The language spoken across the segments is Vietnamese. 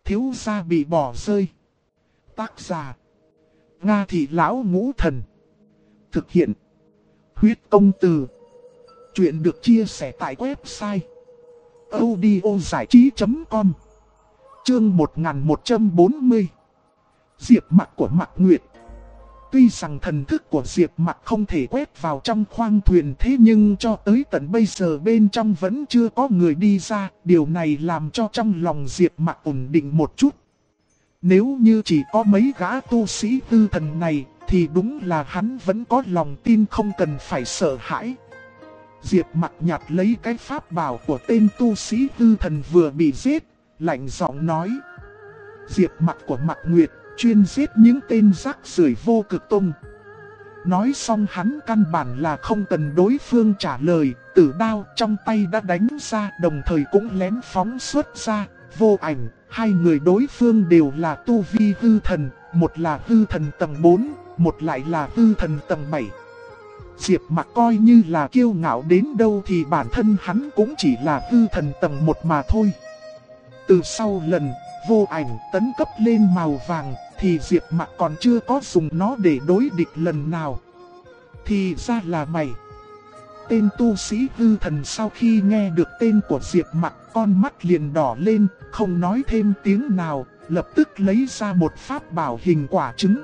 Thiếu gia bị bỏ rơi. Tác giả: Nga Thị Lão Ngũ Thần. Thực hiện: Huyết Công Từ. Chuyện được chia sẻ tại website audiozảichí.com. Chương 1140. Diệp Mặc của Mặc Nguyệt. Tuy rằng thần thức của Diệp Mặc không thể quét vào trong khoang thuyền, thế nhưng cho tới tận bây giờ bên trong vẫn chưa có người đi ra. Điều này làm cho trong lòng Diệp Mặc ổn định một chút. Nếu như chỉ có mấy gã tu sĩ tư thần này thì đúng là hắn vẫn có lòng tin, không cần phải sợ hãi. Diệp Mặc nhặt lấy cái pháp bảo của tên tu sĩ tư thần vừa bị giết, lạnh giọng nói: Diệp Mặc của Mặc Nguyệt, chuyên giết những tên rác rưởi vô cực tông. Nói xong hắn căn bản là không cần đối phương trả lời, tử đao trong tay đã đánh ra, đồng thời cũng lén phóng xuất ra. Vô Ảnh, hai người đối phương đều là tu vi hư thần, một là hư thần tầng 4, một lại là hư thần tầng 7. Diệp Mặc coi như là kiêu ngạo đến đâu thì bản thân hắn cũng chỉ là hư thần tầng 1 mà thôi. Từ sau lần Vô Ảnh tấn cấp lên màu vàng thì Diệp Mặc còn chưa có dùng nó để đối địch lần nào. Thì ra là mày. Tên tu sĩ hư thần sau khi nghe được tên của Diệp Mặc, con mắt liền đỏ lên, không nói thêm tiếng nào, lập tức lấy ra một pháp bảo hình quả trứng.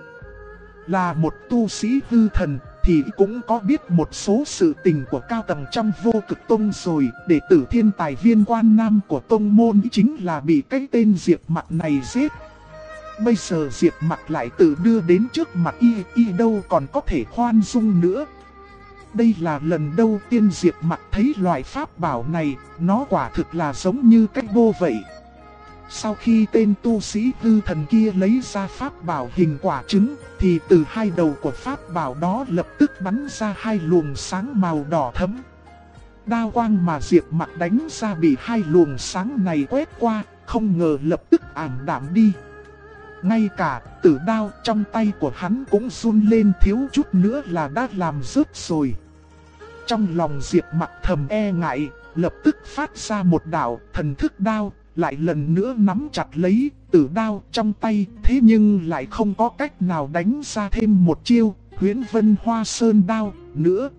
Là một tu sĩ hư thần thì cũng có biết một số sự tình của cao tầng trong vô cực tông rồi. Đệ tử thiên tài viên quan nam của tông môn chính là bị cái tên Diệp Mặc này giết. Bây giờ Diệp Mặc lại tự đưa đến trước mặt y đâu còn có thể khoan dung nữa. Đây là lần đầu tiên Diệp Mặc thấy loại pháp bảo này, nó quả thực là giống như cái bô vậy. Sau khi tên tu sĩ hư thần kia lấy ra pháp bảo hình quả trứng, thì từ hai đầu của pháp bảo đó lập tức bắn ra hai luồng sáng màu đỏ thẫm. Đao quang mà Diệp Mặc đánh ra bị hai luồng sáng này quét qua, không ngờ lập tức ảm đạm đi. Ngay cả tử đao trong tay của hắn cũng run lên, thiếu chút nữa là đã làm rớt rồi. Trong lòng Diệp Mặc thầm e ngại, lập tức phát ra một đạo thần thức đao, lại lần nữa nắm chặt lấy tử đao trong tay. Thế nhưng lại không có cách nào đánh ra thêm một chiêu Huyễn Vân Hoa Sơn đao nữa.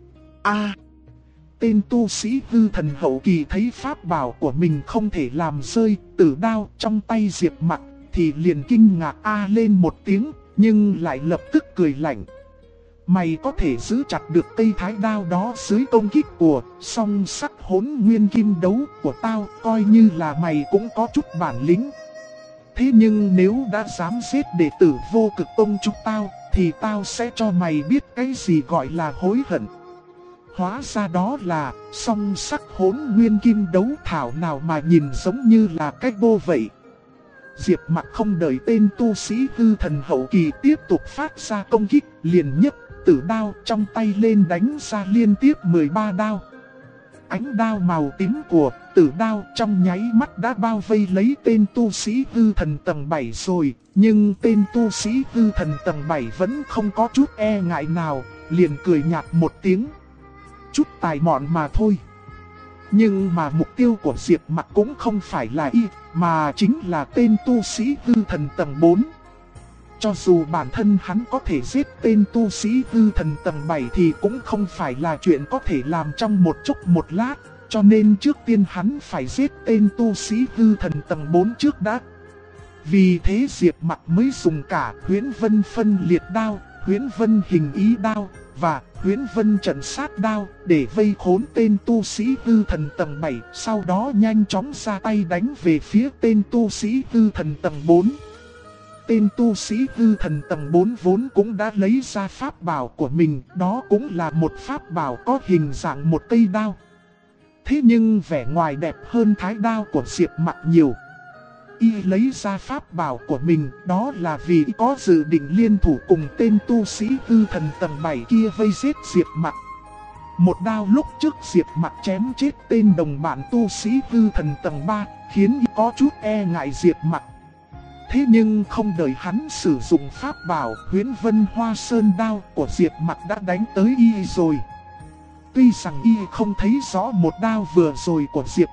Tên tu sĩ hư thần hậu kỳ thấy pháp bảo của mình không thể làm rơi tử đao trong tay Diệp Mặc thì liền kinh ngạc lên một tiếng, nhưng lại lập tức cười lạnh. Mày có thể giữ chặt được cây thái đao đó dưới công kích của song sắc hỗn nguyên kim đấu của tao, coi như là mày cũng có chút bản lĩnh. Thế nhưng nếu đã dám giết đệ tử vô cực tông chúng tao, thì tao sẽ cho mày biết cái gì gọi là hối hận. Hóa ra đó là song sắc hỗn nguyên kim đấu, thảo nào mà nhìn giống như là cái bô vậy. Diệp Mặc không đợi tên tu sĩ hư thần hậu kỳ tiếp tục phát ra công kích, liền nhấc tử đao trong tay lên đánh ra liên tiếp 13 đao. Ánh đao màu tím của tử đao trong nháy mắt đã bao vây lấy tên tu sĩ hư thần tầng 7 rồi. Nhưng tên tu sĩ hư thần tầng 7 vẫn không có chút e ngại nào, liền cười nhạt một tiếng. Chút tài mọn mà thôi. Nhưng mà mục tiêu của Diệp Mặc cũng không phải là y, mà chính là tên tu sĩ hư thần tầng 4. Cho dù bản thân hắn có thể giết tên tu sĩ hư thần tầng 7 thì cũng không phải là chuyện có thể làm trong một chốc một lát. Cho nên trước tiên hắn phải giết tên tu sĩ hư thần tầng 4 trước đã. Vì thế Diệp Mặc mới dùng cả Huyễn Vân phân liệt đao, Huyễn Vân hình ý đao và Huyễn Vân trận sát đao để vây khốn tên tu sĩ hư thần tầng 7. Sau đó nhanh chóng ra tay đánh về phía tên tu sĩ hư thần tầng 4. Tên tu sĩ hư thần tầng 4 vốn cũng đã lấy ra pháp bảo của mình, đó cũng là một pháp bảo có hình dạng một cây đao. Thế nhưng vẻ ngoài đẹp hơn thái đao của Diệp Mặc nhiều. Y lấy ra pháp bảo của mình đó là vì có dự định liên thủ cùng tên tu sĩ hư thần tầng 7 kia vây giết Diệp Mặc. Một đao lúc trước Diệp Mặc chém chết tên đồng bạn tu sĩ hư thần tầng 3, khiến Y có chút e ngại Diệp Mặc. Thế nhưng không đợi hắn sử dụng pháp bảo Huyễn Vân Hoa Sơn đao của Diệp Mặc đã đánh tới Y rồi. Tuy rằng Y không thấy rõ một đao vừa rồi của Diệp Mặc,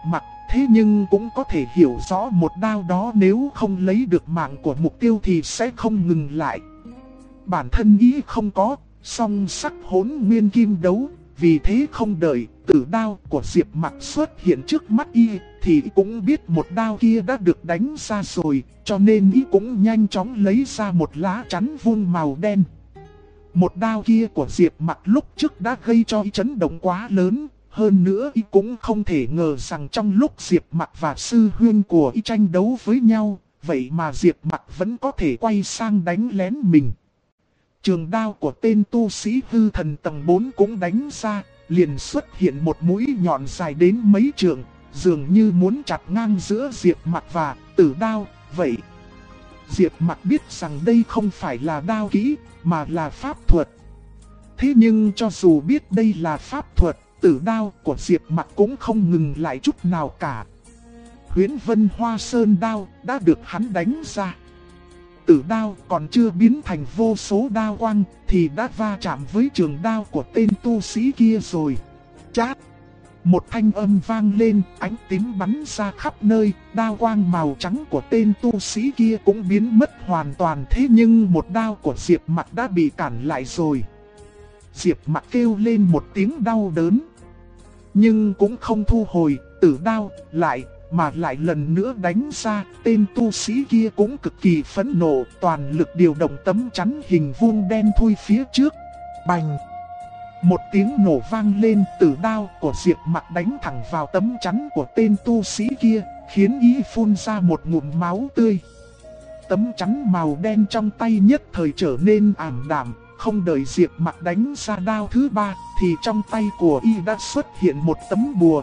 Thế nhưng cũng có thể hiểu rõ một đao đó nếu không lấy được mạng của mục tiêu thì sẽ không ngừng lại. Bản thân ý không có, song sắc hỗn nguyên kim đấu, vì thế không đợi tử đao của Diệp Mặc xuất hiện trước mắt y, thì cũng biết một đao kia đã được đánh ra rồi, cho nên y cũng nhanh chóng lấy ra một lá chắn vuông màu đen. Một đao kia của Diệp Mặc lúc trước đã gây cho y chấn động quá lớn, hơn nữa y cũng không thể ngờ rằng trong lúc Diệp Mặc và sư huynh của y tranh đấu với nhau, vậy mà Diệp Mặc vẫn có thể quay sang đánh lén mình. Trường đao của tên tu sĩ hư thần tầng 4 cũng đánh ra, liền xuất hiện một mũi nhọn dài đến mấy trượng, dường như muốn chặt ngang giữa Diệp Mặc và tử đao, vậy. Diệp Mặc biết rằng đây không phải là đao kỹ, mà là pháp thuật. Thế nhưng cho dù biết đây là pháp thuật, tử đao của Diệp Mặc cũng không ngừng lại chút nào cả. Huyễn Vân Hoa Sơn đao đã được hắn đánh ra. Tử đao còn chưa biến thành vô số đao quang thì đã va chạm với trường đao của tên tu sĩ kia rồi. Chát! Một thanh âm vang lên, ánh tím bắn ra khắp nơi, đao quang màu trắng của tên tu sĩ kia cũng biến mất hoàn toàn. Thế nhưng một đao của Diệp Mặc đã bị cản lại rồi. Diệp Mặc kêu lên một tiếng đau đớn, nhưng cũng không thu hồi tử đao lại, mà lại lần nữa đánh ra. Tên tu sĩ kia cũng cực kỳ phẫn nộ, toàn lực điều động tấm chắn hình vuông đen thui phía trước. Bành! Một tiếng nổ vang lên, tử đao của Diệp Mặc đánh thẳng vào tấm chắn của tên tu sĩ kia, khiến y phun ra một ngụm máu tươi. Tấm chắn màu đen trong tay nhất thời trở nên ảm đạm. Không đợi Diệp Mặc đánh ra đao thứ ba, thì trong tay của y đã xuất hiện một tấm bùa.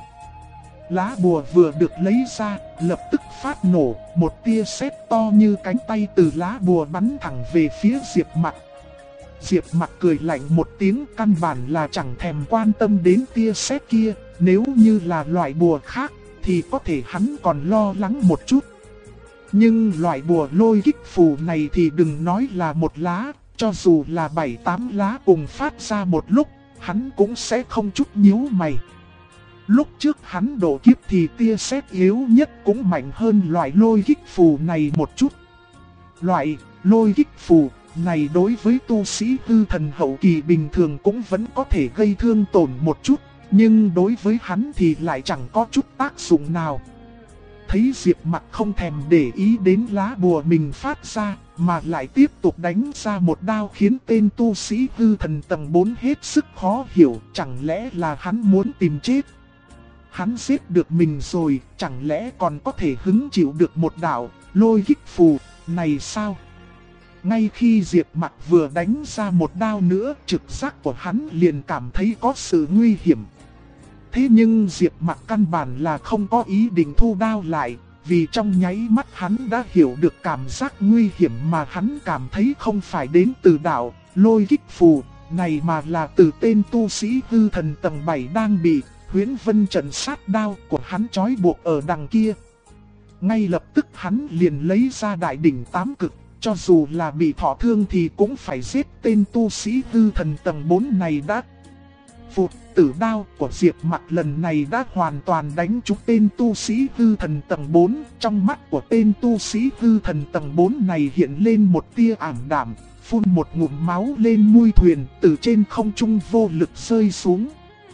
Lá bùa vừa được lấy ra, lập tức phát nổ, một tia sét to như cánh tay từ lá bùa bắn thẳng về phía Diệp Mặc. Diệp Mặc cười lạnh một tiếng, căn bản là chẳng thèm quan tâm đến tia sét kia. Nếu như là loại bùa khác, thì có thể hắn còn lo lắng một chút. Nhưng loại bùa lôi kích phù này thì đừng nói là một lá, cho dù là 7-8 lá cùng phát ra một lúc, hắn cũng sẽ không chút nhíu mày. Lúc trước hắn độ kiếp thì tia sét yếu nhất cũng mạnh hơn loại lôi kích phù này một chút. Loại lôi kích phù này đối với tu sĩ hư thần hậu kỳ bình thường cũng vẫn có thể gây thương tổn một chút, nhưng đối với hắn thì lại chẳng có chút tác dụng nào. Thấy Diệp Mặc không thèm để ý đến lá bùa mình phát ra, mà lại tiếp tục đánh ra một đao, khiến tên tu sĩ hư thần tầng 4 hết sức khó hiểu. Chẳng lẽ là hắn muốn tìm chết? Hắn giết được mình rồi, chẳng lẽ còn có thể hứng chịu được một đạo lôi kích phù này sao? Ngay khi Diệp Mặc vừa đánh ra một đao nữa, trực giác của hắn liền cảm thấy có sự nguy hiểm. Thế nhưng Diệp Mặc căn bản là không có ý định thu đao lại, vì trong nháy mắt hắn đã hiểu được cảm giác nguy hiểm mà hắn cảm thấy không phải đến từ đạo lôi kích phù này, mà là từ tên tu sĩ hư thần tầng 7 đang bị Huyễn Vân trận sát đao của hắn trói buộc ở đằng kia. Ngay lập tức hắn liền lấy ra đại đỉnh tám cực, cho dù là bị thọ thương thì cũng phải giết tên tu sĩ hư thần tầng 4 này đã. Phụt, tử đao của Diệp Mặc lần này đã hoàn toàn đánh trúng tên tu sĩ hư thần tầng 4. Trong mắt của tên tu sĩ hư thần tầng 4 này hiện lên một tia ảm đạm, phun một ngụm máu lên mui thuyền, từ trên không trung vô lực rơi xuống.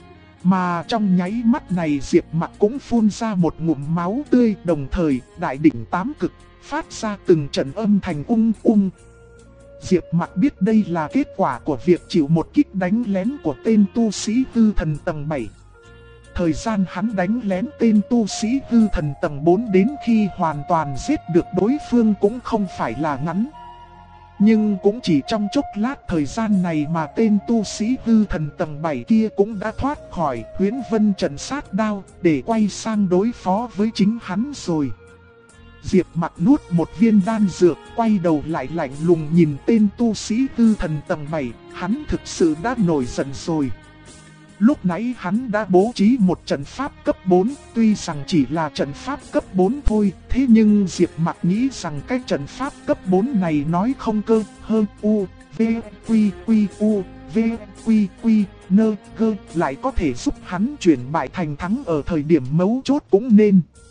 Mà trong nháy mắt này Diệp Mặc cũng phun ra một ngụm máu tươi, đồng thời đại đỉnh tám cực phát ra từng trận âm thanh ung ung. Diệp Mặc biết đây là kết quả của việc chịu một kích đánh lén của tên tu sĩ hư thần tầng 7. Thời gian hắn đánh lén tên tu sĩ hư thần tầng 4 đến khi hoàn toàn giết được đối phương cũng không phải là ngắn. Nhưng cũng chỉ trong chốc lát thời gian này mà tên tu sĩ hư thần tầng 7 kia cũng đã thoát khỏi Huyễn Vân trận sát đao để quay sang đối phó với chính hắn rồi. Diệp Mặc nuốt một viên đan dược, quay đầu lại lạnh lùng nhìn tên tu sĩ hư thần tầng 7, hắn thực sự đã nổi giận rồi. Lúc nãy hắn đã bố trí một trận pháp cấp 4, tuy rằng chỉ là trận pháp cấp 4 thôi, thế nhưng Diệp Mặc nghĩ rằng cái trận pháp cấp 4 này nói không cơ, hơn u, v, quy, u, v, quy, nơ, gơ, lại có thể giúp hắn chuyển bại thành thắng ở thời điểm mấu chốt cũng nên.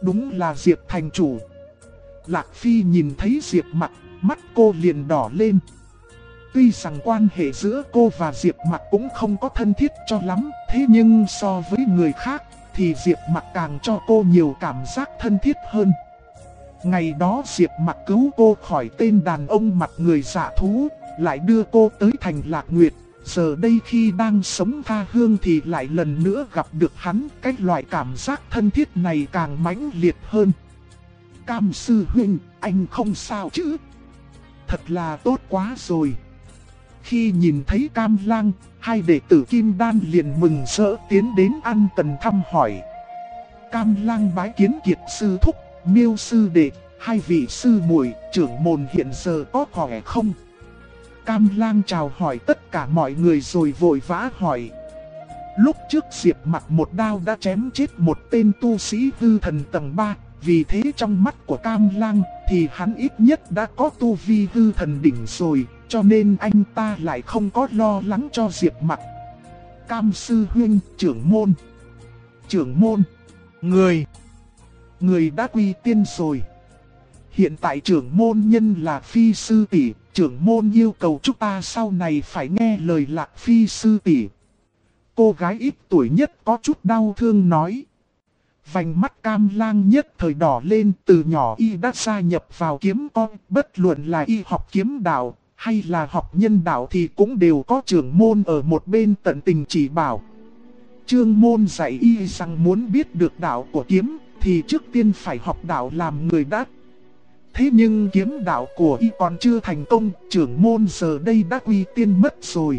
Đúng là Diệp thành chủ. Lạc Phi nhìn thấy Diệp Mặc, mắt cô liền đỏ lên. Tuy rằng quan hệ giữa cô và Diệp Mặc cũng không có thân thiết cho lắm, thế nhưng so với người khác thì Diệp Mặc càng cho cô nhiều cảm giác thân thiết hơn. Ngày đó Diệp Mặc cứu cô khỏi tên đàn ông mặt người dạ thú, lại đưa cô tới thành Lạc Nguyệt. Giờ đây khi đang sống tha hương thì lại lần nữa gặp được hắn, cái loại cảm giác thân thiết này càng mãnh liệt hơn. Cam sư huynh, anh không sao chứ? Thật là tốt quá rồi. Khi nhìn thấy Cam Lang, hai đệ tử Kim Đan liền mừng rỡ tiến đến ăn cần thăm hỏi. Cam Lang bái kiến Kiệt sư thúc, Miêu sư đệ, hai vị sư muội, trưởng môn hiện giờ có khỏe không? Cam Lang chào hỏi tất cả mọi người rồi vội vã hỏi. Lúc trước Diệp Mặc một đao đã chém chết một tên tu sĩ hư thần tầng 3, vì thế trong mắt của Cam Lang thì hắn ít nhất đã có tu vi hư thần đỉnh rồi, cho nên anh ta lại không có lo lắng cho Diệp Mặc. Cam sư huynh, trưởng môn. Trưởng môn, người đã quy tiên rồi. Hiện tại trưởng môn nhân là Phi sư tỷ, trưởng môn yêu cầu chúng ta sau này phải nghe lời Lạc Phi sư tỷ. Cô gái ít tuổi nhất có chút đau thương nói. Vành mắt Cam Lang nhất thời đỏ lên, từ nhỏ y đã gia nhập vào kiếm con, bất luận là y học kiếm đạo hay là học nhân đạo thì cũng đều có trưởng môn ở một bên tận tình chỉ bảo. Trương môn dạy y rằng muốn biết được đạo của kiếm thì trước tiên phải học đạo làm người đã. Thế nhưng kiếm đạo của y còn chưa thành công, trưởng môn giờ đây đã quy tiên mất rồi.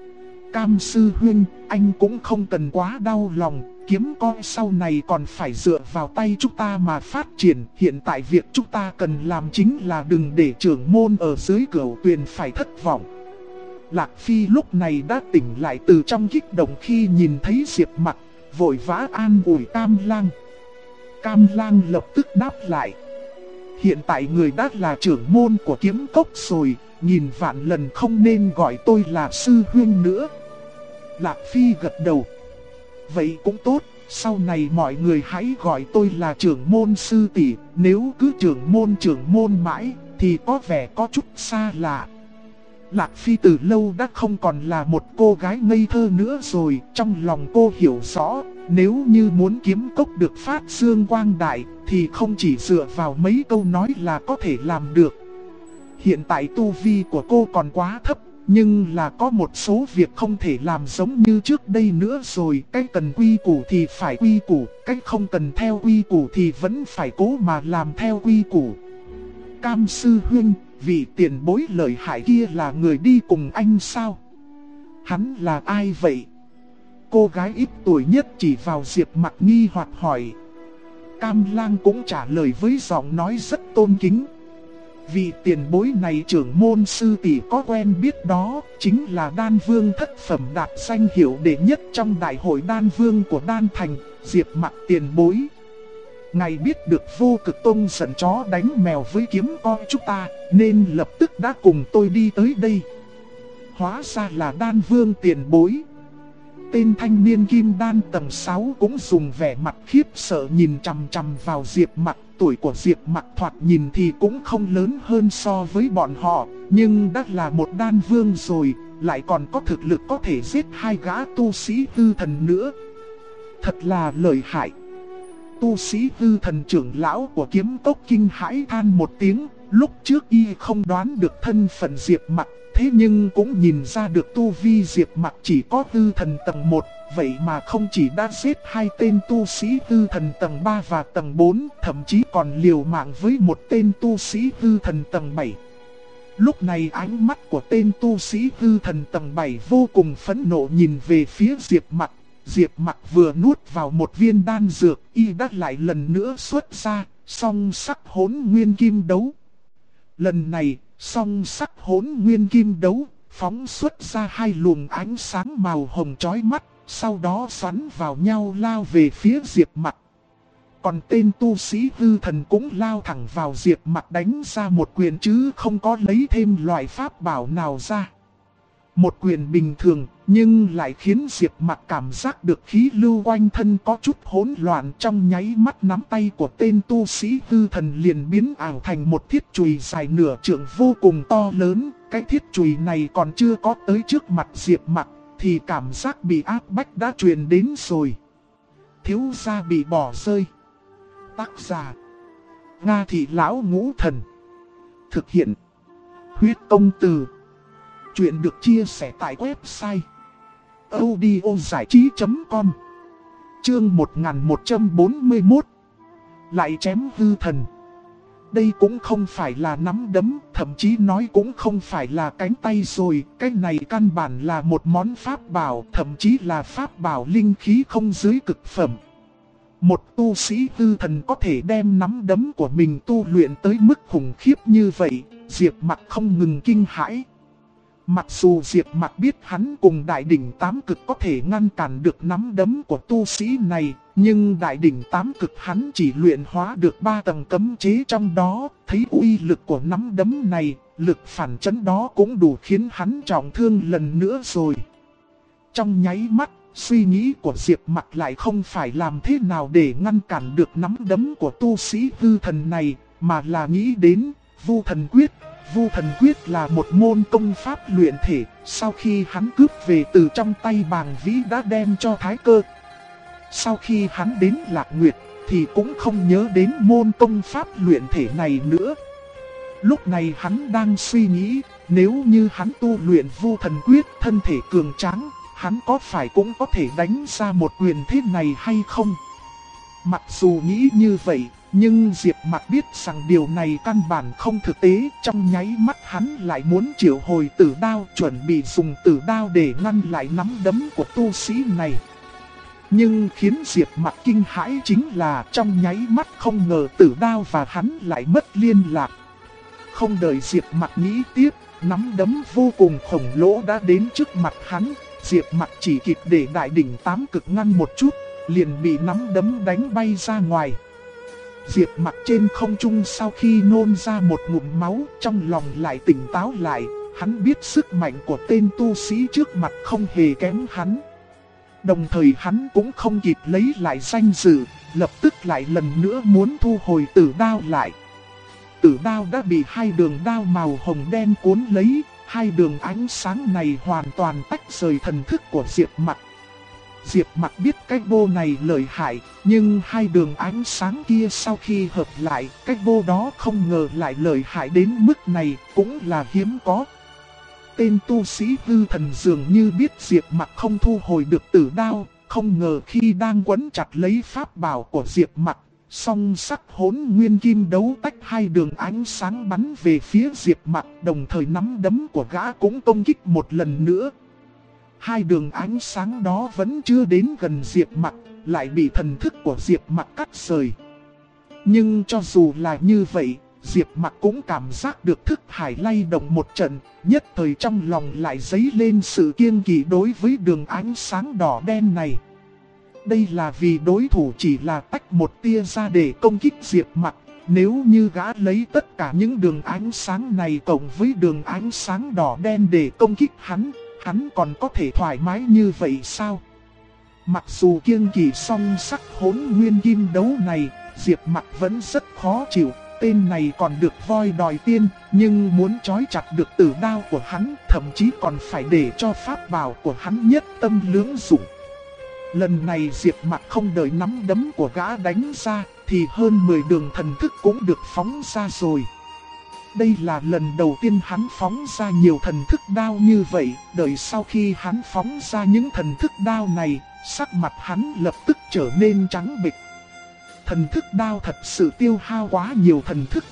Cam sư huynh, anh cũng không cần quá đau lòng, kiếm con sau này còn phải dựa vào tay chúng ta mà phát triển. Hiện tại việc chúng ta cần làm chính là đừng để trưởng môn ở dưới Cửu Tuyền phải thất vọng. Lạc Phi lúc này đã tỉnh lại từ trong kích động khi nhìn thấy Diệp Mặc, vội vã an ủi Cam Lang. Cam Lang lập tức đáp lại. Hiện tại người đã là trưởng môn của kiếm cốc rồi, nghìn vạn lần không nên gọi tôi là sư huynh nữa. Lạc Phi gật đầu. Vậy cũng tốt, sau này mọi người hãy gọi tôi là trưởng môn sư tỷ, nếu cứ trưởng môn mãi thì có vẻ có chút xa lạ. Lạc Phi từ lâu đã không còn là một cô gái ngây thơ nữa rồi, trong lòng cô hiểu rõ, nếu như muốn kiếm cốc được phát dương quang đại thì không chỉ dựa vào mấy câu nói là có thể làm được. Hiện tại tu vi của cô còn quá thấp, nhưng là có một số việc không thể làm giống như trước đây nữa rồi. Cái cần quy củ thì phải quy củ, cái không cần theo quy củ thì vẫn phải cố mà làm theo quy củ. Cam sư huynh, vị tiền bối lợi hại kia là người đi cùng anh sao? Hắn là ai vậy? Cô gái ít tuổi nhất chỉ vào Diệp Mặc nghi hoặc hỏi. Cam Lang cũng trả lời với giọng nói rất tôn kính. Vị tiền bối này trưởng môn sư tỷ có quen biết đó, chính là Đan Vương thất phẩm đạt danh hiệu đệ nhất trong đại hội Đan Vương của Đan Thành, Diệp Mặc tiền bối. Ngài biết được Vô Cực Tông giận chó đánh mèo với kiếm con chúng ta, nên lập tức đã cùng tôi đi tới đây. Hóa ra là Đan Vương tiền bối. Tên thanh niên kim đan tầng 6 cũng dùng vẻ mặt khiếp sợ nhìn chằm chằm vào Diệp Mặc. Tuổi của Diệp Mặc thoạt nhìn thì cũng không lớn hơn so với bọn họ, nhưng đã là một đan vương rồi, lại còn có thực lực có thể giết hai gã tu sĩ hư thần nữa. Thật là lợi hại. Tu sĩ hư thần trưởng lão của kiếm cốc kinh hãi than một tiếng, lúc trước y không đoán được thân phận Diệp Mặc. Thế nhưng cũng nhìn ra được tu vi Diệp Mặc chỉ có hư thần tầng 1, vậy mà không chỉ đã giết hai tên tu sĩ hư thần tầng 3 và tầng 4, thậm chí còn liều mạng với một tên tu sĩ hư thần tầng 7. Lúc này ánh mắt của tên tu sĩ hư thần tầng 7 vô cùng phẫn nộ nhìn về phía Diệp Mặc. Diệp Mặc vừa nuốt vào một viên đan dược, y đã lại lần nữa xuất ra, song sắc hỗn nguyên kim đấu. Lần này, song sắc hỗn nguyên kim đấu, phóng xuất ra hai luồng ánh sáng màu hồng chói mắt, sau đó xoắn vào nhau lao về phía Diệp Mặc. Còn tên tu sĩ hư thần cũng lao thẳng vào Diệp Mặc đánh ra một quyền chứ không có lấy thêm loại pháp bảo nào ra. Một quyền bình thường, Nhưng lại khiến Diệp Mặc cảm giác được khí lưu quanh thân có chút hỗn loạn, trong nháy mắt nắm tay của tên tu sĩ hư thần liền biến ảo thành một thiết chùy dài nửa trượng vô cùng to lớn. Cái thiết chùy này còn chưa có tới trước mặt Diệp Mặc thì cảm giác bị áp bách đã truyền đến rồi. Thiếu gia bị bỏ rơi. Tác giả: Nga Thị Lão Ngũ Thần. Thực hiện: Huyết Công Từ. Chuyện được chia sẻ tại website audiozảichí.com. Chương 1141. Lại chém hư thần. Đây cũng không phải là nắm đấm, thậm chí nói cũng không phải là cánh tay rồi. Cái này căn bản là một món pháp bảo, thậm chí là pháp bảo linh khí không dưới cực phẩm. Một tu sĩ hư thần có thể đem nắm đấm của mình tu luyện tới mức khủng khiếp như vậy, Diệp Mặc không ngừng kinh hãi. Mặc dù Diệp Mặc biết hắn cùng Đại Đỉnh Tám Cực có thể ngăn cản được nắm đấm của tu sĩ này, nhưng Đại Đỉnh Tám Cực hắn chỉ luyện hóa được 3 tầng cấm chế trong đó, thấy uy lực của nắm đấm này, lực phản chấn đó cũng đủ khiến hắn trọng thương lần nữa rồi. Trong nháy mắt, suy nghĩ của Diệp Mặc lại không phải làm thế nào để ngăn cản được nắm đấm của tu sĩ hư thần này, mà là nghĩ đến Vu Thần Quyết. Vu Thần Quyết là một môn công pháp luyện thể, sau khi hắn cướp về từ trong tay Bàng Vĩ đã đem cho Thái Cơ. Sau khi hắn đến Lạc Nguyệt thì cũng không nhớ đến môn công pháp luyện thể này nữa. Lúc này hắn đang suy nghĩ, nếu như hắn tu luyện Vu Thần Quyết thân thể cường tráng, hắn có phải cũng có thể đánh ra một quyền thế này hay không? Mặc dù nghĩ như vậy, nhưng Diệp Mặc biết rằng điều này căn bản không thực tế. Trong nháy mắt hắn lại muốn triệu hồi tử đao, chuẩn bị dùng tử đao để ngăn lại nắm đấm của tu sĩ này. Nhưng khiến Diệp Mặc kinh hãi chính là trong nháy mắt không ngờ tử đao và hắn lại mất liên lạc. Không đợi Diệp Mặc nghĩ tiếp, nắm đấm vô cùng khổng lồ đã đến trước mặt hắn. Diệp Mặc chỉ kịp để Đại Đỉnh Tám Cực ngăn một chút, liền bị nắm đấm đánh bay ra ngoài. Diệp Mặc trên không trung sau khi nôn ra một ngụm máu, trong lòng lại tỉnh táo lại, hắn biết sức mạnh của tên tu sĩ trước mặt không hề kém hắn. Đồng thời hắn cũng không kịp lấy lại danh dự, lập tức lại lần nữa muốn thu hồi tử đao lại. Tử đao đã bị hai đường đao màu hồng đen cuốn lấy, hai đường ánh sáng này hoàn toàn tách rời thần thức của Diệp Mặc. Diệp Mặc biết cái bô này lợi hại, nhưng hai đường ánh sáng kia sau khi hợp lại, cái bô đó không ngờ lại lợi hại đến mức này, cũng là hiếm có. Tên tu sĩ hư thần dường như biết Diệp Mặc không thu hồi được tử đao, không ngờ khi đang quấn chặt lấy pháp bảo của Diệp Mặc, song sắc hỗn nguyên kim đấu tách hai đường ánh sáng bắn về phía Diệp Mặc, đồng thời nắm đấm của gã cũng công kích một lần nữa. Hai đường ánh sáng đó vẫn chưa đến gần Diệp Mặc, lại bị thần thức của Diệp Mặc cắt rời. Nhưng cho dù là như vậy, Diệp Mặc cũng cảm giác được thức hải lay động một trận, nhất thời trong lòng lại dấy lên sự kiêng kỵ đối với đường ánh sáng đỏ đen này. Đây là vì đối thủ chỉ là tách một tia ra để công kích Diệp Mặc, nếu như gã lấy tất cả những đường ánh sáng này cộng với đường ánh sáng đỏ đen để công kích hắn còn có thể thoải mái như vậy sao? Mặc dù kiêng kỵ song sắc hỗn nguyên kim đấu này, Diệp Mặc vẫn rất khó chịu. Tên này còn được voi đòi tiên, nhưng muốn trói chặt được tử đao của hắn, thậm chí còn phải để cho pháp bảo của hắn nhất tâm lưỡng dụng. Lần này Diệp Mặc không đợi nắm đấm của gã đánh ra, thì hơn 10 đường thần thức cũng được phóng ra rồi. Đây là lần đầu tiên hắn phóng ra nhiều thần thức đao như vậy, đợi sau khi hắn phóng ra những thần thức đao này, sắc mặt hắn lập tức trở nên trắng bệch. Thần thức đao thật sự tiêu hao quá nhiều thần thức.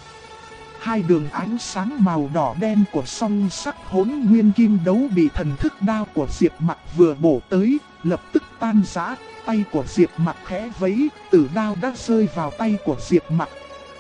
Hai đường ánh sáng màu đỏ đen của song sắc hỗn nguyên kim đấu bị thần thức đao của Diệp Mặc vừa bổ tới, lập tức tan rã. Tay của Diệp Mặc khẽ vẫy, tử đao đã rơi vào tay của Diệp Mặc.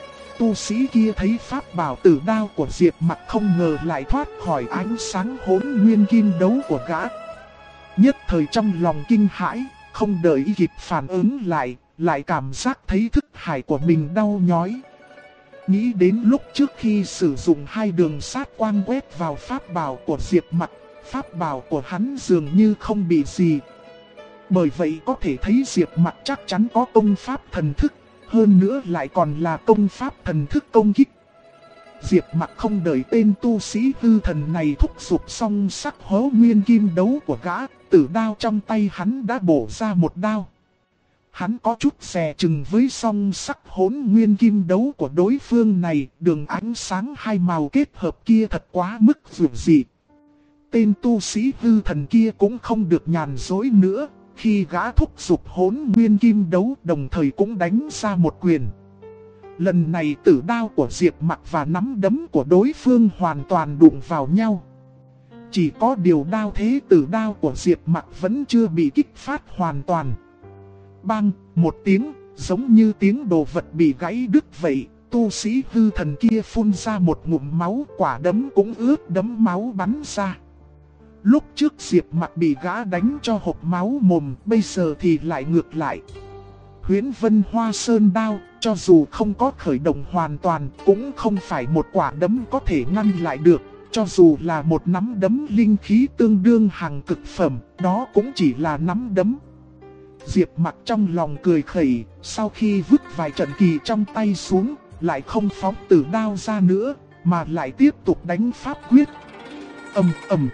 Tu sĩ kia thấy pháp bảo tử đao của Diệp Mặc không ngờ lại thoát khỏi ánh sáng hỗn nguyên kim đấu của gã. Nhất thời trong lòng kinh hãi, không đợi kịp phản ứng lại cảm giác thấy thức hải của mình đau nhói. Nghĩ đến lúc trước khi sử dụng hai đường sát quang quét vào pháp bảo của Diệp Mặc, Pháp bảo của hắn dường như không bị gì. Bởi vậy có thể thấy Diệp Mặc chắc chắn có công pháp thần thức, hơn nữa lại còn là công pháp thần thức công kích. Diệp Mặc không đợi tên tu sĩ hư thần này thúc giục xong sắc hố nguyên kim đấu của gã, tử đao trong tay hắn đã bổ ra một đao. Hắn có chút dè chừng với song sắc hỗn nguyên kim đấu của đối phương này, đường ánh sáng hai màu kết hợp kia thật quá mức dữ dị. Tên tu sĩ hư thần kia cũng không được nhàn dối nữa, khi gã thúc giục hỗn nguyên kim đấu đồng thời cũng đánh ra một quyền. Lần này tử đao của Diệp Mặc và nắm đấm của đối phương hoàn toàn đụng vào nhau. Chỉ có điều đao thế tử đao của Diệp Mặc vẫn chưa bị kích phát hoàn toàn. Bang, một tiếng, giống như tiếng đồ vật bị gãy đứt vậy, tu sĩ hư thần kia phun ra một ngụm máu, quả đấm cũng ướt đẫm máu bắn ra. Lúc trước Diệp Mặc bị gã đánh cho hộc máu mồm, bây giờ thì lại ngược lại. Huyễn Vân Hoa Sơn đao, cho dù không có khởi động hoàn toàn, cũng không phải một quả đấm có thể ngăn lại được. Cho dù là một nắm đấm linh khí tương đương hàng cực phẩm, đó cũng chỉ là nắm đấm. Diệp Mặc trong lòng cười khẩy, sau khi vứt vài trận kỳ trong tay xuống, lại không phóng tử đao ra nữa, mà lại tiếp tục đánh pháp quyết. Ầm.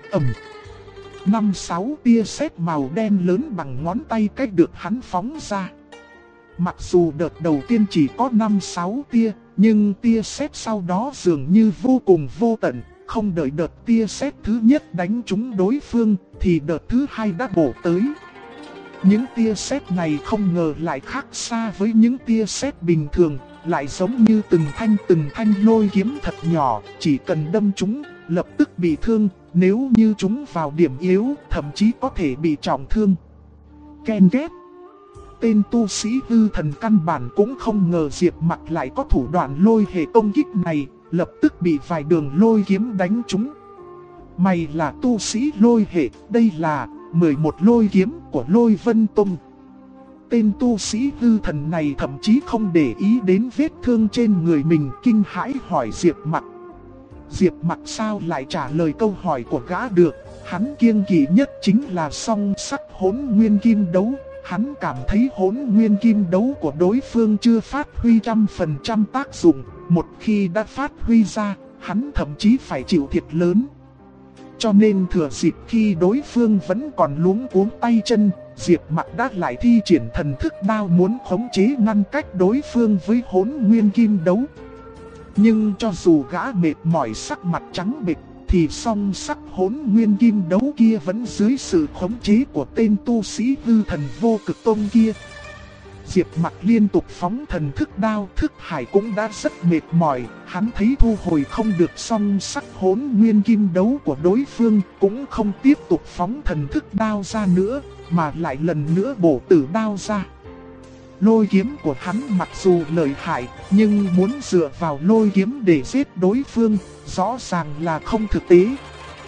5-6 tia sét màu đen lớn bằng ngón tay cách được hắn phóng ra. Mặc dù đợt đầu tiên chỉ có 5-6 tia, nhưng tia sét sau đó dường như vô cùng vô tận. Không đợi đợt tia sét thứ nhất đánh trúng đối phương, thì đợt thứ hai đã bổ tới. Những tia sét này không ngờ lại khác xa với những tia sét bình thường, lại giống như từng thanh lôi kiếm thật nhỏ, chỉ cần đâm chúng, lập tức bị thương, nếu như chúng vào điểm yếu, thậm chí có thể bị trọng thương. Ken ghét. Tên tu sĩ hư thần căn bản cũng không ngờ Diệp Mặc lại có thủ đoạn lôi hệ công kích này, lập tức bị vài đường lôi kiếm đánh trúng. Mày là tu sĩ lôi hệ, đây là 11 lôi kiếm của Lôi Vân Tông. Tên tu sĩ hư thần này thậm chí không để ý đến vết thương trên người mình, kinh hãi hỏi Diệp Mặc. Diệp Mặc sao lại trả lời câu hỏi của gã được, hắn kiêng kỵ nhất chính là song sắc hỗn nguyên kim đấu. Hắn cảm thấy hỗn nguyên kim đấu của đối phương chưa phát huy 100% tác dụng, một khi đã phát huy ra, hắn thậm chí phải chịu thiệt lớn. Cho nên thừa dịp khi đối phương vẫn còn luống cuống tay chân, Diệp Mặc đã lại thi triển thần thức đao muốn khống chế ngăn cách đối phương với hỗn nguyên kim đấu. Nhưng cho dù gã mệt mỏi sắc mặt trắng bệch, thì song sắc hỗn nguyên kim đấu kia vẫn dưới sự khống chế của tên tu sĩ hư thần vô cực tôn kia. Diệp Mặc liên tục phóng thần thức đao, thức hải cũng đã rất mệt mỏi, hắn thấy thu hồi không được song sắc hỗn nguyên kim đấu của đối phương, cũng không tiếp tục phóng thần thức đao ra nữa, mà lại lần nữa bổ tử đao ra. Lôi kiếm của hắn mặc dù lợi hại, nhưng muốn dựa vào lôi kiếm để giết đối phương, rõ ràng là không thực tế.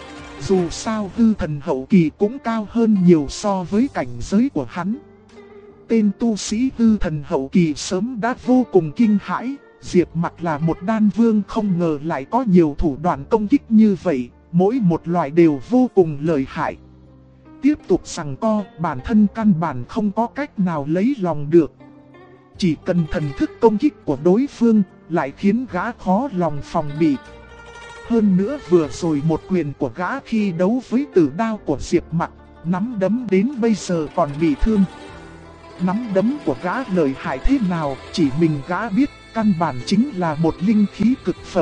Dù sao hư thần hậu kỳ cũng cao hơn nhiều so với cảnh giới của hắn. Tên tu sĩ hư thần hậu kỳ sớm đã vô cùng kinh hãi, Diệp Mặc là một đan vương không ngờ lại có nhiều thủ đoạn công kích như vậy, mỗi một loại đều vô cùng lợi hại. Tiếp tục giằng co, bản thân căn bản không có cách nào lấy lòng được. Chỉ cần thần thức công kích của đối phương, lại khiến gã khó lòng phòng bị. Hơn nữa vừa rồi một quyền của gã khi đấu với tử đao của Diệp Mặc, nắm đấm đến bây giờ còn bị thương. Nắm đấm của gã lợi hại thế nào, chỉ mình gã biết, căn bản chính là một linh khí cực phẩm.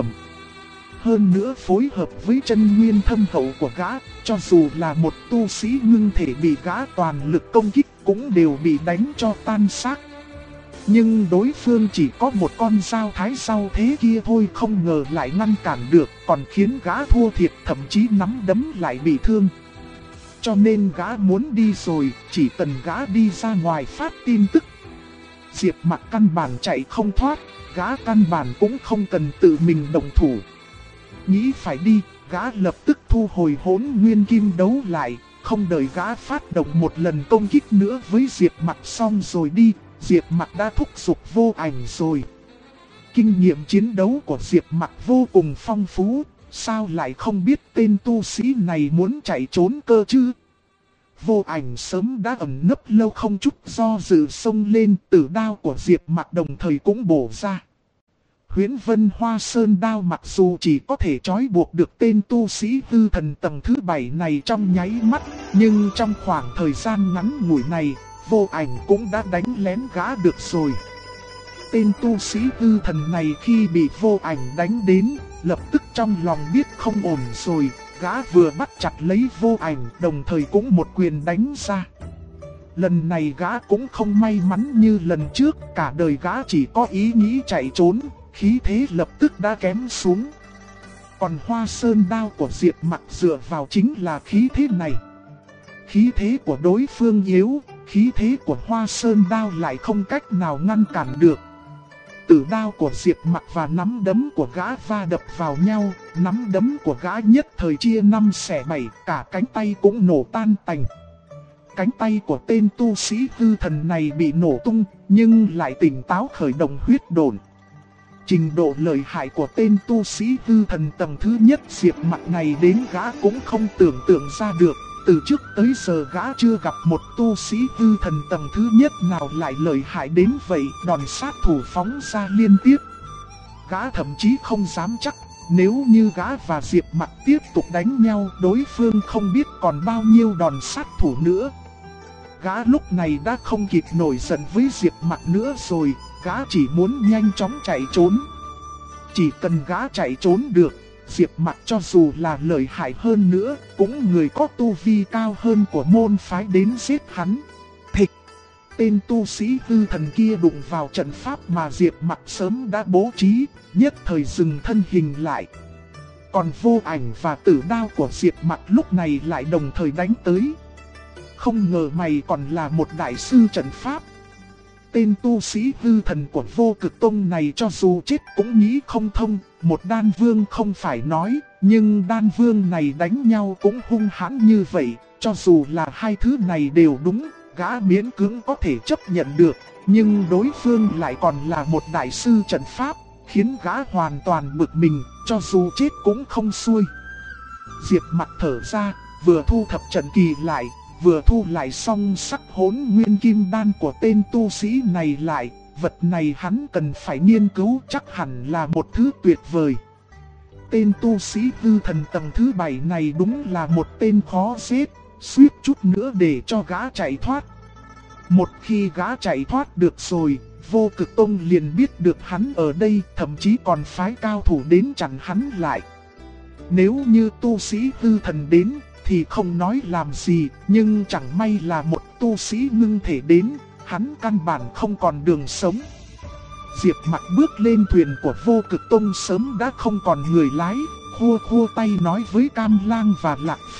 Hơn nữa phối hợp với chân nguyên thâm hậu của gã, cho dù là một tu sĩ ngưng thể bị gã toàn lực công kích cũng đều bị đánh cho tan xác. Nhưng đối phương chỉ có một con dao thái sau thế kia thôi, không ngờ lại ngăn cản được, còn khiến gã thua thiệt, thậm chí nắm đấm lại bị thương. Cho nên gã muốn đi rồi, chỉ cần gã đi ra ngoài phát tin tức. Diệp Mặc căn bản chạy không thoát, gã căn bản cũng không cần tự mình động thủ. Nghĩ phải đi, gã lập tức thu hồi hỗn nguyên kim đấu lại, không đợi gã phát động một lần công kích nữa với Diệp Mặc xong rồi đi, Diệp Mặc đã thúc giục vô ảnh rồi. Kinh nghiệm chiến đấu của Diệp Mặc vô cùng phong phú, sao lại không biết tên tu sĩ này muốn chạy trốn cơ chứ? Vô Ảnh sớm đã ẩn nấp lâu, không chút do dự xông lên, tử đao của Diệp Mặc đồng thời cũng bổ ra. Huyễn Vân Hoa Sơn đao mặc dù chỉ có thể trói buộc được tên tu sĩ hư thần tầng thứ 7 này trong nháy mắt, nhưng trong khoảng thời gian ngắn ngủi này, Vô Ảnh cũng đã đánh lén gã được rồi. Tên tu sĩ hư thần này khi bị Vô Ảnh đánh đến, lập tức trong lòng biết không ổn rồi, gã vừa bắt chặt lấy Vô Ảnh đồng thời cũng một quyền đánh ra. Lần này gã cũng không may mắn như lần trước, cả đời gã chỉ có ý nghĩ chạy trốn, khí thế lập tức đã kém xuống. Còn Hoa Sơn đao của Diệp Mặc dựa vào chính là khí thế này. Khí thế của đối phương yếu, khí thế của Hoa Sơn đao lại không cách nào ngăn cản được. Tử đao của Diệp Mặc và nắm đấm của gã va đập vào nhau, nắm đấm của gã nhất thời chia 5 xẻ 7, cả cánh tay cũng nổ tan tành. Cánh tay của tên tu sĩ hư thần này bị nổ tung, nhưng lại tỉnh táo khởi động huyết độn. Trình độ lợi hại của tên tu sĩ hư thần tầng thứ nhất Diệp Mặc này đến gã cũng không tưởng tượng ra được. Từ trước tới giờ gã chưa gặp một tu sĩ hư thần tầng thứ nhất nào lại lợi hại đến vậy, đòn sát thủ phóng ra liên tiếp. Gã thậm chí không dám chắc, nếu như gã và Diệp Mặc tiếp tục đánh nhau, đối phương không biết còn bao nhiêu đòn sát thủ nữa. Gã lúc này đã không kịp nổi giận với Diệp Mặc nữa rồi, gã chỉ muốn nhanh chóng chạy trốn. Chỉ cần gã chạy trốn được, Diệp Mặc cho dù là lợi hại hơn nữa, cũng người có tu vi cao hơn của môn phái đến giết hắn. Thịch! Tên tu sĩ hư thần kia đụng vào trận pháp mà Diệp Mặc sớm đã bố trí, nhất thời dừng thân hình lại. Còn Vô Ảnh và tử đao của Diệp Mặc lúc này lại đồng thời đánh tới. Không ngờ mày còn là một đại sư trận pháp. Tên tu sĩ hư thần của Vô Cực Tông này cho dù chết cũng nghĩ không thông, một đan vương không phải nói, nhưng đan vương này đánh nhau cũng hung hãn như vậy, cho dù là hai thứ này đều đúng, gã miễn cưỡng có thể chấp nhận được, nhưng đối phương lại còn là một đại sư trận pháp, khiến gã hoàn toàn bực mình, cho dù chết cũng không xuôi. Diệp Mặc thở ra, vừa thu thập trận kỳ lại, vừa thu lại xong sắc hỗn nguyên kim đan của tên tu sĩ này lại, vật này hắn cần phải nghiên cứu, chắc hẳn là một thứ tuyệt vời. Tên tu sĩ hư thần tầng thứ 7 này đúng là một tên khó giết, suýt chút nữa để cho gã chạy thoát. Một khi gã chạy thoát được rồi, Vô Cực Tông liền biết được hắn ở đây, thậm chí còn phái cao thủ đến chặn hắn lại. Nếu như tu sĩ hư thần đến thì không nói làm gì, nhưng chẳng may là một tu sĩ ngưng thể đến, hắn căn bản không còn đường sống. Diệp Mặc bước lên thuyền của Vô Cực Tông sớm đã không còn người lái, khua khua tay nói với Cam Lang và Lạc Phi.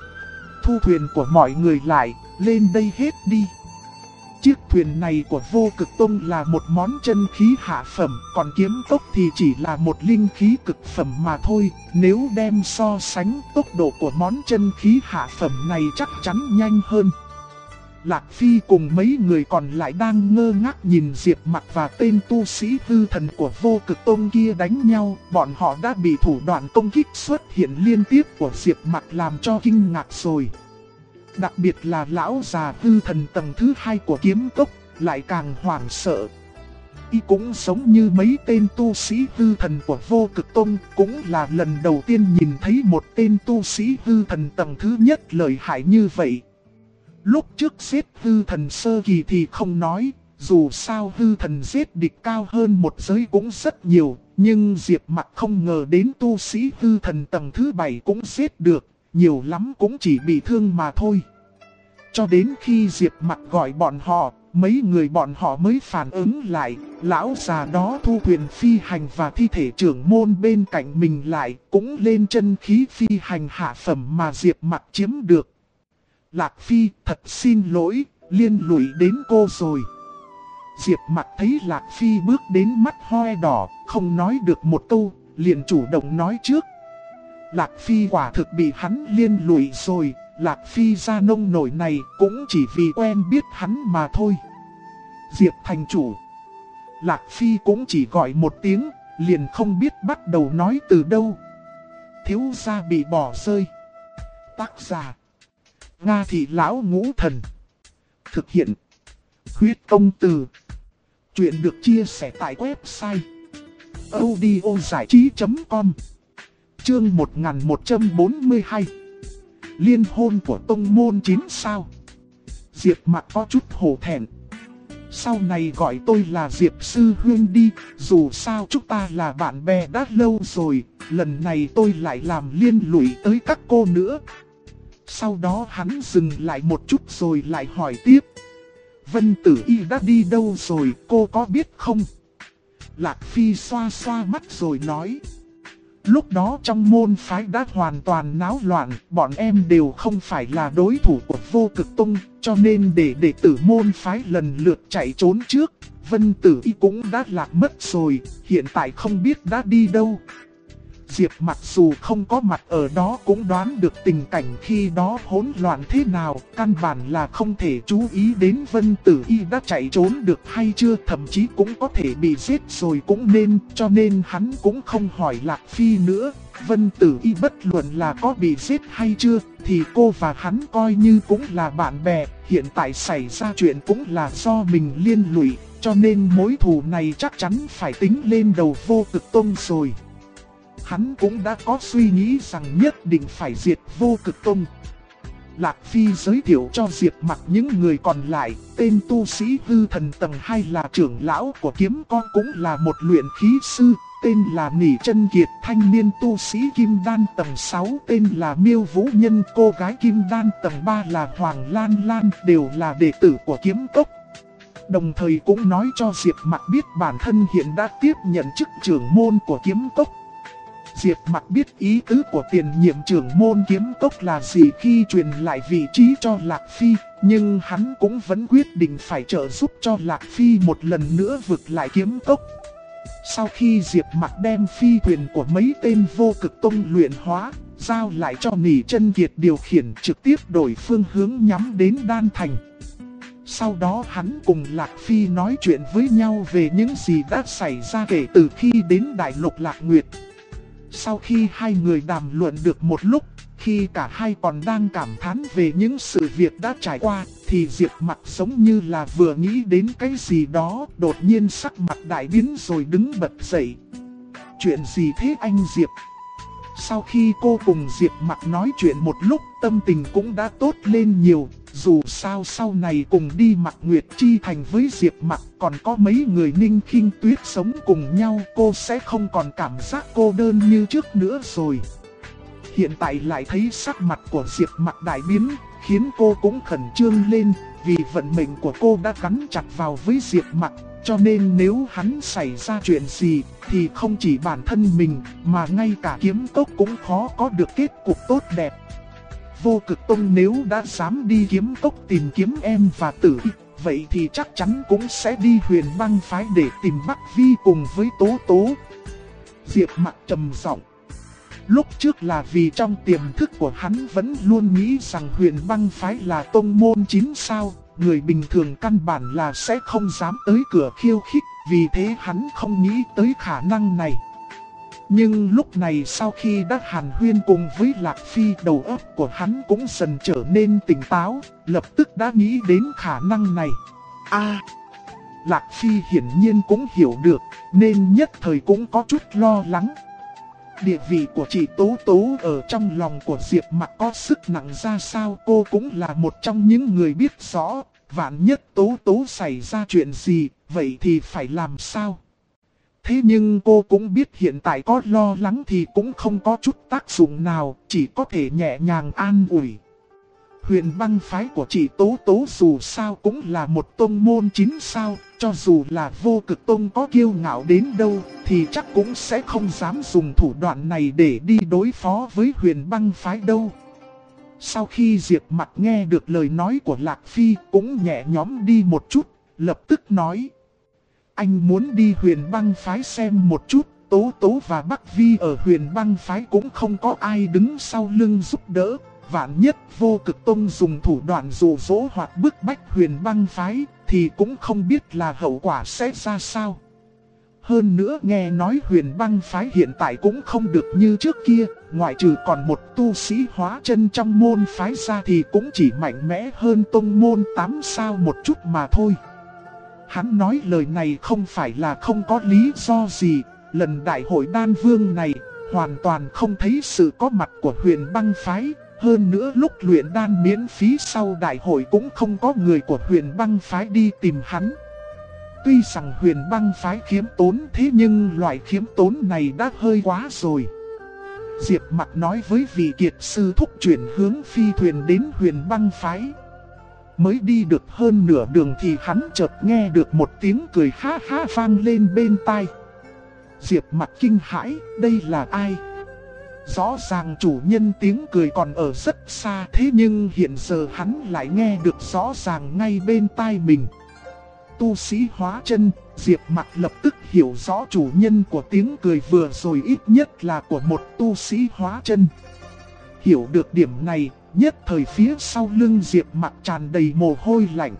Thu thuyền của mọi người lại, lên đây hết đi. Chiếc thuyền này của Vô Cực Tông là một món chân khí hạ phẩm, còn kiếm tốc thì chỉ là một linh khí cực phẩm mà thôi. Nếu đem so sánh, tốc độ của món chân khí hạ phẩm này chắc chắn nhanh hơn. Lạc Phi cùng mấy người còn lại đang ngơ ngác nhìn Diệp Mặc và tên tu sĩ hư thần của Vô Cực Tông kia đánh nhau. Bọn họ đã bị thủ đoạn công kích xuất hiện liên tiếp của Diệp Mặc làm cho kinh ngạc rồi. Đặc biệt là lão già hư thần tầng thứ 2 của kiếm cốc, lại càng hoảng sợ. Y cũng giống như mấy tên tu sĩ hư thần của Vô Cực Tông, cũng là lần đầu tiên nhìn thấy một tên tu sĩ hư thần tầng thứ nhất lợi hại như vậy. Lúc trước giết hư thần sơ kỳ thì không nói, dù sao hư thần giết địch cao hơn một giới cũng rất nhiều, nhưng Diệp Mặc không ngờ đến tu sĩ hư thần tầng thứ 7 cũng giết được. Nhiều lắm cũng chỉ bị thương mà thôi. Cho đến khi Diệp Mặc gọi bọn họ, mấy người bọn họ mới phản ứng lại. Lão già đó thu thuyền phi hành và thi thể trưởng môn bên cạnh mình lại, cũng lên chân khí phi hành hạ phẩm mà Diệp Mặc chiếm được. Lạc Phi, thật xin lỗi, liên lụy đến cô rồi. Diệp Mặc thấy Lạc Phi bước đến mắt hoe đỏ, không nói được một câu, liền chủ động nói trước. Lạc Phi quả thực bị hắn liên lụy rồi, Lạc Phi ra nông nổi này cũng chỉ vì quen biết hắn mà thôi. Diệp thành chủ. Lạc Phi cũng chỉ gọi một tiếng, liền không biết bắt đầu nói từ đâu. thiếu gia bị bỏ rơi. Tác giả: Nga Thị Lão Ngũ Thần. Thực hiện: Huyết Công Từ. Chuyện được chia sẻ tại website audiozảichí.com. Chương 1142. Liên hôn của tông môn 9 sao. Diệp Mặc có chút hổ thẹn. Sau này gọi tôi là Diệp Sư Huynh đi, dù sao chúng ta là bạn bè đã lâu rồi, lần này tôi lại làm liên lụy tới các cô nữa. Sau đó hắn dừng lại một chút rồi lại hỏi tiếp. Vân Tử Y đã đi đâu rồi, cô có biết không? Lạc Phi xoa xoa mắt rồi nói. Lúc đó trong môn phái đã hoàn toàn náo loạn, bọn em đều không phải là đối thủ của Vô Cực Tông, cho nên để đệ tử môn phái lần lượt chạy trốn trước. Vân Tử Y cũng đã lạc mất rồi, hiện tại không biết đã đi đâu. Diệp mặc dù không có mặt ở đó cũng đoán được tình cảnh khi đó hỗn loạn thế nào, căn bản là không thể chú ý đến Vân Tử Y đã chạy trốn được hay chưa, thậm chí cũng có thể bị giết rồi cũng nên, cho nên hắn cũng không hỏi Lạc Phi nữa. Vân Tử Y bất luận là có bị giết hay chưa, thì cô và hắn coi như cũng là bạn bè, hiện tại xảy ra chuyện cũng là do mình liên lụy, cho nên mối thù này chắc chắn phải tính lên đầu Vô Cực Tông rồi. Hắn cũng đã có suy nghĩ rằng nhất định phải diệt Vô Cực Tông. Lạc Phi giới thiệu cho Diệp Mặc những người còn lại, tên tu sĩ hư thần tầng 2 là trưởng lão của kiếm con cũng là một luyện khí sư, tên là Nỉ Chân Kiệt, thanh niên tu sĩ kim đan tầng 6 tên là Miêu Vũ Nhân, cô gái kim đan tầng 3 là Hoàng Lan Lan, đều là đệ tử của kiếm cốc. Đồng thời cũng nói cho Diệp Mặc biết bản thân hiện đã tiếp nhận chức trưởng môn của kiếm cốc. Diệp Mặc biết ý tứ của tiền nhiệm trưởng môn kiếm cốc là gì khi truyền lại vị trí cho Lạc Phi, nhưng hắn cũng vẫn quyết định phải trợ giúp cho Lạc Phi một lần nữa vực lại kiếm cốc. Sau khi Diệp Mặc đem phi thuyền của mấy tên Vô Cực Tông luyện hóa, giao lại cho Nỉ Chân Kiệt điều khiển, trực tiếp đổi phương hướng nhắm đến Đan Thành. Sau đó hắn cùng Lạc Phi nói chuyện với nhau về những gì đã xảy ra kể từ khi đến Đại Lục Lạc Nguyệt. Sau khi hai người đàm luận được một lúc, khi cả hai còn đang cảm thán về những sự việc đã trải qua, thì Diệp Mặc giống như là vừa nghĩ đến cái gì đó, đột nhiên sắc mặt đại biến rồi đứng bật dậy. Chuyện gì thế anh Diệp? Sau khi cô cùng Diệp Mặc nói chuyện một lúc, tâm tình cũng đã tốt lên nhiều. Dù sao sau này cùng đi Mạc Nguyệt Chi Thành với Diệp Mặc, còn có mấy người Ninh Khinh Tuyết sống cùng nhau, cô sẽ không còn cảm giác cô đơn như trước nữa rồi. Hiện tại lại thấy sắc mặt của Diệp Mặc đại biến, khiến cô cũng khẩn trương lên, vì vận mệnh của cô đã gắn chặt vào với Diệp Mặc. Cho nên nếu hắn xảy ra chuyện gì, thì không chỉ bản thân mình, mà ngay cả kiếm cốc cũng khó có được kết cục tốt đẹp. Vô Cực Tông nếu đã dám đi kiếm cốc tìm kiếm em và Tử Y, vậy thì chắc chắn cũng sẽ đi Huyền Băng phái để tìm Bắc Vi cùng với Tố Tố. Diệp Mặc trầm giọng. Lúc trước là vì trong tiềm thức của hắn vẫn luôn nghĩ rằng Huyền Băng phái là tông môn 9 sao, người bình thường căn bản là sẽ không dám tới cửa khiêu khích, vì thế hắn không nghĩ tới khả năng này. Nhưng lúc này sau khi đã hàn huyên cùng với Lạc Phi, đầu óc của hắn cũng dần trở nên tỉnh táo, lập tức đã nghĩ đến khả năng này. Lạc Phi hiển nhiên cũng hiểu được, nên nhất thời cũng có chút lo lắng. Địa vị của chị Tố Tố ở trong lòng của Diệp Mặc có sức nặng ra sao, cô cũng là một trong những người biết rõ, vạn nhất Tố Tố xảy ra chuyện gì, vậy thì phải làm sao? Thế nhưng cô cũng biết hiện tại có lo lắng thì cũng không có chút tác dụng nào, chỉ có thể nhẹ nhàng an ủi. Huyền Băng phái của chị Tố Tố dù sao cũng là một tông môn 9 sao, cho dù là Vô Cực Tông có kiêu ngạo đến đâu, thì chắc cũng sẽ không dám dùng thủ đoạn này để đi đối phó với Huyền Băng phái đâu. Sau khi Diệp Mặc nghe được lời nói của Lạc Phi cũng nhẹ nhõm đi một chút, lập tức nói. Anh muốn đi Huyền Băng phái xem một chút, Tố Tố và Bắc Vi ở Huyền Băng phái cũng không có ai đứng sau lưng giúp đỡ. Vạn nhất Vô Cực Tông dùng thủ đoạn dụ dỗ hoặc bức bách Huyền Băng phái, thì cũng không biết là hậu quả sẽ ra sao. Hơn nữa nghe nói Huyền Băng phái hiện tại cũng không được như trước kia, ngoại trừ còn một tu sĩ hóa chân trong môn phái ra thì cũng chỉ mạnh mẽ hơn tông môn 8 sao một chút mà thôi. Hắn nói lời này không phải là không có lý do gì, lần đại hội đan vương này hoàn toàn không thấy sự có mặt của Huyền Băng phái. Hơn nữa lúc luyện đan miễn phí sau đại hội cũng không có người của Huyền Băng phái đi tìm hắn. Tuy rằng Huyền Băng phái khiếm tốn thế nhưng loại khiếm tốn này đã hơi quá rồi. Diệp Mặc nói với vị kiệt sư thúc chuyển hướng phi thuyền đến Huyền Băng phái. Mới đi được hơn nửa đường thì hắn chợt nghe được một tiếng cười ha ha vang lên bên tai. Diệp Mặc kinh hãi, đây là ai? Rõ ràng chủ nhân tiếng cười còn ở rất xa, thế nhưng hiện giờ hắn lại nghe được rõ ràng ngay bên tai mình. Tu sĩ hóa chân, Diệp Mặc lập tức hiểu rõ chủ nhân của tiếng cười vừa rồi ít nhất là của một tu sĩ hóa chân. Hiểu được điểm này, nhất thời phía sau lưng Diệp Mặc tràn đầy mồ hôi lạnh.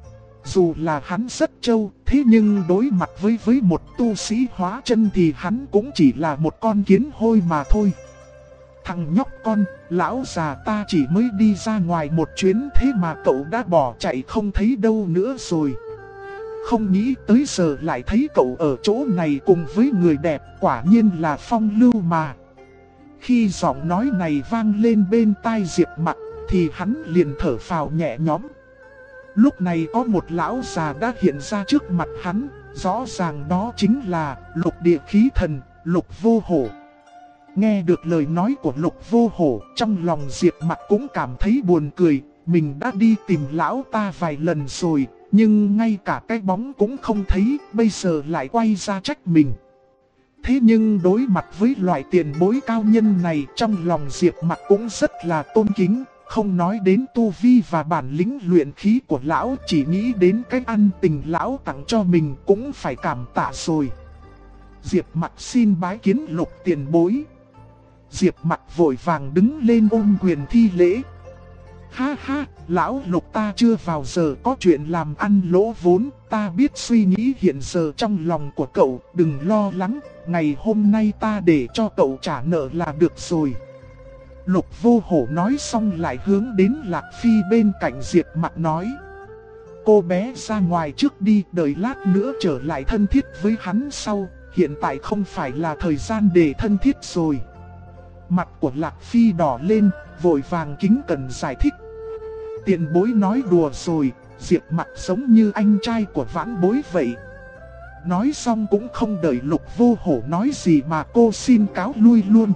Dù là hắn rất trâu, thế nhưng đối mặt với một tu sĩ hóa chân thì hắn cũng chỉ là một con kiến hôi mà thôi. Thằng nhóc con, lão già ta chỉ mới đi ra ngoài một chuyến thế mà cậu đã bỏ chạy không thấy đâu nữa rồi. Không nghĩ tới giờ lại thấy cậu ở chỗ này cùng với người đẹp, quả nhiên là phong lưu mà. Khi giọng nói này vang lên bên tai Diệp Mặc thì hắn liền thở phào nhẹ nhõm. Lúc này có một lão già đã hiện ra trước mặt hắn, rõ ràng đó chính là Lục Địa Khí Thần, Lục Vô Hổ. Nghe được lời nói của Lục Vô Hổ, trong lòng Diệp Mặc cũng cảm thấy buồn cười. Mình đã đi tìm lão ta vài lần rồi, nhưng ngay cả cái bóng cũng không thấy, bây giờ lại quay ra trách mình. Thế nhưng đối mặt với loại tiền bối cao nhân này, trong lòng Diệp Mặc cũng rất là tôn kính. Không nói đến tu vi và bản lĩnh luyện khí của lão, chỉ nghĩ đến cái ân tình lão tặng cho mình cũng phải cảm tạ rồi. Diệp Mặc xin bái kiến Lục tiền bối. Diệp Mặc vội vàng đứng lên ôm quyền thi lễ. Ha ha, lão Lục ta chưa vào giờ có chuyện làm ăn lỗ vốn, ta biết suy nghĩ hiện giờ trong lòng của cậu, đừng lo lắng, ngày hôm nay ta để cho cậu trả nợ là được rồi. Lục Vô Hổ nói xong lại hướng đến Lạc Phi bên cạnh Diệp Mặc nói. Cô bé ra ngoài trước đi, đợi lát nữa trở lại thân thiết với hắn sau, hiện tại không phải là thời gian để thân thiết rồi. Mặt của Lạc Phi đỏ lên, vội vàng kính cẩn giải thích. Tiền bối nói đùa rồi, Diệp Mặc giống như anh trai của vãn bối vậy. Nói xong cũng không đợi Lục Vô Hổ nói gì mà cô xin cáo lui luôn.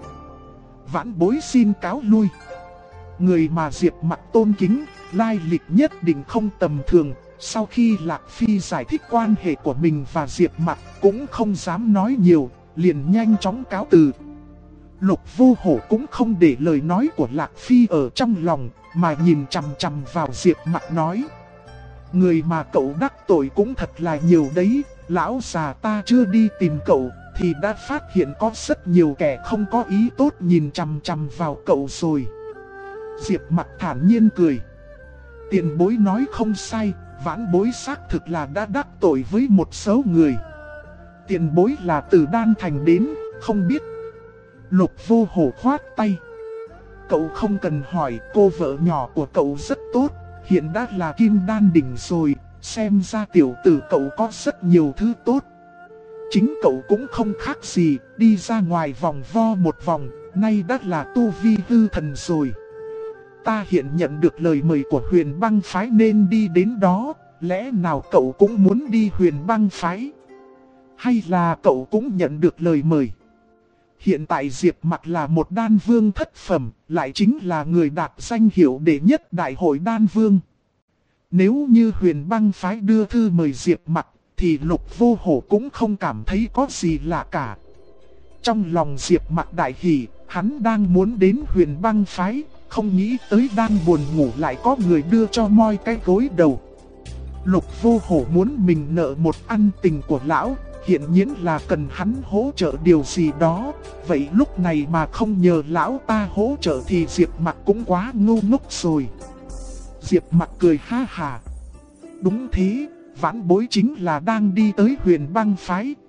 Vãn bối xin cáo lui. Người mà Diệp Mặc tôn kính, lai lịch nhất định không tầm thường. Sau khi Lạc Phi giải thích quan hệ của mình và Diệp Mặc cũng không dám nói nhiều, liền nhanh chóng cáo từ. Lục Vô Hổ cũng không để lời nói của Lạc Phi ở trong lòng, mà nhìn chằm chằm vào Diệp Mặc nói. Người mà cậu đắc tội cũng thật là nhiều đấy, lão già ta chưa đi tìm cậu thì đã phát hiện có rất nhiều kẻ không có ý tốt nhìn chằm chằm vào cậu rồi. Diệp Mặc thản nhiên cười. Tiền bối nói không sai, vãn bối xác thực là đã đắc tội với một số người. Tiền bối là từ Đan Thành đến, không biết. Lục Vô Hổ khoát tay. Cậu không cần hỏi, cô vợ nhỏ của cậu rất tốt, hiện đã là Kim Đan đỉnh rồi, xem ra tiểu tử cậu có rất nhiều thứ tốt. Chính cậu cũng không khác gì, đi ra ngoài vòng vo một vòng, nay đã là tu vi hư thần rồi. Ta hiện nhận được lời mời của Huyền Băng phái nên đi đến đó, lẽ nào cậu cũng muốn đi Huyền Băng phái? Hay là cậu cũng nhận được lời mời? Hiện tại Diệp Mặc là một đan vương thất phẩm, lại chính là người đạt danh hiệu đệ nhất đại hội đan vương. Nếu như Huyền Băng phái đưa thư mời Diệp Mặc, thì Lục Vô Hổ cũng không cảm thấy có gì lạ cả. Trong lòng Diệp Mặc đại hỉ, hắn đang muốn đến Huyền Băng phái, không nghĩ tới đang buồn ngủ lại có người đưa cho moi cái gối đầu. Lục Vô Hổ muốn mình nợ một ân tình của lão, hiện nhiên là cần hắn hỗ trợ điều gì đó. Vậy lúc này mà không nhờ lão ta hỗ trợ thì Diệp Mặc cũng quá ngu ngốc rồi. Diệp Mặc cười ha hà. Đúng thế, vãn bối chính là đang đi tới Huyền Băng phái,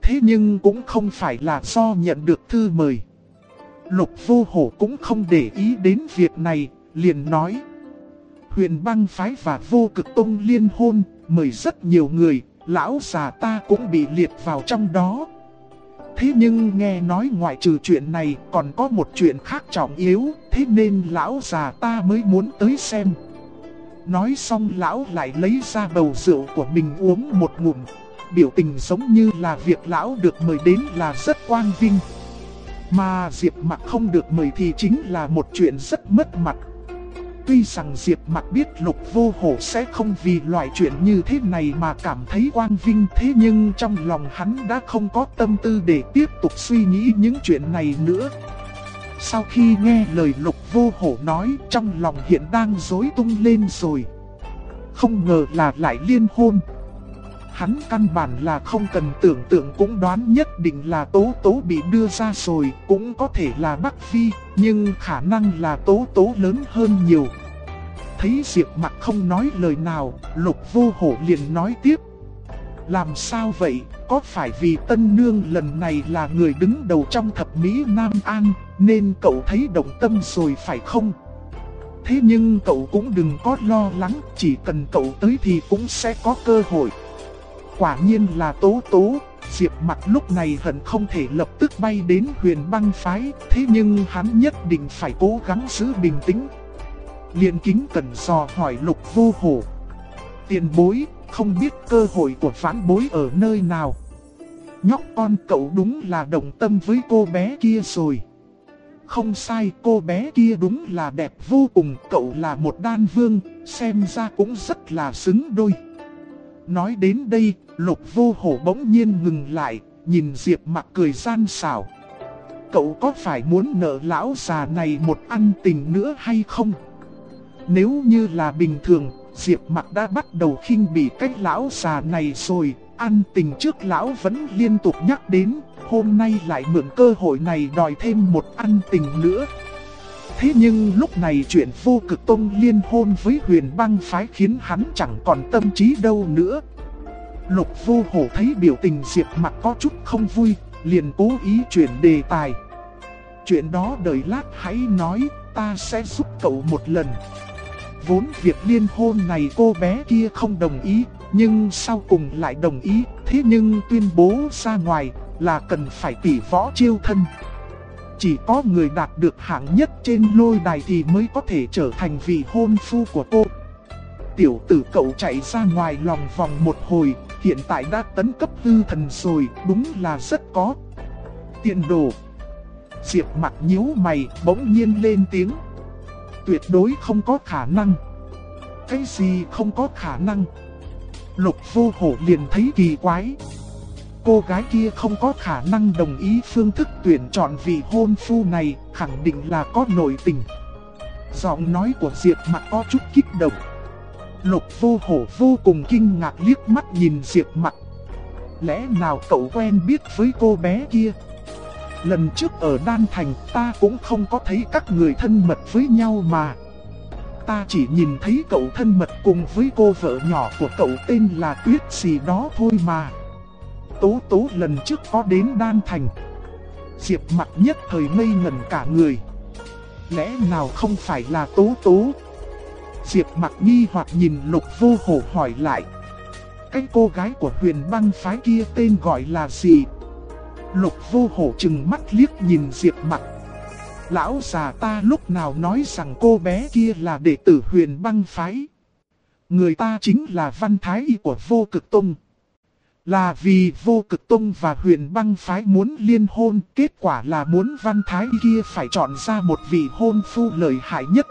thế nhưng cũng không phải là do nhận được thư mời. Lục Vô Hổ cũng không để ý đến việc này, liền nói. Huyền Băng Phái và Vô Cực Tông liên hôn, mời rất nhiều người, lão già ta cũng bị liệt vào trong đó. Thế nhưng nghe nói ngoại trừ chuyện này còn có một chuyện khác trọng yếu, thế nên lão già ta mới muốn tới xem. Nói xong lão lại lấy ra bầu rượu của mình uống một ngụm, biểu tình giống như là việc lão được mời đến là rất quang vinh. Mà Diệp Mặc không được mời thì chính là một chuyện rất mất mặt. Tuy rằng Diệp Mặc biết Lục Vô Hổ sẽ không vì loại chuyện như thế này mà cảm thấy quang vinh, thế nhưng trong lòng hắn đã không có tâm tư để tiếp tục suy nghĩ những chuyện này nữa. Sau khi nghe lời Lục Vô Hổ nói, trong lòng hiện đang rối tung lên rồi. Không ngờ là lại liên hôn. Hắn căn bản là không cần tưởng tượng cũng đoán nhất định là Tố Tố bị đưa ra rồi, cũng có thể là Bắc Phi, nhưng khả năng là Tố Tố lớn hơn nhiều. Thấy Diệp Mặc không nói lời nào, Lục Vô Hổ liền nói tiếp. Làm sao vậy, có phải vì tân nương lần này là người đứng đầu trong thập mỹ Nam An, nên cậu thấy động tâm rồi phải không? Thế nhưng cậu cũng đừng có lo lắng, chỉ cần cậu tới thì cũng sẽ có cơ hội. Quả nhiên là Tố Tố. Diệp Mặc lúc này hận không thể lập tức bay đến Huyền Băng Phái, thế nhưng hắn nhất định phải cố gắng giữ bình tĩnh. Liền kính cẩn dò hỏi Lục Vô Hổ. Tiền bối, không biết cơ hội của vãn bối ở nơi nào? Nhóc con cậu đúng là đồng tâm với cô bé kia rồi. Không sai, cô bé kia đúng là đẹp vô cùng, cậu là một đan vương, xem ra cũng rất là xứng đôi. Nói đến đây, Lục Vô Hổ bỗng nhiên ngừng lại, nhìn Diệp Mặc cười gian xảo. Cậu có phải muốn nợ lão già này một ân tình nữa hay không? Nếu như là bình thường, Diệp Mặc đã bắt đầu khinh bỉ cái lão già này rồi. Ân tình trước lão vẫn liên tục nhắc đến, hôm nay lại mượn cơ hội này đòi thêm một ân tình nữa. Thế nhưng lúc này chuyện Vô Cực Tông liên hôn với Huyền Băng Phái khiến hắn chẳng còn tâm trí đâu nữa. Lục Vô Hổ thấy biểu tình Diệp Mặc có chút không vui, liền cố ý chuyển đề tài. Chuyện đó đợi lát hãy nói, ta sẽ giúp cậu một lần. Vốn việc liên hôn này cô bé kia không đồng ý, nhưng sau cùng lại đồng ý. Thế nhưng tuyên bố ra ngoài là cần phải tỷ võ chiêu thân. Chỉ có người đạt được hạng nhất trên lôi đài thì mới có thể trở thành vị hôn phu của cô. Tiểu tử cậu chạy ra ngoài lòng vòng một hồi, hiện tại đã tấn cấp hư thần rồi, đúng là rất có tiền đồ. Diệp Mặc nhíu mày, bỗng nhiên lên tiếng. Tuyệt đối không có khả năng. Cái gì không có khả năng? Lục Vô Hổ liền thấy kỳ quái. Cô gái kia không có khả năng đồng ý phương thức tuyển chọn vị hôn phu này, khẳng định là có nội tình. Giọng nói của Diệp Mặc có chút kích động. Lục Vô Hổ vô cùng kinh ngạc liếc mắt nhìn Diệp Mặc. Lẽ nào cậu quen biết với cô bé kia? Lần trước ở Đan Thành ta cũng không có thấy các người thân mật với nhau mà. Ta chỉ nhìn thấy cậu thân mật cùng với cô vợ nhỏ của cậu tên là Tuyết gì đó thôi mà. Tố Tố lần trước có đến Đan Thành. Diệp Mặc nhất thời ngây ngẩn cả người. Lẽ nào không phải là Tố Tố? Diệp Mặc nghi hoặc nhìn Lục Vô Hổ hỏi lại. Cái cô gái của Huyền Băng Phái kia tên gọi là gì? Lục Vô Hổ trừng mắt liếc nhìn Diệp Mặc. Lão già ta lúc nào nói rằng cô bé kia là đệ tử Huyền Băng Phái? Người ta chính là Văn Thái Y của Vô Cực Tông. Là vì Vô Cực Tông và Huyền Băng Phái muốn liên hôn, kết quả là muốn Văn Thái Y kia phải chọn ra một vị hôn phu lợi hại nhất.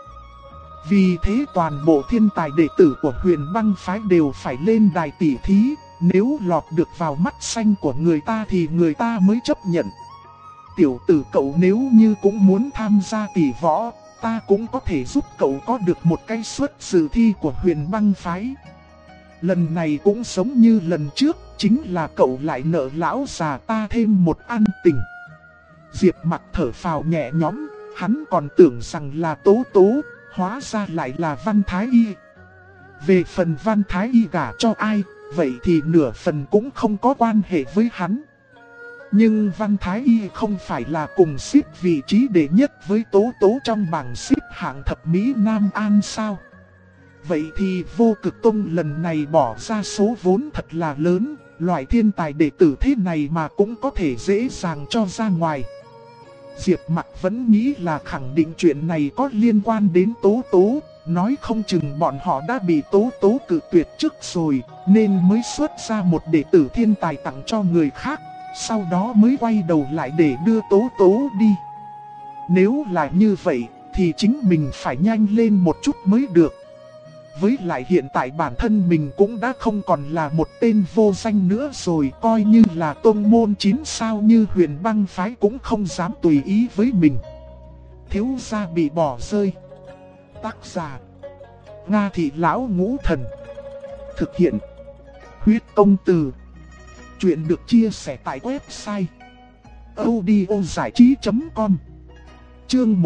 Vì thế toàn bộ thiên tài đệ tử của Huyền Băng Phái đều phải lên đài tỉ thí, nếu lọt được vào mắt xanh của người ta thì người ta mới chấp nhận. Tiểu tử cậu nếu như cũng muốn tham gia tỷ võ, ta cũng có thể giúp cậu có được một cái suất dự thi của Huyền Băng Phái. Lần này cũng giống như lần trước, chính là cậu lại nợ lão già ta thêm một ân tình. Diệp Mặc thở phào nhẹ nhõm, hắn còn tưởng rằng là Tố Tố, hóa ra lại là Văn Thái Y. Về phần Văn Thái Y gả cho ai, vậy thì nửa phần cũng không có quan hệ với hắn. Nhưng Văn Thái Y không phải là cùng xếp vị trí đệ nhất với Tố Tố trong bảng xếp hạng thập mỹ Nam An sao? Vậy thì Vô Cực Tông lần này bỏ ra số vốn thật là lớn, loại thiên tài đệ tử thế này mà cũng có thể dễ dàng cho ra ngoài. Diệp Mặc vẫn nghĩ là khẳng định chuyện này có liên quan đến Tố Tố, nói không chừng bọn họ đã bị Tố Tố cự tuyệt trước rồi, nên mới xuất ra một đệ tử thiên tài tặng cho người khác, sau đó mới quay đầu lại để đưa Tố Tố đi. Nếu là như vậy, thì chính mình phải nhanh lên một chút mới được. Với lại hiện tại bản thân mình cũng đã không còn là một tên vô danh nữa rồi, coi như là tông môn 9 sao như Huyền Băng Phái cũng không dám tùy ý với mình. Thiếu gia bị bỏ rơi. Tác giả: Nga Thị Lão Ngũ Thần. Thực hiện: Huyết Công Từ. Chuyện được chia sẻ tại website audiozảichí.com. Chương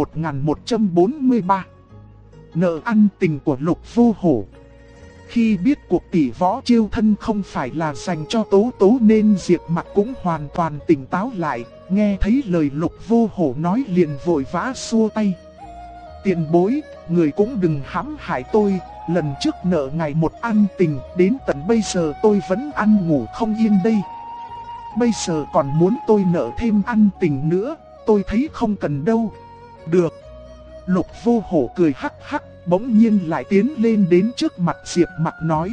1143. Nợ ăn tình của Lục Vô Hổ. Khi biết cuộc tỷ võ chiêu thân không phải là dành cho Tố Tố nên Diệp Mặc cũng hoàn toàn tỉnh táo lại, nghe thấy lời Lục Vô Hổ nói liền vội vã xua tay. Tiền bối, người cũng đừng hãm hại tôi, lần trước nợ ngài một ăn tình, đến tận bây giờ tôi vẫn ăn ngủ không yên đây. Bây giờ còn muốn tôi nợ thêm ăn tình nữa, tôi thấy không cần đâu. Được. Lục Vô Hổ cười hắc hắc, bỗng nhiên lại tiến lên đến trước mặt Diệp Mặc nói: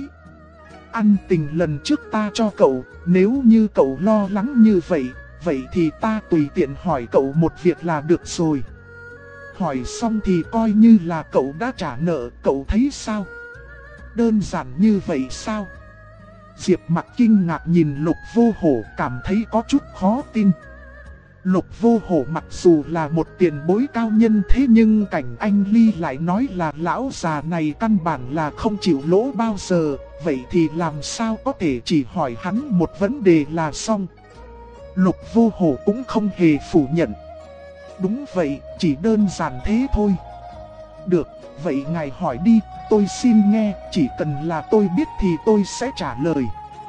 ăn tình lần trước ta cho cậu, nếu như cậu lo lắng như vậy, vậy thì ta tùy tiện hỏi cậu một việc là được rồi. Hỏi xong thì coi như là cậu đã trả nợ, cậu thấy sao? Đơn giản như vậy sao? Diệp Mặc kinh ngạc nhìn Lục Vô Hổ, cảm thấy có chút khó tin. Lục Vô Hổ mặc dù là một tiền bối cao nhân, thế nhưng Cảnh Anh Ly lại nói là lão già này căn bản là không chịu lỗ bao giờ. Vậy thì làm sao có thể chỉ hỏi hắn một vấn đề là xong? Lục Vô Hổ cũng không hề phủ nhận. Đúng vậy, chỉ đơn giản thế thôi. Được, vậy ngài hỏi đi, tôi xin nghe, chỉ cần là tôi biết thì tôi sẽ trả lời.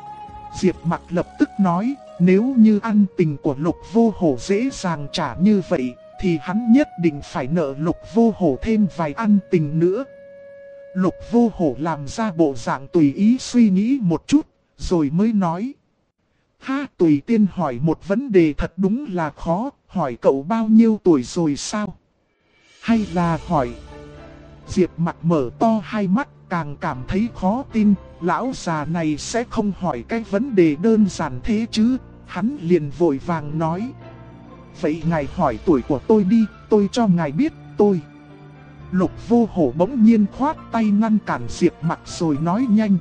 Diệp Mặc lập tức nói: nếu như ăn tình của Lục Vô Hổ dễ dàng trả như vậy, thì hắn nhất định phải nợ Lục Vô Hổ thêm vài ăn tình nữa. Lục Vô Hổ làm ra bộ dạng tùy ý suy nghĩ một chút, rồi mới nói: ha, tùy tiên hỏi một vấn đề thật đúng là khó, hỏi cậu bao nhiêu tuổi rồi sao? Hay là hỏi... Diệp Mặc mở to hai mắt, càng cảm thấy khó tin, lão già này sẽ không hỏi cái vấn đề đơn giản thế chứ. Hắn liền vội vàng nói: vậy ngài hỏi tuổi của tôi đi, tôi cho ngài biết, tôi... Lục Vô Hổ bỗng nhiên khoát tay ngăn cản Diệp Mặc rồi nói nhanh: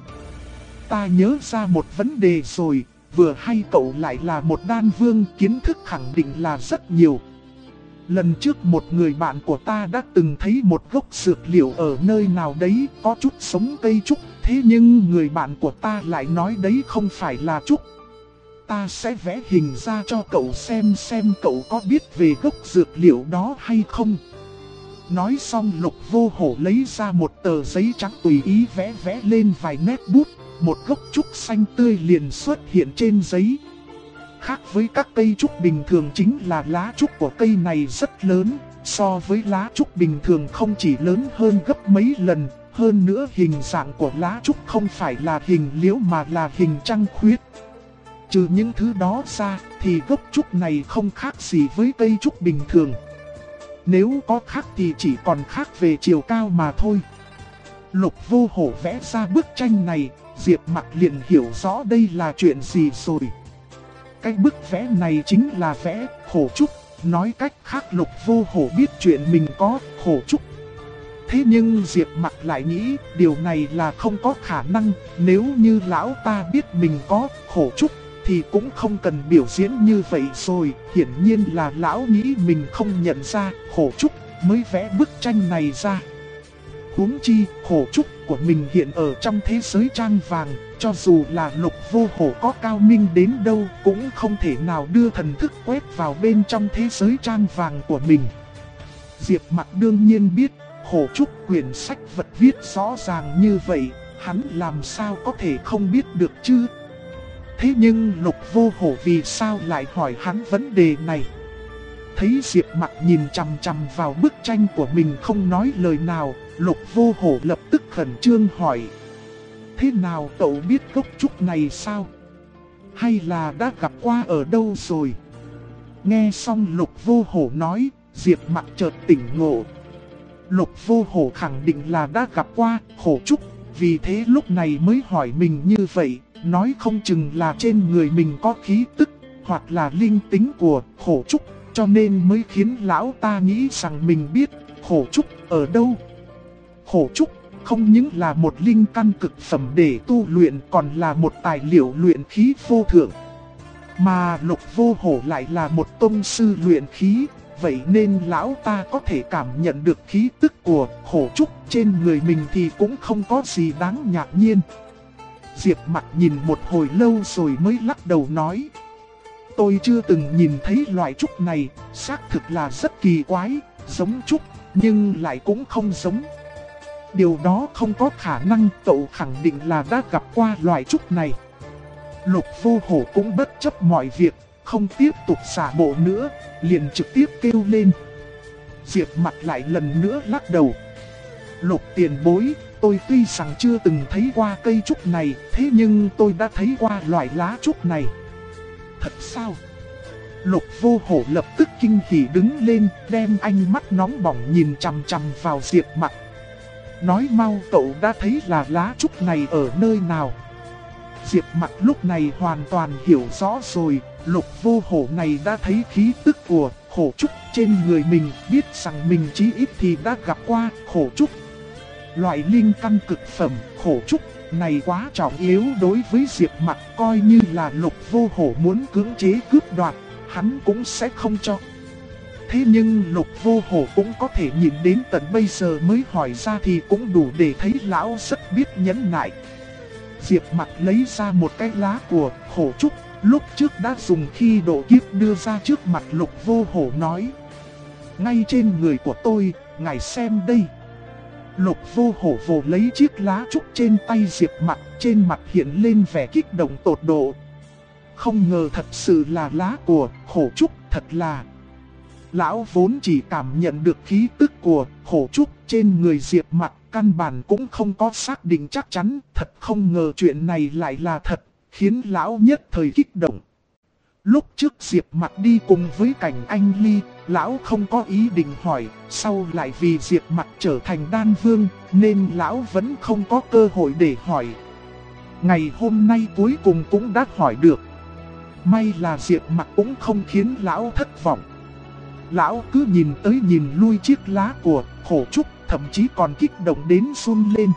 ta nhớ ra một vấn đề rồi, vừa hay cậu lại là một đan vương, kiến thức khẳng định là rất nhiều. Lần trước một người bạn của ta đã từng thấy một gốc dược liệu ở nơi nào đấy có chút sống cây trúc, thế nhưng người bạn của ta lại nói đấy không phải là trúc. Ta sẽ vẽ hình ra cho cậu xem cậu có biết về gốc dược liệu đó hay không. Nói xong Lục Vô Hổ lấy ra một tờ giấy trắng tùy ý vẽ lên vài nét bút, một gốc trúc xanh tươi liền xuất hiện trên giấy. Khác với các cây trúc bình thường chính là lá trúc của cây này rất lớn, so với lá trúc bình thường không chỉ lớn hơn gấp mấy lần, hơn nữa hình dạng của lá trúc không phải là hình liễu mà là hình trăng khuyết. Trừ những thứ đó ra thì gốc trúc này không khác gì với cây trúc bình thường. Nếu có khác thì chỉ còn khác về chiều cao mà thôi. Lục Vô Hổ vẽ ra bức tranh này, Diệp Mặc liền hiểu rõ đây là chuyện gì rồi. Cái bức vẽ này chính là vẽ khổ trúc, nói cách khác Lục Vô Hổ biết chuyện mình có khổ trúc. Thế nhưng Diệp Mặc lại nghĩ điều này là không có khả năng, nếu như lão ta biết mình có khổ trúc thì cũng không cần biểu diễn như vậy rồi. Hiển nhiên là lão nghĩ mình không nhận ra khổ trúc mới vẽ bức tranh này ra. Huống chi khổ trúc của mình hiện ở trong thế giới trang vàng, cho dù là Lục Vô Hổ có cao minh đến đâu cũng không thể nào đưa thần thức quét vào bên trong thế giới trang vàng của mình. Diệp Mặc đương nhiên biết khổ trúc quyển sách vật viết rõ ràng như vậy, hắn làm sao có thể không biết được chứ. Thế nhưng Lục Vô Hổ vì sao lại hỏi hắn vấn đề này? Thấy Diệp Mặc nhìn chằm chằm vào bức tranh của mình không nói lời nào, Lục Vô Hổ lập tức khẩn trương hỏi. Thế nào cậu biết gốc trúc này sao? Hay là đã gặp qua ở đâu rồi? Nghe xong Lục Vô Hổ nói, Diệp Mặc chợt tỉnh ngộ. Lục Vô Hổ khẳng định là đã gặp qua khổ trúc, vì thế lúc này mới hỏi mình như vậy, nói không chừng là trên người mình có khí tức, hoặc là linh tính của khổ trúc, cho nên mới khiến lão ta nghĩ rằng mình biết khổ trúc ở đâu. Khổ trúc không những là một linh căn cực phẩm để tu luyện, còn là một tài liệu luyện khí vô thượng. Mà Lục Vô Hổ lại là một tông sư luyện khí, vậy nên lão ta có thể cảm nhận được khí tức của khổ trúc trên người mình thì cũng không có gì đáng ngạc nhiên. Diệp Mặc nhìn một hồi lâu rồi mới lắc đầu nói. Tôi chưa từng nhìn thấy loại trúc này, xác thực là rất kỳ quái, giống trúc, nhưng lại cũng không giống. Điều đó không có khả năng, cậu khẳng định là đã gặp qua loại trúc này. Lục Vô Hổ cũng bất chấp mọi việc, không tiếp tục giả bộ nữa, liền trực tiếp kêu lên. Diệp Mặc lại lần nữa lắc đầu. Lục tiền bối, tôi tuy rằng chưa từng thấy qua cây trúc này, thế nhưng tôi đã thấy qua loại lá trúc này. Thật sao? Lục Vô Hổ lập tức kinh hỉ đứng lên, đem ánh mắt nóng bỏng nhìn chằm chằm vào Diệp Mặc. Nói mau, cậu đã thấy là lá trúc này ở nơi nào? Diệp Mặc lúc này hoàn toàn hiểu rõ rồi, Lục Vô Hổ này đã thấy khí tức của khổ trúc trên người mình, biết rằng mình chí ít thì đã gặp qua khổ trúc. Loại linh căn cực phẩm khổ trúc này quá trọng yếu đối với Diệp Mặc, coi như là Lục Vô Hổ muốn cưỡng chế cướp đoạt, hắn cũng sẽ không cho. Thế nhưng Lục Vô Hổ cũng có thể nhìn đến tận bây giờ mới hỏi ra thì cũng đủ để thấy lão rất biết nhẫn nại. Diệp Mặc lấy ra một cái lá của khổ trúc, lúc trước đã dùng khi độ kiếp đưa ra trước mặt Lục Vô Hổ nói. Ngay trên người của tôi, ngài xem đây. Lục Vô Hổ vồ lấy chiếc lá trúc trên tay Diệp Mặc, trên mặt hiện lên vẻ kích động tột độ. Không ngờ thật sự là lá của khổ trúc, thật là. Lão vốn chỉ cảm nhận được khí tức của khổ trúc trên người Diệp Mặc, căn bản cũng không có xác định chắc chắn, thật không ngờ chuyện này lại là thật, khiến lão nhất thời kích động. Lúc trước Diệp Mặc đi cùng với Cảnh Anh Ly, lão không có ý định hỏi, sau lại vì Diệp Mặc trở thành đan vương, nên lão vẫn không có cơ hội để hỏi. Ngày hôm nay cuối cùng cũng đã hỏi được. May là Diệp Mặc cũng không khiến lão thất vọng. Lão cứ nhìn tới nhìn lui chiếc lá của khổ trúc, thậm chí còn kích động đến run lên.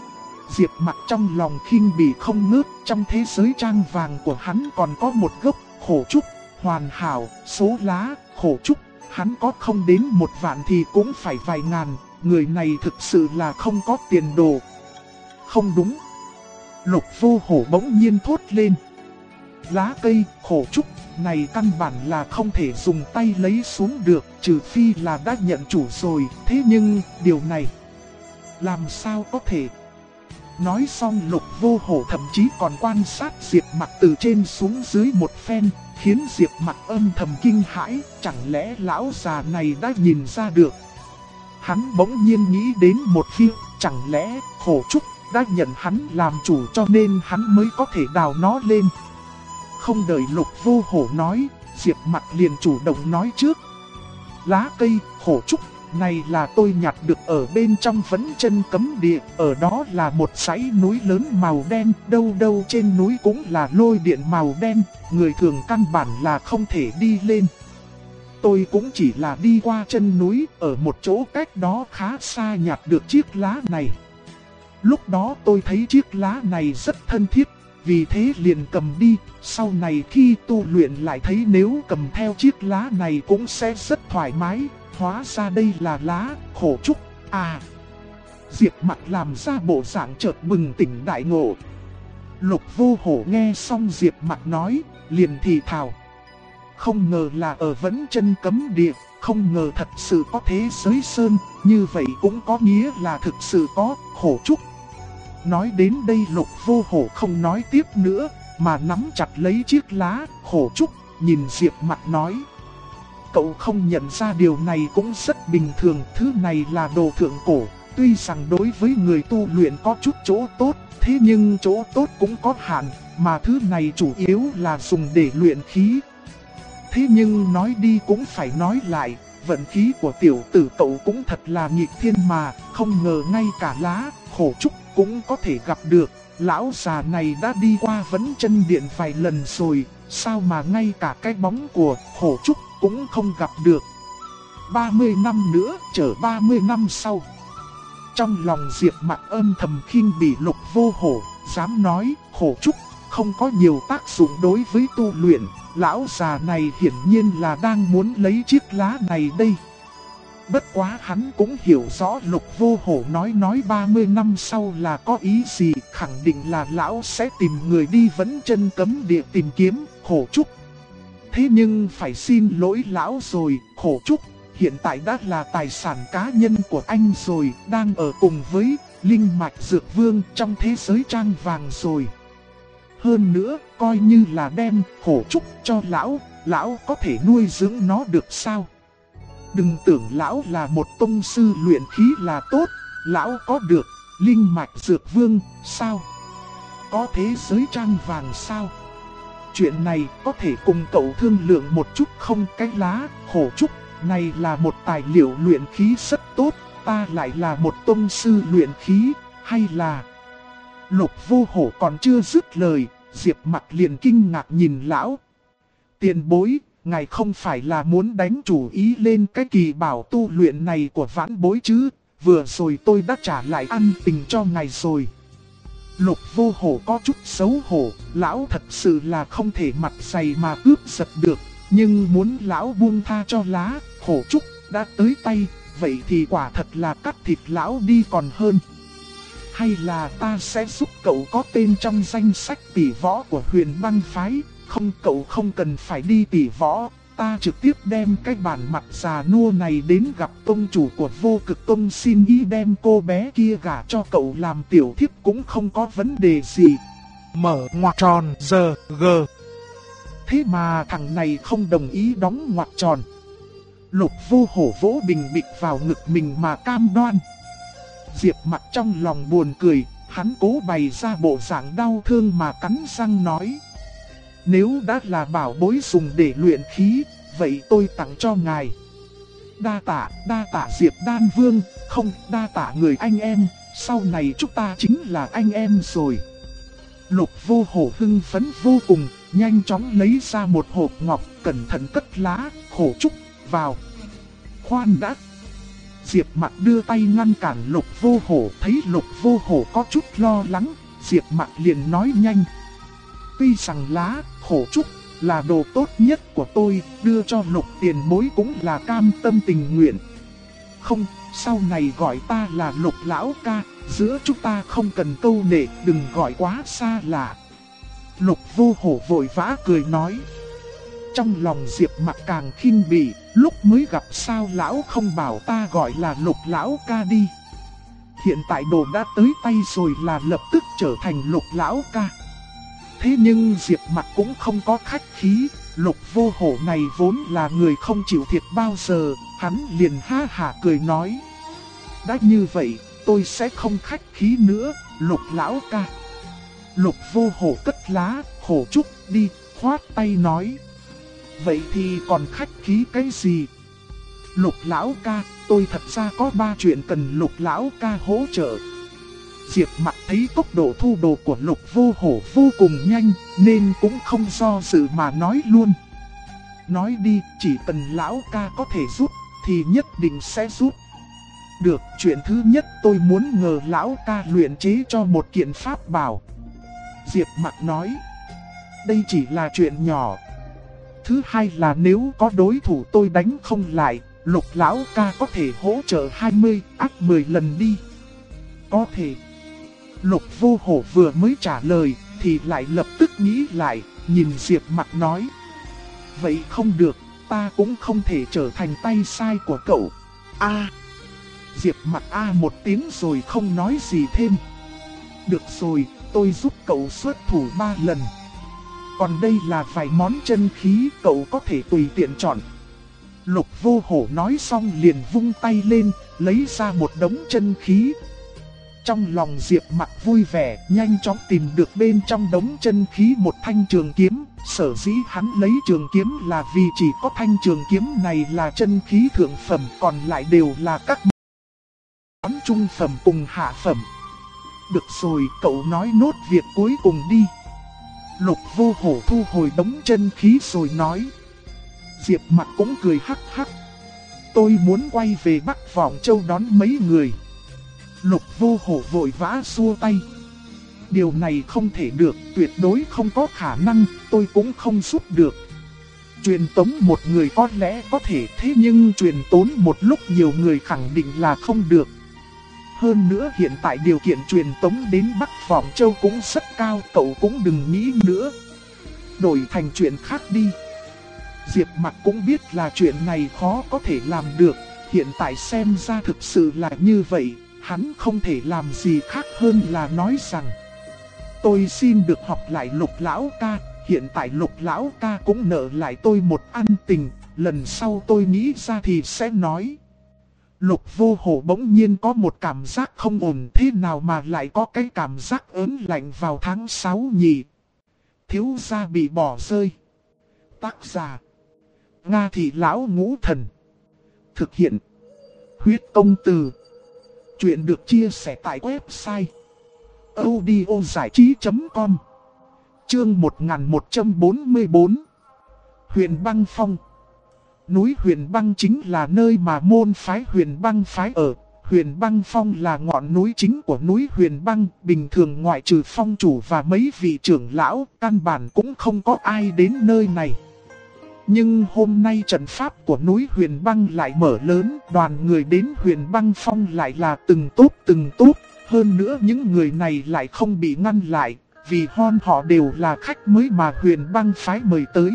Diệp Mặc trong lòng khinh bỉ không ngớt, trong thế giới trang vàng của hắn còn có một gốc khổ trúc hoàn hảo, số lá khổ trúc hắn có không đến 1 vạn thì cũng phải vài ngàn, người này thực sự là không có tiền đồ. Không đúng. Lục Vô Hổ bỗng nhiên thốt lên. Lá cây khổ trúc này căn bản là không thể dùng tay lấy xuống được, trừ phi là đã nhận chủ rồi, thế nhưng điều này làm sao có thể? Nói xong Lục Vô Hổ thậm chí còn quan sát Diệp Mặc từ trên xuống dưới một phen, khiến Diệp Mặc âm thầm kinh hãi, chẳng lẽ lão già này đã nhìn ra được. Hắn bỗng nhiên nghĩ đến một việc, chẳng lẽ khổ trúc đã nhận hắn làm chủ cho nên hắn mới có thể đào nó lên. Không đợi Lục Vô Hổ nói, Diệp Mặc liền chủ động nói trước. Lá cây khổ trúc này là tôi nhặt được ở bên trong Vấn Chân Cấm Địa, ở đó là một dãy núi lớn màu đen, đâu đâu trên núi cũng là lôi điện màu đen, người thường căn bản là không thể đi lên. Tôi cũng chỉ là đi qua chân núi, ở một chỗ cách đó khá xa nhặt được chiếc lá này. Lúc đó tôi thấy chiếc lá này rất thân thiết, vì thế liền cầm đi, sau này khi tu luyện lại thấy nếu cầm theo chiếc lá này cũng sẽ rất thoải mái, hóa ra đây là lá khổ trúc à. Diệp Mặc làm ra bộ dạng chợt bừng tỉnh đại ngộ. Lục Vô Hổ nghe xong Diệp Mặc nói, liền thì thào. Không ngờ là ở Vấn Chân Cấm Địa, không ngờ thật sự có thế giới sơn, như vậy cũng có nghĩa là thực sự có khổ trúc. Nói đến đây Lục Vô Hổ không nói tiếp nữa, mà nắm chặt lấy chiếc lá. Khổ Trúc nhìn Diệp Mặc nói: cậu không nhận ra điều này cũng rất bình thường, thứ này là đồ thượng cổ, tuy rằng đối với người tu luyện có chút chỗ tốt, thế nhưng chỗ tốt cũng có hạn, mà thứ này chủ yếu là dùng để luyện khí. Thế nhưng nói đi cũng phải nói lại, vận khí của tiểu tử cậu cũng thật là nghịch thiên mà, không ngờ ngay cả lá Khổ Trúc cũng có thể gặp được. Lão già này đã đi qua Vấn Chân Điện vài lần rồi, sao mà ngay cả cái bóng của Khổ Trúc cũng không gặp được. 30 năm nữa, chờ 30 năm sau. Trong lòng Diệp Mặc âm thầm khinh bỉ Lục Vô Hổ, dám nói Khổ Trúc không có nhiều tác dụng đối với tu luyện. Lão già này hiển nhiên là đang muốn lấy chiếc lá này đây. Bất quá hắn cũng hiểu rõ Lục Vô Hổ nói 30 năm sau là có ý gì, khẳng định là lão sẽ tìm người đi Vấn Chân Cấm Địa tìm kiếm Khổ Trúc. Thế nhưng phải xin lỗi lão rồi, Khổ Trúc hiện tại đã là tài sản cá nhân của anh rồi, đang ở cùng với Linh Mạch Dược Vương trong thế giới trang vàng rồi. Hơn nữa, coi như là đem Khổ Trúc cho lão có thể nuôi dưỡng nó được sao? Đừng tưởng lão là một tông sư luyện khí là tốt, lão có được Linh Mạch Dược Vương sao? Có thế giới trang vàng sao? Chuyện này có thể cùng cậu thương lượng một chút không? Cái lá Khổ Trúc này là một tài liệu luyện khí rất tốt, ta lại là một tông sư luyện khí, hay là... Lục Vô Hổ còn chưa dứt lời, Diệp Mặc liền kinh ngạc nhìn lão. Tiền bối, ngài không phải là muốn đánh chủ ý lên cái kỳ bảo tu luyện này của vãn bối chứ? Vừa rồi tôi đã trả lại ân tình cho ngài rồi. Lục Vô Hổ có chút xấu hổ, lão thật sự là không thể mặt dày mà cướp giật được. Nhưng muốn lão buông tha cho lá Khổ Trúc đã tới tay, vậy thì quả thật là cắt thịt lão đi còn hơn. Hay là ta sẽ giúp cậu có tên trong danh sách tỷ võ của Huyền Băng Phái? Không, cậu không cần phải đi tỷ võ, ta trực tiếp đem cái bản mặt già nua này đến gặp tông chủ của Vô Cực Tông, xin ý đem cô bé kia gả cho cậu làm tiểu thiếp cũng không có vấn đề gì. Mở ngoặc tròn giờ g. Thế mà thằng này không đồng ý đóng ngoặc tròn. Lục Vô Hổ vỗ bình bịch vào ngực mình mà cam đoan. Diệp Mặc trong lòng buồn cười, hắn cố bày ra bộ dạng đau thương mà cắn răng nói: nếu đã là bảo bối dùng để luyện khí, vậy tôi tặng cho ngài. Đa tạ Diệp Đan Vương, không, đa tạ người anh em, sau này chúng ta chính là anh em rồi. Lục Vô Hổ hưng phấn vô cùng, nhanh chóng lấy ra một hộp ngọc, cẩn thận cất lá Khổ Trúc vào. Khoan đã! Diệp Mặc đưa tay ngăn cản Lục Vô Hổ, thấy Lục Vô Hổ có chút lo lắng, Diệp Mặc liền nói nhanh: tuy rằng lá Khổ Trúc là đồ tốt nhất của tôi, đưa cho Lục tiền bối cũng là cam tâm tình nguyện. Không, sau này gọi ta là Lục lão ca, giữa chúng ta không cần câu nệ, đừng gọi quá xa lạ. Lục Vô Hổ vội vã cười nói. Trong lòng Diệp Mặc càng khinh bỉ, lúc mới gặp sao lão không bảo ta gọi là Lục lão ca đi. Hiện tại đồ đã tới tay rồi là lập tức trở thành Lục lão ca. Thế nhưng Diệp Mặc cũng không có khách khí, Lục Vô Hổ này vốn là người không chịu thiệt bao giờ, hắn liền ha hả cười nói: đã như vậy, tôi sẽ không khách khí nữa, Lục lão ca. Lục Vô Hổ cất lá Khổ Trúc đi, khoát tay nói: vậy thì còn khách khí cái gì? Lục lão ca, tôi thật ra có 3 chuyện cần Lục lão ca hỗ trợ. Diệp Mặc thấy tốc độ thu đồ của Lục Vô Hổ vô cùng nhanh, nên cũng không do dự mà nói luôn. Nói đi, chỉ cần lão ca có thể giúp, thì nhất định sẽ giúp. Được, chuyện thứ nhất tôi muốn nhờ lão ca luyện chế cho một kiện pháp bảo. Diệp Mặc nói, đây chỉ là chuyện nhỏ. Thứ hai là nếu có đối thủ tôi đánh không lại, Lục lão ca có thể hỗ trợ 20 ác 10 lần đi. Có thể. Lục Vô Hổ vừa mới trả lời thì lại lập tức nghĩ lại, nhìn Diệp Mặc nói: vậy không được, ta cũng không thể trở thành tay sai của cậu. Diệp Mặc một tiếng rồi không nói gì thêm. Được rồi, tôi giúp cậu xuất thủ 3 lần. Còn đây là vài món chân khí, cậu có thể tùy tiện chọn. Lục Vô Hổ nói xong liền vung tay lên, lấy ra một đống chân khí. Trong lòng Diệp Mặc vui vẻ, nhanh chóng tìm được bên trong đống chân khí một thanh trường kiếm. Sở dĩ hắn lấy trường kiếm là vì chỉ có thanh trường kiếm này là chân khí thượng phẩm, còn lại đều là các món trung phẩm cùng hạ phẩm. Được rồi, cậu nói nốt việc cuối cùng đi. Lục Vô Hổ thu hồi đống chân khí rồi nói. Diệp Mặc cũng cười hắc hắc. Tôi muốn quay về Bắc Vọng Châu đón mấy người. Lục Vô Hổ vội vã xua tay. Điều này không thể được, tuyệt đối không có khả năng, tôi cũng không giúp được. Truyền tống một người có lẽ có thể, thế nhưng truyền tốn một lúc nhiều người khẳng định là không được. Hơn nữa hiện tại điều kiện truyền tống đến Bắc Vọng Châu cũng rất cao, cậu cũng đừng nghĩ nữa. Đổi thành chuyện khác đi. Diệp Mặc cũng biết là chuyện này khó có thể làm được, hiện tại xem ra thực sự là như vậy, hắn không thể làm gì khác hơn là nói rằng tôi xin được học lại Lục lão ca, hiện tại Lục lão ca cũng nợ lại tôi một ân tình, lần sau tôi nghĩ ra thì sẽ nói. Lục Vô Hổ bỗng nhiên có một cảm giác không ổn, thế nào mà lại có cái cảm giác ớn lạnh vào tháng 6 nhỉ? Thiếu gia bị bỏ rơi. Tác giả Nga Thị Lão Ngũ Thần. Thực hiện Huyết Công Từ. Chuyện được chia sẻ tại website audiozảichí.com. Chương 1144. Huyền Băng Phong. Núi Huyền Băng chính là nơi mà môn phái Huyền Băng phái ở. Huyền Băng Phong là ngọn núi chính của núi Huyền Băng. Bình thường ngoại trừ phong chủ và mấy vị trưởng lão, căn bản cũng không có ai đến nơi này. Nhưng hôm nay trận pháp của núi Huyền Băng lại mở lớn, đoàn người đến Huyền Băng Phong lại là từng tốp. Hơn nữa những người này lại không bị ngăn lại, vì họ đều là khách mới mà Huyền Băng phái mời tới.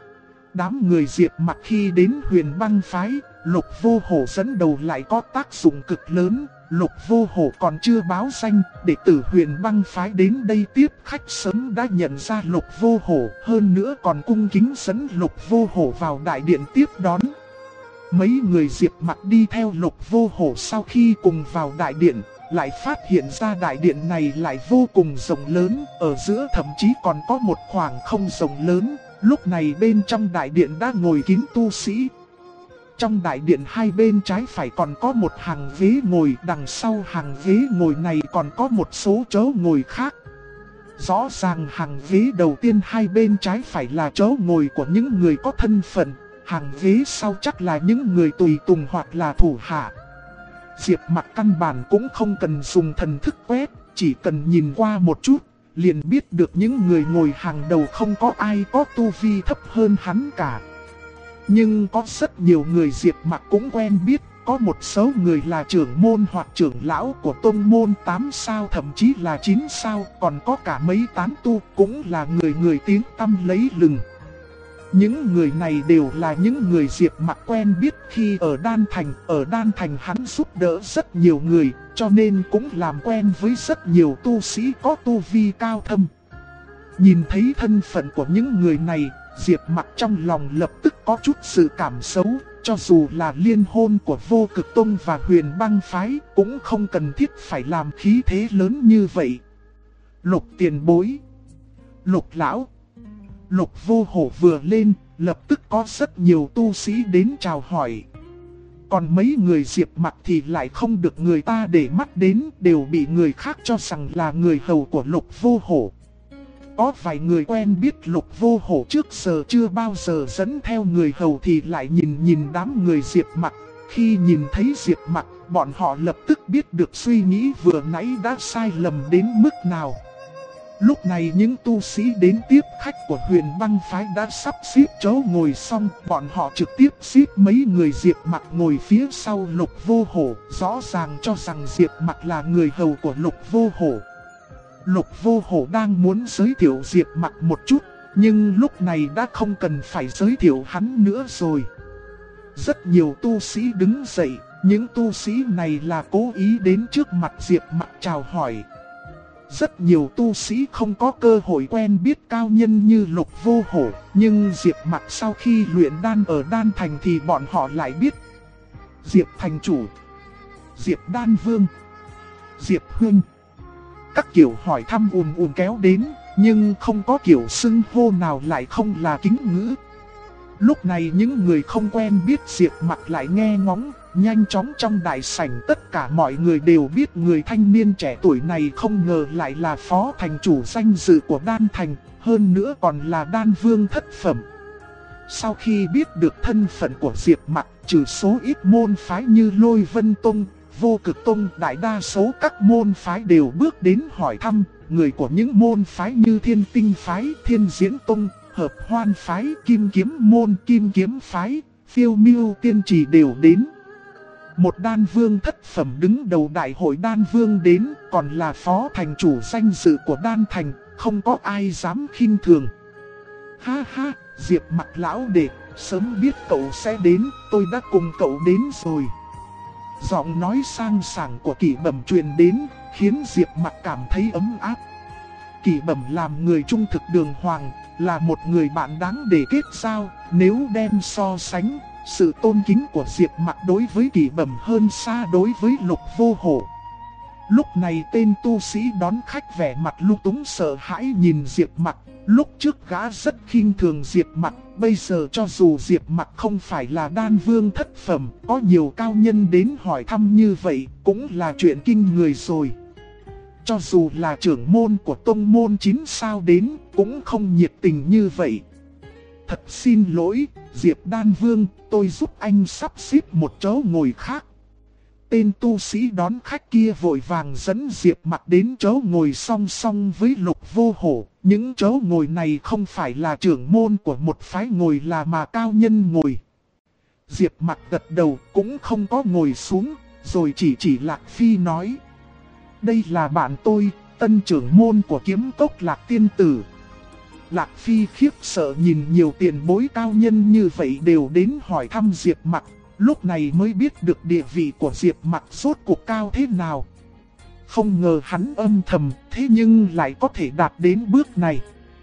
Đám người Diệp Mặc khi đến Huyền Băng phái, Lục Vô Hổ dẫn đầu lại có tác dụng cực lớn. Lục Vô Hổ còn chưa báo danh, đệ tử Huyền Băng phái đến đây tiếp khách sớm đã nhận ra Lục Vô Hổ, hơn nữa còn cung kính dẫn Lục Vô Hổ vào đại điện tiếp đón. Mấy người Diệp Mặc đi theo Lục Vô Hổ sau khi cùng vào đại điện, lại phát hiện ra đại điện này lại vô cùng rộng lớn, ở giữa thậm chí còn có một khoảng không rộng lớn. Lúc này bên trong đại điện đã ngồi kín tu sĩ. Trong đại điện hai bên trái phải còn có một hàng ghế ngồi, đằng sau hàng ghế ngồi này còn có một số chỗ ngồi khác. Rõ ràng hàng ghế đầu tiên hai bên trái phải là chỗ ngồi của những người có thân phận, hàng ghế sau chắc là những người tùy tùng hoặc là thủ hạ. Diệp Mặc căn bản cũng không cần dùng thần thức quét, chỉ cần nhìn qua một chút, liền biết được những người ngồi hàng đầu không có ai có tu vi thấp hơn hắn cả. Nhưng có rất nhiều người Diệp Mặc cũng quen biết, có một số người là trưởng môn hoặc trưởng lão của tông môn 8 sao thậm chí là 9 sao, còn có cả mấy tán tu cũng là người tiếng tăm lấy lừng. Những người này đều là những người Diệp Mặc quen biết khi ở Đan Thành hắn giúp đỡ rất nhiều người, cho nên cũng làm quen với rất nhiều tu sĩ có tu vi cao thâm. Nhìn thấy thân phận của những người này, Diệp Mặc trong lòng lập tức có chút sự cảm xấu, cho dù là liên hôn của Vô Cực Tông và Huyền Băng phái cũng không cần thiết phải làm khí thế lớn như vậy. Lục tiền bối, Lục lão. Lục Vô Hổ vừa lên, lập tức có rất nhiều tu sĩ đến chào hỏi. Còn mấy người Diệp Mặc thì lại không được người ta để mắt đến, đều bị người khác cho rằng là người hầu của Lục Vô Hổ. Có vài người quen biết Lục Vô Hổ trước giờ chưa bao giờ dẫn theo người hầu thì lại nhìn đám người Diệp Mặc. Khi nhìn thấy Diệp Mặc, bọn họ lập tức biết được suy nghĩ vừa nãy đã sai lầm đến mức nào. Lúc này những tu sĩ đến tiếp khách của Huyền Băng phái đã sắp xếp chỗ ngồi xong, bọn họ trực tiếp xếp mấy người Diệp Mặc ngồi phía sau Lục Vô Hổ, rõ ràng cho rằng Diệp Mặc là người hầu của Lục Vô Hổ. Lục Vô Hổ đang muốn giới thiệu Diệp Mặc một chút, nhưng lúc này đã không cần phải giới thiệu hắn nữa rồi. Rất nhiều tu sĩ đứng dậy, những tu sĩ này là cố ý đến trước mặt Diệp Mặc chào hỏi. Rất nhiều tu sĩ không có cơ hội quen biết cao nhân như Lục Vô Hổ, nhưng Diệp Mặc sau khi luyện đan ở Đan Thành thì bọn họ lại biết. Diệp Thành Chủ, Diệp Đan Vương, Diệp Huynh. Các kiểu hỏi thăm ùn kéo đến, nhưng không có kiểu xưng hô nào lại không là kính ngữ. Lúc này những người không quen biết Diệp Mặc lại nghe ngóng, nhanh chóng trong đại sảnh tất cả mọi người đều biết người thanh niên trẻ tuổi này không ngờ lại là phó thành chủ danh dự của Đan Thành, hơn nữa còn là Đan Vương thất phẩm. Sau khi biết được thân phận của Diệp Mặc, trừ số ít môn phái như Lôi Vân Tông, Vô Cực Tông, đại đa số các môn phái đều bước đến hỏi thăm. Người của những môn phái như Thiên Tinh Phái, Thiên Diễn Tông, Hợp Hoan Phái, Kim Kiếm Môn, Kim Kiếm Phái, Phiêu Miêu Tiên Trì đều đến. Một đan vương thất phẩm đứng đầu đại hội đan vương đến, còn là phó thành chủ danh dự của Đan Thành, không có ai dám khinh thường. Ha ha, Diệp Mặc lão đệ, sớm biết cậu sẽ đến, tôi đã cùng cậu đến rồi. Giọng nói sang sảng của Kỷ Bẩm truyền đến, khiến Diệp Mặc cảm thấy ấm áp. Kỷ Bẩm làm người trung thực đường hoàng, là một người bạn đáng để kết giao. Nếu đem so sánh, sự tôn kính của Diệp Mặc đối với Kỷ Bẩm hơn xa đối với Lục Vô Hổ. Lúc này tên tu sĩ đón khách vẻ mặt lung túng sợ hãi nhìn Diệp Mặc. Lúc trước gã rất khinh thường Diệp Mặc, bây giờ cho dù Diệp Mặc không phải là đan vương thất phẩm, có nhiều cao nhân đến hỏi thăm như vậy cũng là chuyện kinh người rồi. Cho dù là trưởng môn của tông môn 9 sao đến, cũng không nhiệt tình như vậy. Thật xin lỗi, Diệp Đan Vương, tôi giúp anh sắp xếp một chỗ ngồi khác. Tên tu sĩ đón khách kia vội vàng dẫn Diệp Mặc đến chỗ ngồi song song với Lục Vô Hổ. Những chỗ ngồi này không phải là trưởng môn của một phái ngồi là mà cao nhân ngồi. Diệp Mặc gật đầu cũng không có ngồi xuống, rồi chỉ Lạc Phi nói. Đây là bạn tôi, tân trưởng môn của Kiếm Cốc Lạc Tiên Tử. Lạc Phi khiếp sợ nhìn nhiều tiền bối cao nhân như vậy đều đến hỏi thăm Diệp Mặc. Lúc này mới biết được địa vị của Diệp Mặc rốt cuộc cao thế nào. Không ngờ hắn âm thầm, thế nhưng lại có thể đạt đến bước này.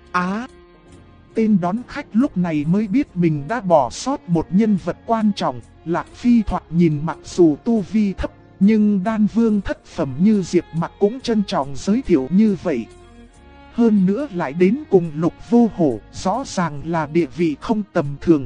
Tên đón khách lúc này mới biết mình đã bỏ sót một nhân vật quan trọng. Lạc Phi thoạt nhìn mặc dù tu vi thấp, nhưng đan vương thất phẩm như Diệp Mặc cũng trân trọng giới thiệu như vậy. Hơn nữa lại đến cùng Lục Vô Hổ, rõ ràng là địa vị không tầm thường.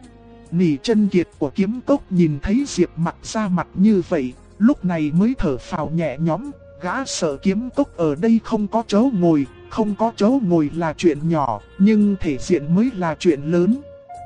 Nỉ Chân Kiệt của Kiếm Cốc nhìn thấy Diệp Mặc ra mặt như vậy, lúc này mới thở phào nhẹ nhõm. Gã sợ Kiếm Cốc ở đây không có chỗ ngồi, không có chỗ ngồi là chuyện nhỏ, nhưng thể diện mới là chuyện lớn.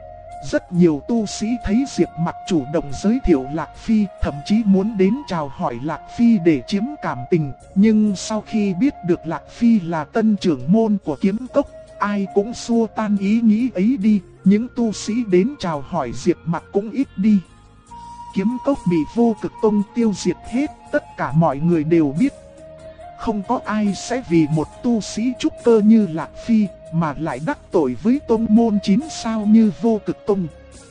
Rất nhiều tu sĩ thấy Diệp Mặc chủ động giới thiệu Lạc Phi, thậm chí muốn đến chào hỏi Lạc Phi để chiếm cảm tình. Nhưng sau khi biết được Lạc Phi là tân trưởng môn của Kiếm Cốc, ai cũng xua tan ý nghĩ ấy đi. Những tu sĩ đến chào hỏi Diệp Mặc cũng ít đi. Kiếm Cốc bị Vô Cực Tông tiêu diệt hết, tất cả mọi người đều biết. Không có ai sẽ vì một tu sĩ trúc cơ như Lạc Phi mà lại đắc tội với tông môn 9 sao như Vô Cực Tông.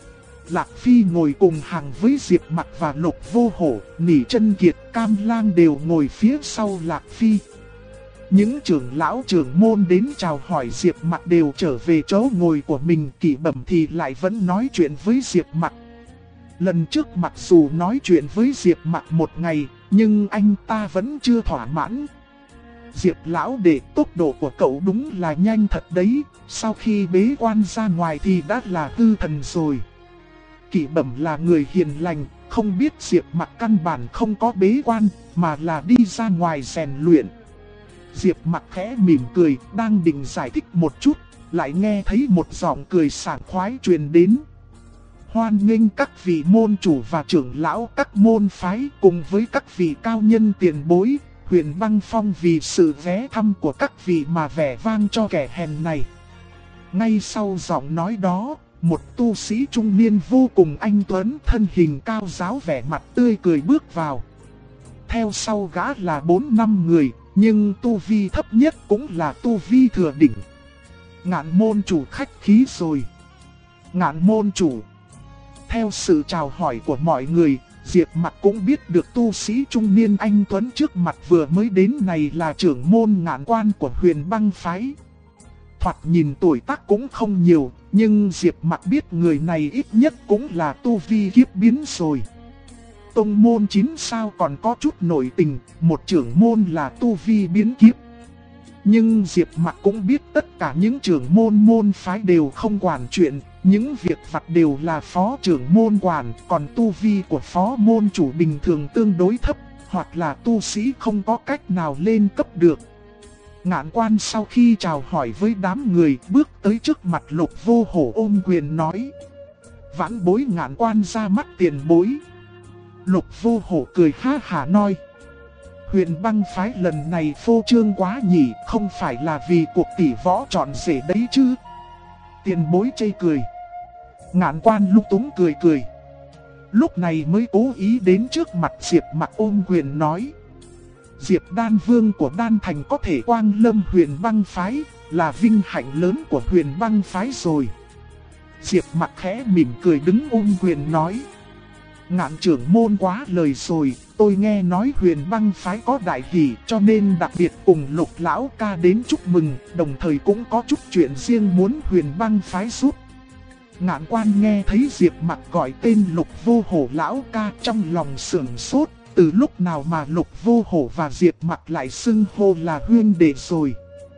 Lạc Phi ngồi cùng hàng với Diệp Mặc và Lục Vô Hổ, Nỉ Chân Kiệt, Cam Lang đều ngồi phía sau Lạc Phi. Những trưởng lão trưởng môn đến chào hỏi Diệp Mặc đều trở về chỗ ngồi của mình. Kỷ Bẩm thì lại vẫn nói chuyện với Diệp Mặc. Lần trước mặc dù nói chuyện với Diệp Mặc một ngày, nhưng anh ta vẫn chưa thỏa mãn. Diệp lão đệ, tốc độ của cậu đúng là nhanh thật đấy, sau khi bế quan ra ngoài thì đã là hư thần rồi. Kỷ Bẩm là người hiền lành, không biết Diệp Mặc căn bản không có bế quan, mà là đi ra ngoài rèn luyện. Diệp Mặc khẽ mỉm cười, đang định giải thích một chút, lại nghe thấy một giọng cười sảng khoái truyền đến. Hoan nghênh các vị môn chủ và trưởng lão các môn phái cùng với các vị cao nhân tiền bối, Huyền Băng Phong vì sự ghé thăm của các vị mà vẻ vang cho kẻ hèn này. Ngay sau giọng nói đó, một tu sĩ trung niên vô cùng anh tuấn, thân hình cao ráo, vẻ mặt tươi cười bước vào. Theo sau gã là 4-5 người, nhưng tu vi thấp nhất cũng là tu vi thừa đỉnh. Ngạn môn chủ khách khí rồi. Ngạn môn chủ. Theo sự chào hỏi của mọi người, Diệp Mặc cũng biết được tu sĩ trung niên anh tuấn trước mặt vừa mới đến này là trưởng môn Ngạn Quan của Huyền Băng Phái. Thoạt nhìn tuổi tác cũng không nhiều, nhưng Diệp Mặc biết người này ít nhất cũng là tu vi kiếp biến rồi. Tông môn 9 sao còn có chút nổi tình, một trưởng môn là tu vi biến kiếp. Nhưng Diệp Mặc cũng biết tất cả những trưởng môn phái đều không quản chuyện, những việc vặt đều là phó trưởng môn quản, còn tu vi của phó môn chủ bình thường tương đối thấp, hoặc là tu sĩ không có cách nào lên cấp được. Ngạn Quan sau khi chào hỏi với đám người bước tới trước mặt Lục Vô Hổ ôm quyền nói: "Vãn bối Ngạn Quan ra mắt tiền bối." Lục Vô Hổ cười ha hả nói: "Huyền Băng Phái lần này phô trương quá nhỉ, không phải là vì cuộc tỷ võ trọn rể đấy chứ?" Tiền bối chê cười. Ngạn Quan lúc túng cười cười. Lúc này mới cố ý đến trước mặt Diệp Mặc ôm quyền nói: "Diệp Đan Vương của Đan Thành có thể quang lâm Huyền Băng Phái, là vinh hạnh lớn của Huyền Băng Phái rồi." Diệp Mặc khẽ mỉm cười đứng ôm quyền nói: "Ngạn trưởng môn quá lời rồi, tôi nghe nói Huyền Băng Phái có đại hỷ cho nên đặc biệt cùng Lục Lão Ca đến chúc mừng, đồng thời cũng có chút chuyện riêng muốn Huyền Băng Phái giúp." Ngạn Quan nghe thấy Diệp Mặc gọi tên Lục Vô Hổ Lão Ca trong lòng sửng sốt, từ lúc nào mà Lục Vô Hổ và Diệp Mặc lại xưng hô là huynh đệ rồi.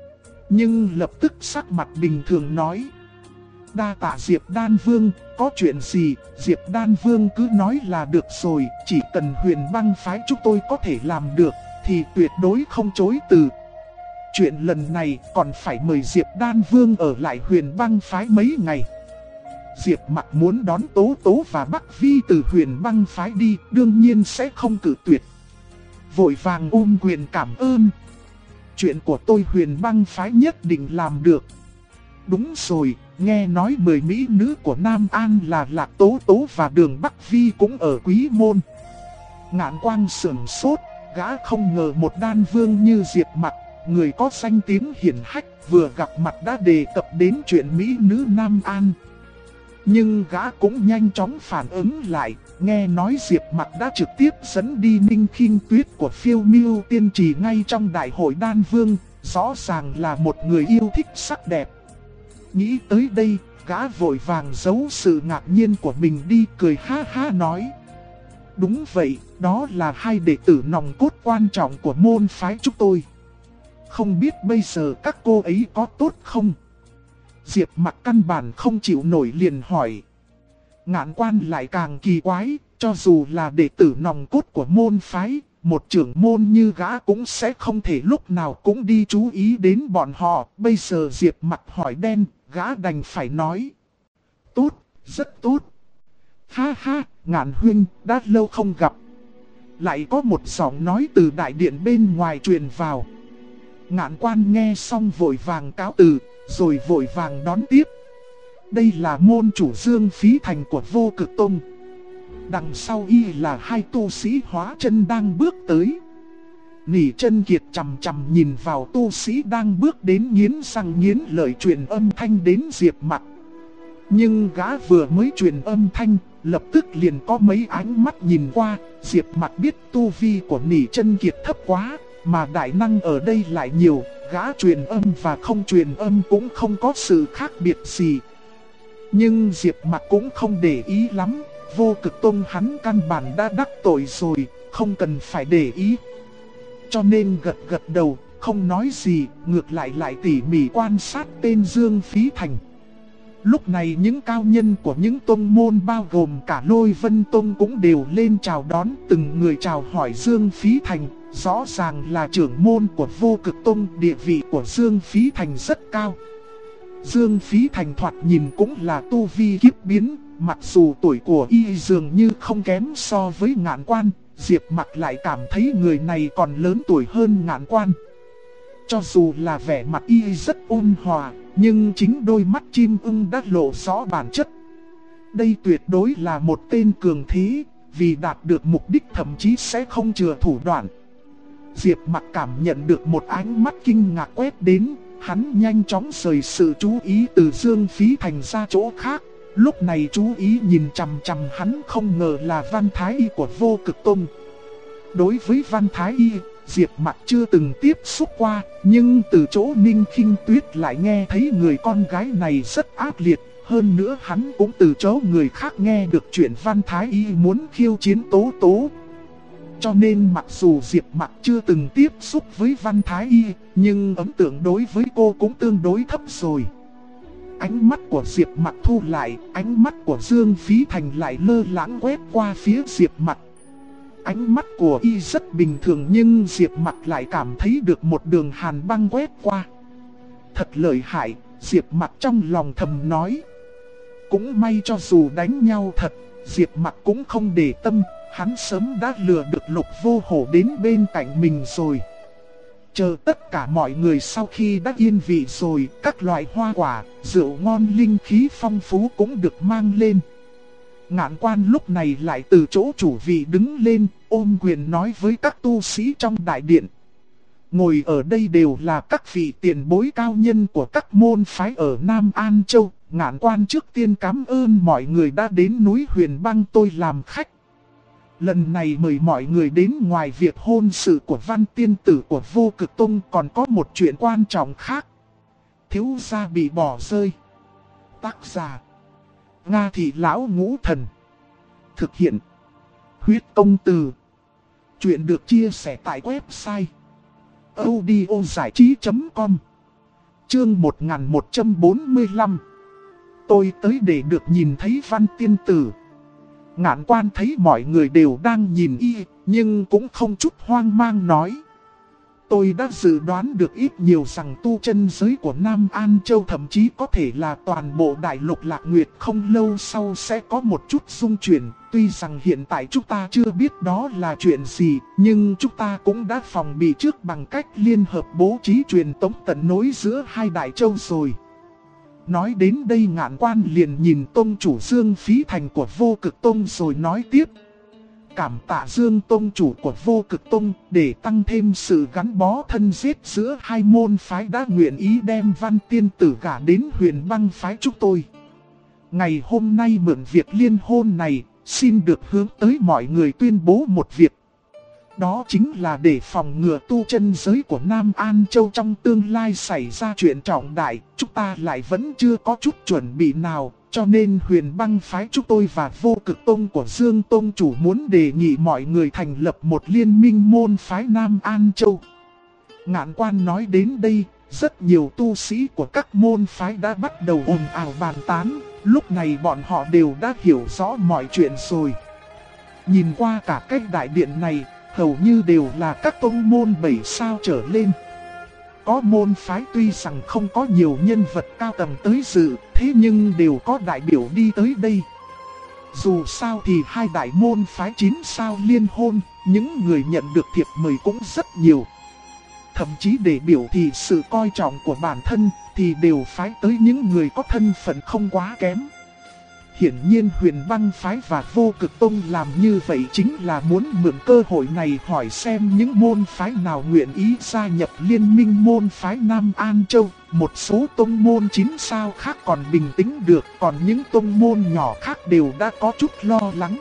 Nhưng lập tức sắc mặt bình thường nói: "Đa tạ Diệp Đan Vương, có chuyện gì Diệp Đan Vương cứ nói là được rồi, chỉ cần Huyền Băng Phái chúng tôi có thể làm được thì tuyệt đối không chối từ. Chuyện lần này còn phải mời Diệp Đan Vương ở lại Huyền Băng Phái mấy ngày." Diệp Mặc muốn đón Tố Tố và Bắc Vi từ Huyền Băng Phái đi, đương nhiên sẽ không cự tuyệt. Vội vàng ôm quyền cảm ơn: "Chuyện của tôi Huyền Băng Phái nhất định làm được." "Đúng rồi, nghe nói 10 mỹ nữ của Nam An là Lạc Tố Tố và Đường Bắc Vi cũng ở Quý Môn." Ngạn Quan sửng sốt, gã không ngờ một đan vương như Diệp Mặc, người có danh tiếng hiển hách, vừa gặp mặt đã đề cập đến chuyện mỹ nữ Nam An. Nhưng gã cũng nhanh chóng phản ứng lại, nghe nói Diệp Mặc đã trực tiếp dẫn đi Ninh Khinh Tuyết của Phiêu Miêu Tiên Trì ngay trong đại hội đan vương, rõ ràng là một người yêu thích sắc đẹp. Nghĩ tới đây, gã vội vàng giấu sự ngạc nhiên của mình đi, cười ha ha nói: "Đúng vậy, đó là hai đệ tử nòng cốt quan trọng của môn phái chúng tôi. Không biết bây giờ các cô ấy có tốt không?" Diệp Mặc căn bản không chịu nổi liền hỏi. Ngạn Quan lại càng kỳ quái, cho dù là đệ tử nòng cốt của môn phái, một trưởng môn như gã cũng sẽ không thể lúc nào cũng đi chú ý đến bọn họ. Bây giờ Diệp Mặc hỏi đen, gã đành phải nói: "Tốt, rất tốt." "Ha ha, Ngạn huynh, đã lâu không gặp." Lại có một giọng nói từ đại điện bên ngoài truyền vào. Ngạn Quan nghe xong vội vàng cáo từ, rồi vội vàng đón tiếp: "Đây là môn chủ Dương Phí Thành của Vô Cực Tông." Đằng sau y là hai tu sĩ hóa chân đang bước tới. Nỉ Chân Kiệt chằm chằm nhìn vào tu sĩ đang bước đến, nghiến răng nghiến lợi truyền âm thanh đến Diệp Mặc. Nhưng gã vừa mới truyền âm thanh, lập tức liền có mấy ánh mắt nhìn qua. Diệp Mặc biết tu vi của Nỉ Chân Kiệt thấp quá, mà đại năng ở đây lại nhiều, gã truyền âm và không truyền âm cũng không có sự khác biệt gì. Nhưng Diệp Mặc cũng không để ý lắm, Vô Cực Tông hắn căn bản đã đắc tội rồi, không cần phải để ý. Cho nên gật gật đầu, không nói gì, ngược lại tỉ mỉ quan sát tên Dương Phí Thành. Lúc này những cao nhân của những tông môn bao gồm cả Lôi Vân Tông cũng đều lên chào đón, từng người chào hỏi Dương Phí Thành. Rõ ràng là trưởng môn của Vô Cực Tông, địa vị của Dương Phí Thành rất cao. Dương Phí Thành thoạt nhìn cũng là tu vi kiếp biến, mặc dù tuổi của y dường như không kém so với Ngạn Quan, Diệp Mặc lại cảm thấy người này còn lớn tuổi hơn Ngạn Quan. Cho dù là vẻ mặt y rất ôn hòa, nhưng chính đôi mắt chim ưng đã lộ rõ bản chất. Đây tuyệt đối là một tên cường thế, vì đạt được mục đích thậm chí sẽ không chừa thủ đoạn. Diệp Mặc cảm nhận được một ánh mắt kinh ngạc quét đến, hắn nhanh chóng rời sự chú ý từ Dương Phí Thành ra chỗ khác, Lúc này chú ý nhìn chằm chằm hắn, không ngờ là Văn Thái Y của Vô Cực Tông. Đối với Văn Thái Y, Diệp Mặc chưa từng tiếp xúc qua, nhưng từ chỗ Ninh Khinh Tuyết lại nghe thấy người con gái này rất ác liệt. Hơn nữa hắn cũng từ chỗ người khác nghe được chuyện Văn Thái Y muốn khiêu chiến Tố Tố. Cho nên mặc dù Diệp Mặc chưa từng tiếp xúc với Văn Thái Y, nhưng ấn tượng đối với cô cũng tương đối thấp rồi. Ánh mắt của Diệp Mặc thu lại, ánh mắt của Dương Phí Thành lại lơ lãng quét qua phía Diệp Mặc. Ánh mắt của y rất bình thường nhưng Diệp Mặc lại cảm thấy được một đường hàn băng quét qua. Thật lợi hại, Diệp Mặc trong lòng thầm nói. Cũng may cho dù đánh nhau thật, Diệp Mặc cũng không để tâm, hắn sớm đã lừa được Lục Vô Hổ đến bên cạnh mình rồi. Chờ tất cả mọi người sau khi đã yên vị rồi, các loại hoa quả, rượu ngon linh khí phong phú cũng được mang lên. Ngạn Quan lúc này lại từ chỗ chủ vị đứng lên, ôm quyền nói với các tu sĩ trong đại điện. Ngồi ở đây đều là các vị tiền bối cao nhân của các môn phái ở Nam An Châu. Ngạn Quan trước tiên cảm ơn mọi người đã đến núi Huyền Băng tôi làm khách. Lần này mời mọi người đến, ngoài việc hôn sự của Văn Tiên Tử của Vô Cực Tông còn có một chuyện quan trọng khác. Thiếu gia bị bỏ rơi. Tác giả Nga Thị Lão Ngũ Thần. Thực hiện Huyết Công Từ. Chuyện được chia sẻ tại website audiozảichí.com. Chương 1145. Tôi tới để được nhìn thấy Văn Tiên Tử. Ngạn Quan thấy mọi người đều đang nhìn y, nhưng cũng không chút hoang mang nói. Tôi đã dự đoán được ít nhiều rằng tu chân giới của Nam An Châu, thậm chí có thể là toàn bộ đại lục Lạc Nguyệt không lâu sau sẽ có một chút xung chuyển. Tuy rằng hiện tại chúng ta chưa biết đó là chuyện gì, nhưng chúng ta cũng đã phòng bị trước bằng cách liên hợp bố trí truyền tống tận nối giữa hai đại châu rồi. Nói đến đây Ngạn Quan liền nhìn tông chủ Dương Phí Thành của Vô Cực Tông rồi nói tiếp. Cảm tạ Dương tông chủ của Vô Cực Tông, để tăng thêm sự gắn bó thân thiết giữa hai môn phái đã nguyện ý đem Văn Tiên Tử gả đến Huyền Băng phái chúng tôi. Ngày hôm nay mượn việc liên hôn này, xin được hướng tới mọi người tuyên bố một việc. Đó chính là để phòng ngừa tu chân giới của Nam An Châu trong tương lai xảy ra chuyện trọng đại, chúng ta lại vẫn chưa có chút chuẩn bị nào, cho nên Huyền Băng phái chúng tôi và Vô Cực Tông của Dương Tông chủ muốn đề nghị mọi người thành lập một liên minh môn phái Nam An Châu. Ngạn Quan nói đến đây, rất nhiều tu sĩ của các môn phái đã bắt đầu ồn ào bàn tán, lúc này bọn họ đều đã hiểu rõ mọi chuyện rồi. Nhìn qua cả cái đại điện này, hầu như đều là các tông môn 7 sao trở lên. Có môn phái tuy rằng không có nhiều nhân vật cao tầng tới dự, thế nhưng đều có đại biểu đi tới đây. Dù sao thì hai đại môn phái 9 sao liên hôn, những người nhận được thiệp mời cũng rất nhiều. Thậm chí để biểu thị sự coi trọng của bản thân thì đều phái tới những người có thân phận không quá kém. Hiển nhiên Huyền Băng phái và Vô Cực Tông làm như vậy chính là muốn mượn cơ hội này hỏi xem những môn phái nào nguyện ý gia nhập liên minh môn phái Nam An Châu. Một số tông môn 9 sao khác còn bình tĩnh được, còn những tông môn nhỏ khác đều đã có chút lo lắng.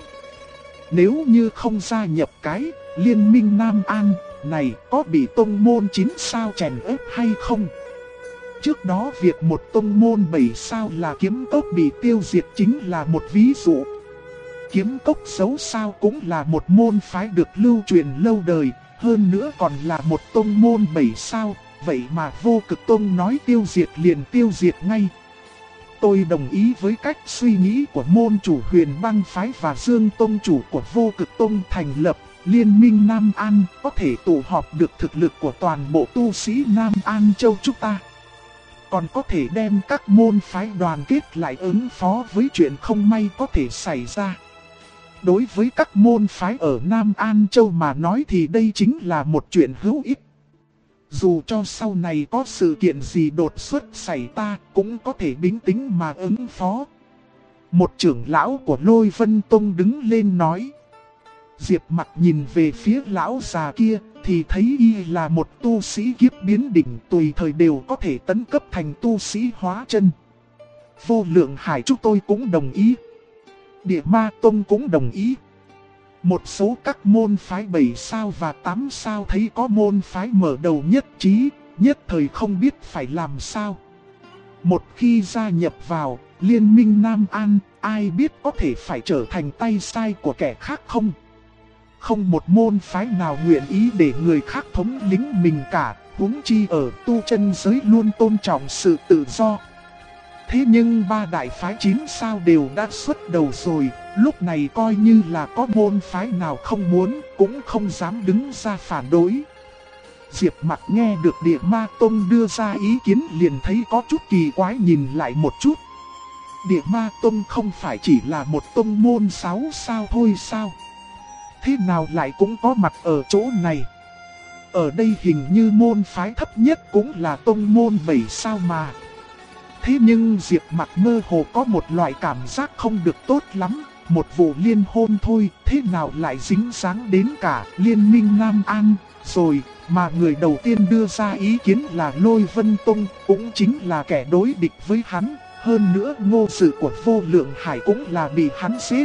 Nếu như không gia nhập cái liên minh Nam An này, có bị tông môn 9 sao chèn ép hay không? Trước đó việc một tông môn 7 sao là Kiếm Cốc bị tiêu diệt chính là một ví dụ. Kiếm Cốc xấu sao cũng là một môn phái được lưu truyền lâu đời, hơn nữa còn là một tông môn 7 sao, vậy mà Vô Cực Tông nói tiêu diệt liền tiêu diệt ngay. Tôi đồng ý với cách suy nghĩ của môn chủ Huyền Băng phái và Dương tông chủ của Vô Cực Tông thành lập Liên minh Nam An, có thể tụ họp được thực lực của toàn bộ tu sĩ Nam An Châu chúng ta. Còn có thể đem các môn phái đoàn kết lại ứng phó với chuyện không may có thể xảy ra. Đối với các môn phái ở Nam An Châu mà nói thì đây chính là một chuyện hữu ích. Dù cho sau này có sự kiện gì đột xuất xảy ra cũng có thể bình tĩnh mà ứng phó. Một trưởng lão của Lôi Vân Tông đứng lên nói. Diệp Mặc nhìn về phía lão già kia thì thấy y là một tu sĩ kiếp biến đỉnh, tùy thời đều có thể tấn cấp thành tu sĩ hóa chân. Vô Lượng Hải chúng tôi cũng đồng ý. Địa Ma Tông cũng đồng ý. Một số các môn phái 7 sao và 8 sao thấy có môn phái mở đầu nhất trí, nhất thời không biết phải làm sao. Một khi gia nhập vào Liên minh Nam An, ai biết có thể phải trở thành tay sai của kẻ khác không? Không một môn phái nào nguyện ý để người khác thống lĩnh mình cả, huống chi ở tu chân giới luôn tôn trọng sự tự do. Thế nhưng ba đại phái 9 sao đều đã xuất đầu rồi, lúc này coi như là có môn phái nào không muốn, cũng không dám đứng ra phản đối. Diệp Mặc nghe được Địa Ma Tông đưa ra ý kiến liền thấy có chút kỳ quái, nhìn lại một chút. Địa Ma Tông không phải chỉ là một tông môn 6 sao thôi sao? Thế nào lại cũng có mặt ở chỗ này? Ở đây hình như môn phái thấp nhất cũng là tông môn 7 sao mà. Thế nhưng Diệp Mặc mơ hồ có một loại cảm giác không được tốt lắm. Một vụ liên hôn thôi, thế nào lại dính dáng đến cả Liên minh Nam An rồi. Mà người đầu tiên đưa ra ý kiến là Lôi Vân Tông, cũng chính là kẻ đối địch với hắn. Hơn nữa Ngô Dự của Vô Lượng Hải cũng là bị hắn giết.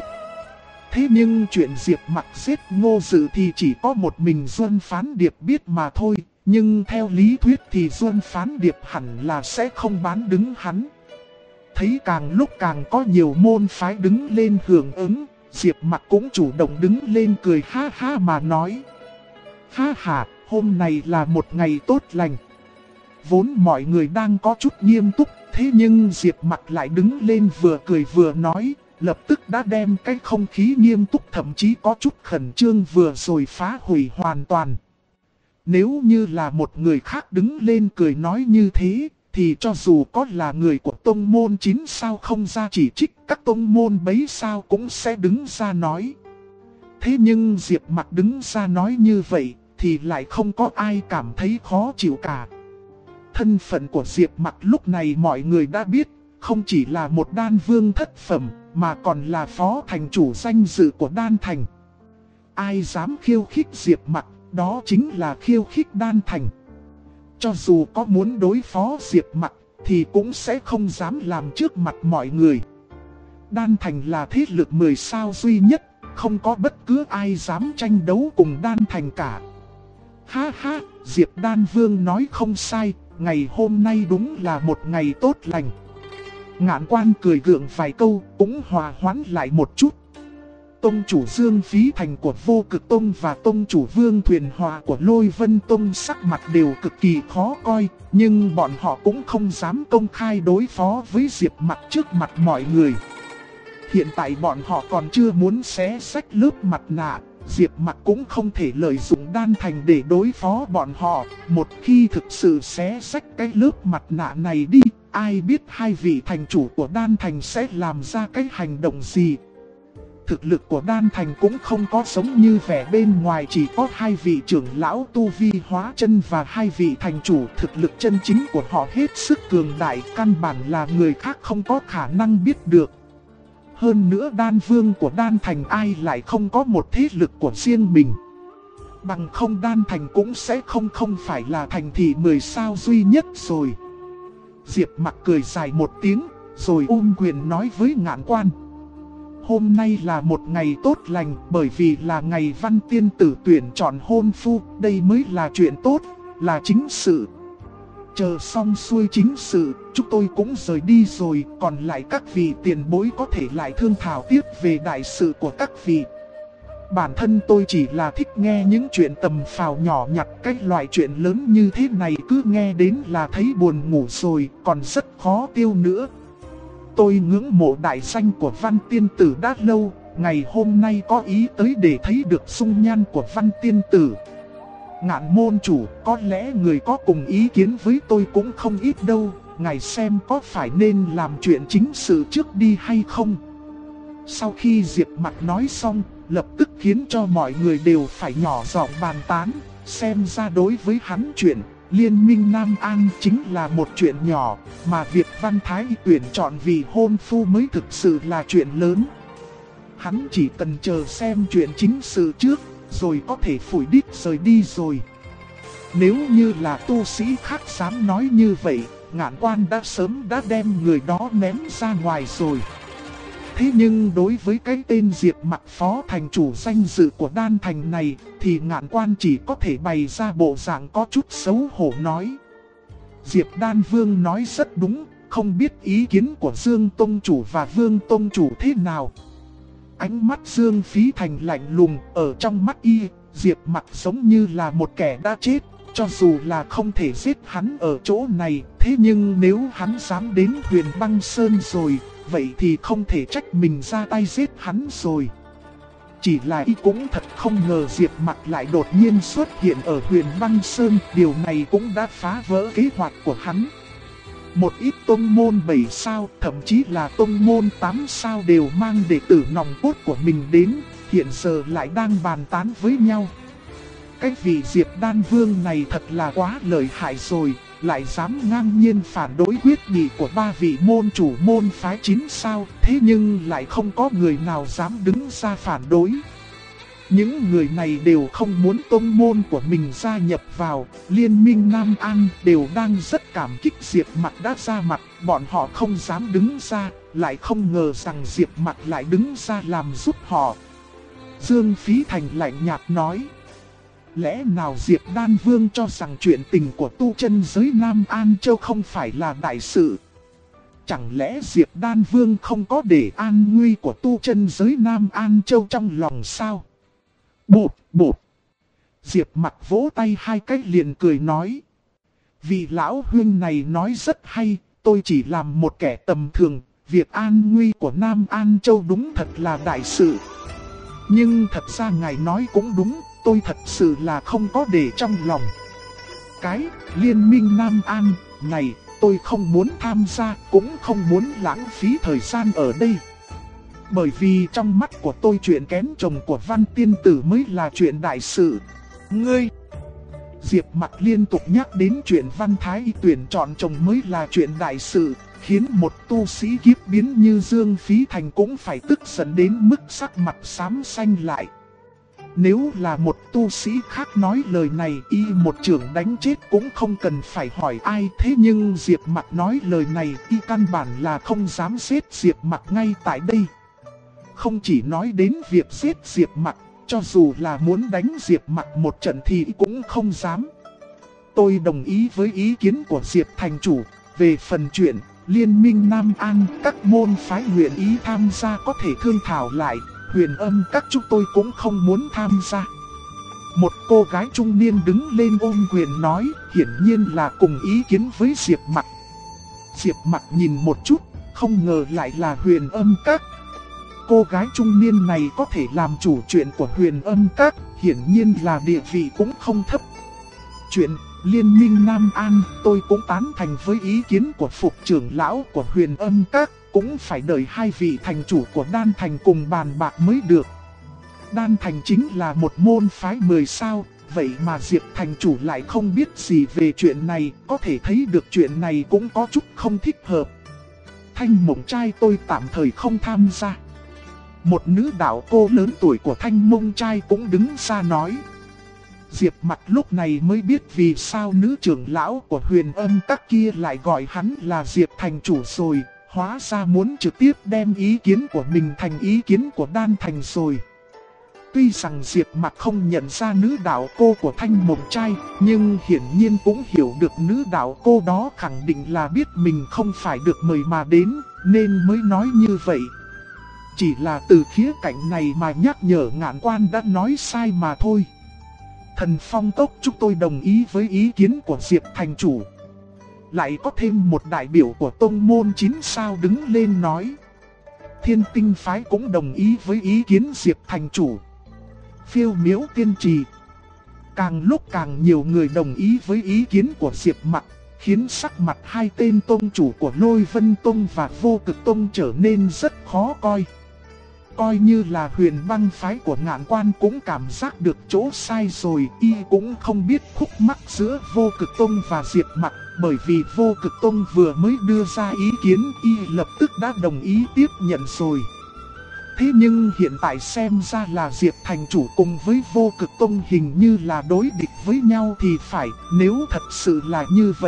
Thế nhưng chuyện Diệp Mặc giết Ngô Dự thì chỉ có một mình Duân Phán Điệp biết mà thôi. Nhưng theo lý thuyết thì Duân Phán Điệp hẳn là sẽ không bán đứng hắn. Thấy càng lúc càng có nhiều môn phái đứng lên hưởng ứng, Diệp Mặc cũng chủ động đứng lên cười ha ha mà nói: ha ha, hôm nay là một ngày tốt lành. Vốn mọi người đang có chút nghiêm túc, thế nhưng Diệp Mặc lại đứng lên vừa cười vừa nói, lập tức đã đem cái không khí nghiêm túc thậm chí có chút khẩn trương vừa rồi phá hủy hoàn toàn. Nếu như là một người khác đứng lên cười nói như thế, thì cho dù có là người của tông môn 9 sao không ra chỉ trích, các tông môn bấy sao cũng sẽ đứng ra nói. Thế nhưng Diệp Mặc đứng ra nói như vậy, thì lại không có ai cảm thấy khó chịu cả. Thân phận của Diệp Mặc lúc này mọi người đã biết, không chỉ là một đan vương thất phẩm, mà còn là phó thành chủ danh dự của đan thành. Ai dám khiêu khích Diệp Mặc, đó chính là khiêu khích đan thành. Cho dù có muốn đối phó Diệp Mặc, thì cũng sẽ không dám làm trước mặt mọi người. Đan thành là thế lực 10 sao duy nhất, không có bất cứ ai dám tranh đấu cùng đan thành cả. Ha ha, Diệp Đan Vương nói không sai, ngày hôm nay đúng là một ngày tốt lành. Ngạn Quan cười gượng vài câu, cũng hòa hoãn lại một chút. Tông chủ Dương Phí Thành của Vô Cực Tông và tông chủ Vương Thuyền Hòa của Lôi Vân Tông sắc mặt đều cực kỳ khó coi, nhưng bọn họ cũng không dám công khai đối phó với Diệp Mặc trước mặt mọi người. Hiện tại bọn họ còn chưa muốn xé rách lớp mặt nạ, Diệp Mặc cũng không thể lợi dụng đan thành để đối phó bọn họ. Một khi thực sự xé rách cái lớp mặt nạ này đi, ai biết hai vị thành chủ của đan thành sẽ làm ra cái hành động gì. Thực lực của đan thành cũng không có giống như vẻ bên ngoài, chỉ có hai vị trưởng lão tu vi hóa chân và hai vị thành chủ. Thực lực chân chính của họ hết sức cường đại, căn bản là người khác không có khả năng biết được. Hơn nữa đan vương của đan thành ai lại không có một thế lực của riêng mình. Bằng không đan thành cũng sẽ không phải là thành thị 10 sao duy nhất rồi. Diệp Mặc cười dài một tiếng, rồi quyền nói với Ngạn Quan: hôm nay là một ngày tốt lành, bởi vì là ngày Văn Tiên Tử tuyển chọn hôn phu, đây mới là chuyện tốt, là chính sự. Chờ xong xuôi chính sự, chúng tôi cũng rời đi rồi, còn lại các vị tiền bối có thể lại thương thảo tiếp về đại sự của các vị. Bản thân tôi chỉ là thích nghe những chuyện tầm phào nhỏ nhặt, cái loại chuyện lớn như thế này cứ nghe đến là thấy buồn ngủ rồi, còn rất khó tiêu nữa. Tôi ngưỡng mộ đại danh của Văn Tiên Tử đã lâu, ngày hôm nay có ý tới để thấy được dung nhan của Văn Tiên Tử. Ngạn môn chủ, có lẽ người có cùng ý kiến với tôi cũng không ít đâu, ngài xem có phải nên làm chuyện chính sự trước đi hay không? Sau khi Diệp Mặc nói xong, lập tức khiến cho mọi người đều phải nhỏ giọng bàn tán, xem ra đối với hắn chuyện Liên minh Nam An chính là một chuyện nhỏ, mà việc Văn Thái tuyển chọn vị hôn phu mới thực sự là chuyện lớn. Hắn chỉ cần chờ xem chuyện chính sự trước, rồi có thể phủi đít rời đi rồi. Nếu như là tu sĩ khác dám nói như vậy, Ngạn Quan đã sớm đem người đó ném ra ngoài rồi. Thế nhưng đối với cái tên Diệp Mặc phó thành chủ danh dự của Đan Thành này thì Ngạn Quan chỉ có thể bày ra bộ dạng có chút xấu hổ nói. Diệp Đan Vương nói rất đúng, không biết ý kiến của Dương Tông Chủ và Vương Tông Chủ thế nào. Ánh mắt Dương Phí Thành lạnh lùng, ở trong mắt y, Diệp Mặc giống như là một kẻ đã chết. Cho dù là không thể giết hắn ở chỗ này, thế nhưng nếu hắn dám đến Huyền Băng Sơn rồi, vậy thì không thể trách mình ra tay giết hắn rồi. Chỉ là y cũng thật không ngờ Diệp Mặc lại đột nhiên xuất hiện ở Huyền Băng Sơn, điều này cũng đã phá vỡ kế hoạch của hắn. Một ít tông môn 7 sao, thậm chí là tông môn 8 sao đều mang đệ tử nòng cốt của mình đến, hiện giờ lại đang bàn tán với nhau. Cái vị Diệp Đan Vương này thật là quá lợi hại rồi, lại dám ngang nhiên phản đối quyết nghị của 3 vị môn chủ môn phái 9 sao, thế nhưng lại không có người nào dám đứng ra phản đối. Những người này đều không muốn tông môn của mình gia nhập vào, Liên minh Nam An đều đang rất cảm kích Diệp Mặc đã ra mặt, bọn họ không dám đứng ra, lại không ngờ rằng Diệp Mặc lại đứng ra làm giúp họ. Dương Phí Thành lạnh nhạt nói. Lẽ nào Diệp Đan Vương cho rằng chuyện tình của tu chân giới Nam An Châu không phải là đại sự? Chẳng lẽ Diệp Đan Vương không có để an nguy của tu chân giới Nam An Châu trong lòng sao? Bụt bụt. Diệp Mặc vỗ tay 2 cái liền cười nói. Vị lão huynh này nói rất hay, tôi chỉ làm một kẻ tầm thường, việc an nguy của Nam An Châu đúng thật là đại sự. Nhưng thật ra ngài nói cũng đúng, tôi thật sự là không có để trong lòng. Cái Liên minh Nam An này tôi không muốn tham gia, cũng không muốn lãng phí thời gian ở đây. Bởi vì trong mắt của tôi chuyện kén chồng của Văn Tiên Tử mới là chuyện đại sự. Ngươi! Diệp Mặc liên tục nhắc đến chuyện Văn Thái Y tuyển chọn chồng mới là chuyện đại sự, khiến một tu sĩ kiếp biến như Dương Phí Thành cũng phải tức giận đến mức sắc mặt xám xanh lại. Nếu là một tu sĩ khác nói lời này, y một chưởng đánh chết cũng không cần phải hỏi ai. Thế nhưng Diệp Mặc nói lời này, y căn bản là không dám giết Diệp Mặc ngay tại đây. Không chỉ nói đến việc giết Diệp Mặc, cho dù là muốn đánh Diệp Mặc một trận thì cũng không dám. Tôi đồng ý với ý kiến của Diệp thành chủ. Về phần chuyện Liên minh Nam An, các môn phái nguyện ý tham gia có thể thương thảo lại. Huyền Âm các chúng tôi cũng không muốn tham gia. Một cô gái trung niên đứng lên ôm quyền nói, hiển nhiên là cùng ý kiến với Diệp Mặc. Diệp Mặc nhìn một chút, không ngờ lại là Huyền Âm các. Cô gái trung niên này có thể làm chủ chuyện của Huyền Âm các, hiển nhiên là địa vị cũng không thấp. Chuyện Liên minh Nam An, tôi cũng tán thành với ý kiến của Phục trưởng lão của Huyền Âm các. Cũng phải đợi 2 vị thành chủ của Đan Thành cùng bàn bạc mới được. Đan Thành chính là một môn phái 10 sao, vậy mà Diệp thành chủ lại không biết gì về chuyện này, có thể thấy được chuyện này cũng có chút không thích hợp. Thanh Mộng Trai tôi tạm thời không tham gia. Một nữ đạo cô lớn tuổi của Thanh Mộng Trai cũng đứng ra nói. Diệp Mặc lúc này mới biết vì sao nữ trưởng lão của Huyền Âm các kia lại gọi hắn là Diệp thành chủ rồi. Hóa ra muốn trực tiếp đem ý kiến của mình thành ý kiến của Đan Thành rồi. Tuy rằng Diệp Mặc không nhận ra nữ đạo cô của Thanh Mộng Trai, nhưng hiển nhiên cũng hiểu được nữ đạo cô đó khẳng định là biết mình không phải được mời mà đến, nên mới nói như vậy. Chỉ là từ khía cạnh này mà nhắc nhở Ngạn Quan đã nói sai mà thôi. Thần Phong Tốc chúng tôi đồng ý với ý kiến của Diệp thành chủ. Lại có thêm một đại biểu của tông môn 9 sao đứng lên nói. Thiên Tinh phái cũng đồng ý với ý kiến Diệp thành chủ. Phiêu Miếu Tiên Trì. Càng lúc càng nhiều người đồng ý với ý kiến của Diệp Mặc, khiến sắc mặt 2 tên tông chủ của Lôi Vân Tông và Vô Cực Tông trở nên rất khó coi. Coi như là Huyền Băng phái của Ngạn Quan cũng cảm giác được chỗ sai rồi, y cũng không biết khúc mắc giữa Vô Cực Tông và Diệp Mặc, bởi vì Vô Cực Tông vừa mới đưa ra ý kiến, y lập tức đã đồng ý tiếp nhận rồi. Thế nhưng hiện tại xem ra là Diệp thành chủ cùng với Vô Cực Tông hình như là đối địch với nhau thì phải, nếu thật sự là như vậy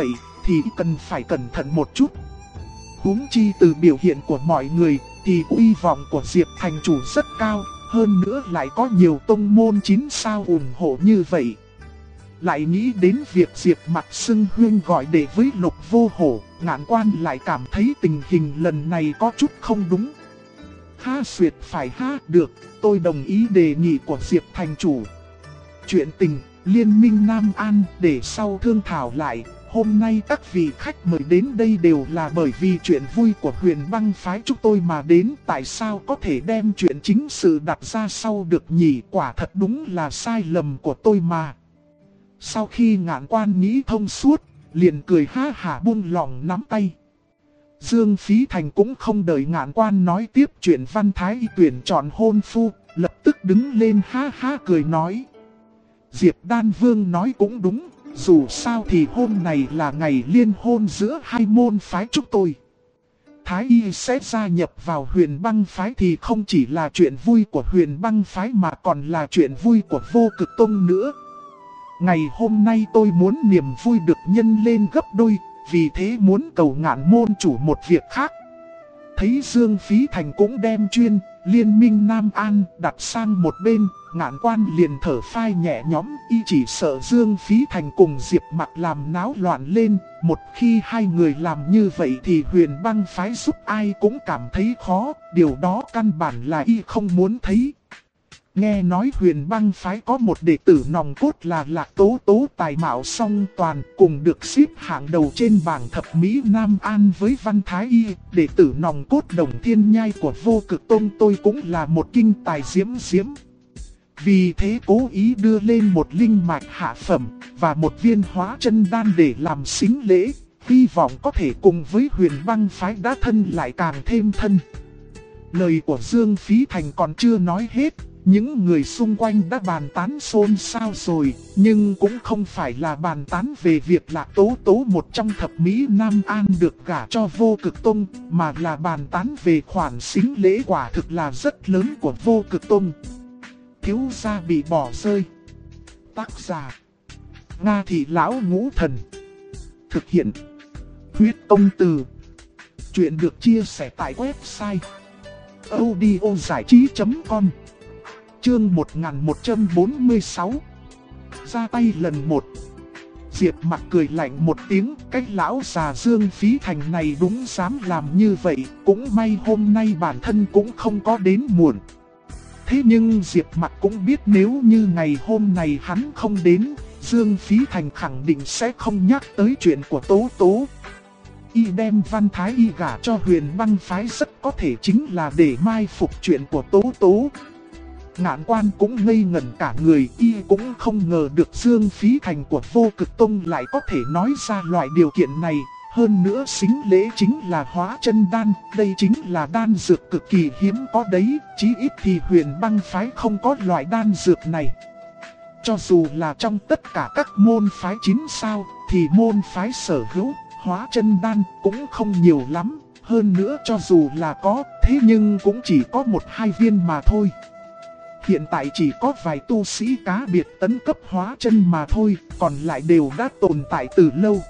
thì cần phải cẩn thận một chút. Huống chi từ biểu hiện của mọi người thì uy vọng của Diệp thành chủ rất cao, hơn nữa lại có nhiều tông môn 9 sao ủng hộ như vậy. Lại nghĩ đến việc Diệp Mặc xưng huyên gọi đệ với Lục Vô Hổ, Ngạn Quan lại cảm thấy tình hình lần này có chút không đúng. Ha xuyệt phải ha, được, tôi đồng ý đề nghị của Diệp thành chủ. Chuyện tình, Liên minh Nam An để sau thương thảo lại. Hôm nay các vị khách mời đến đây đều là bởi vì chuyện vui của Huyền Băng phái chúng tôi mà đến. Tại sao có thể đem chuyện chính sự đặt ra sau được nhỉ? Quả thật đúng là sai lầm của tôi mà. Sau khi Ngạn Quan nghĩ thông suốt, liền cười ha hả buông lỏng nắm tay. Dương Phí Thành cũng không đợi Ngạn Quan nói tiếp chuyện Văn Thái tuyển chọn hôn phu, lập tức đứng lên ha ha cười nói. Diệp Đan Vương nói cũng đúng, dù sao thì hôm này là ngày liên hôn giữa hai môn phái chúng tôi. Thái Y sẽ gia nhập vào Huyền Băng phái thì không chỉ là chuyện vui của Huyền Băng phái mà còn là chuyện vui của Vô Cực Tông nữa. Ngày hôm nay tôi muốn niềm vui được nhân lên gấp đôi, vì thế muốn cầu Ngạn môn chủ một việc khác. Thấy Dương Phí Thành cũng đem chuyên Liên minh Nam An đặt sang một bên, Ngạn Quan liền thở phai nhẹ nhõm, y chỉ sợ Dương Phí Thành cùng Diệp Mặc làm náo loạn lên. Một khi hai người làm như vậy thì Huyền Băng phái giúp ai cũng cảm thấy khó, điều đó căn bản là y không muốn thấy. Nghe nói Huyền Băng phái có một đệ tử nòng cốt là Lạc Tố Tố tài mạo song toàn, cùng được xếp hạng đầu trên bảng thập mỹ Nam An với Văn Thái Y. Đệ tử nòng cốt Đồng Thiên Nhai của Vô Cực Tông tôi cũng là một kinh tài diễm. Vì thế cố ý đưa lên một linh mạch hạ phẩm và một viên hóa chân đan để làm sính lễ, hy vọng có thể cùng với Huyền Băng phái đã thân lại càng thêm thân. Lời của Dương Phí Thành còn chưa nói hết, những người xung quanh đã bàn tán xôn xao rồi, nhưng cũng không phải là bàn tán về việc Lạc Tố Tố một trong thập mỹ Nam An được gả cho Vô Cực Tông, mà là bàn tán về khoản sính lễ quả thực là rất lớn của Vô Cực Tông. Thiếu gia bị bỏ rơi. Tác giả Nga Thị Lão Ngũ Thần. Thực hiện Huyết Công Từ. Chuyện được chia sẻ tại website audiozảichí.com. Chương 1146. Ra tay lần 1. Diệp Mặc cười lạnh một tiếng, cái lão già Dương Phí Thành này đúng dám làm như vậy, cũng may hôm nay bản thân cũng không có đến muộn. Thế nhưng Diệp Mặc cũng biết nếu như ngày hôm này hắn không đến, Dương Phí Thành khẳng định sẽ không nhắc tới chuyện của Tố Tố. Y đem Văn Thái Y gả cho Huyền Băng phái rất có thể chính là để mai phục chuyện của Tố Tố. Ngạn Quan cũng ngây ngẩn cả người, y cũng không ngờ được Dương Phí Thành của Vô Cực Tông lại có thể nói ra loại điều kiện này. Hơn nữa sính lễ chính là hóa chân đan, đây chính là đan dược cực kỳ hiếm có đấy, chí ít thì Huyền Băng phái không có loại đan dược này. Cho dù là trong tất cả các môn phái 9 sao, thì môn phái sở hữu hóa chân đan cũng không nhiều lắm. Hơn nữa cho dù là có, thế nhưng cũng chỉ có 1-2 viên mà thôi. Hiện tại chỉ có vài tu sĩ cá biệt tấn cấp hóa chân mà thôi, còn lại đều đã tồn tại từ lâu.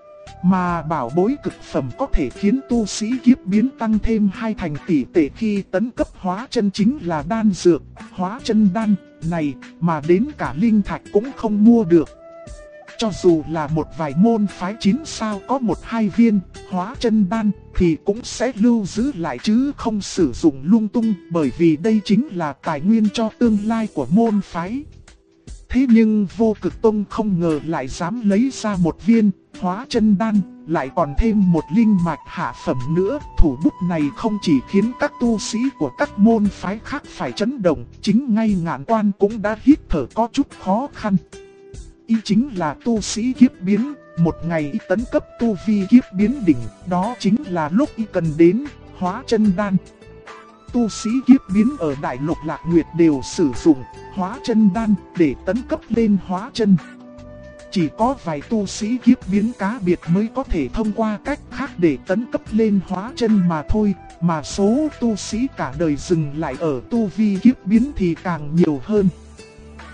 Mà bảo bối cực phẩm có thể khiến tu sĩ kiếp biến tăng thêm 2 thành tỷ tệ khi tấn cấp hóa chân chính là đan dược, hóa chân đan này mà đến cả linh thạch cũng không mua được. Cho dù là một vài môn phái 9 sao có 1-2 viên hóa chân đan thì cũng sẽ lưu giữ lại chứ không sử dụng lung tung, bởi vì đây chính là tài nguyên cho tương lai của môn phái. Thế nhưng Vô Cực Tông không ngờ lại dám lấy ra một viên hóa chân đan, lại còn thêm một linh mạch hạ phẩm nữa. Thủ bút này không chỉ khiến các tu sĩ của các môn phái khác phải chấn động, chính ngay Ngạn Quan cũng đã hít thở có chút khó khăn. Y chính là tu sĩ kiếp biến, một ngày y tấn cấp tu vi kiếp biến đỉnh, đó chính là lúc y cần đến hóa chân đan. Tu sĩ kiếp biến ở Đại Lục Lạc Nguyệt đều sử dụng hóa chân đan để tấn cấp lên hóa chân. Chỉ có vài tu sĩ kiếp biến cá biệt mới có thể thông qua cách khác để tấn cấp lên hóa chân mà thôi, mà số tu sĩ cả đời dừng lại ở tu vi kiếp biến thì càng nhiều hơn.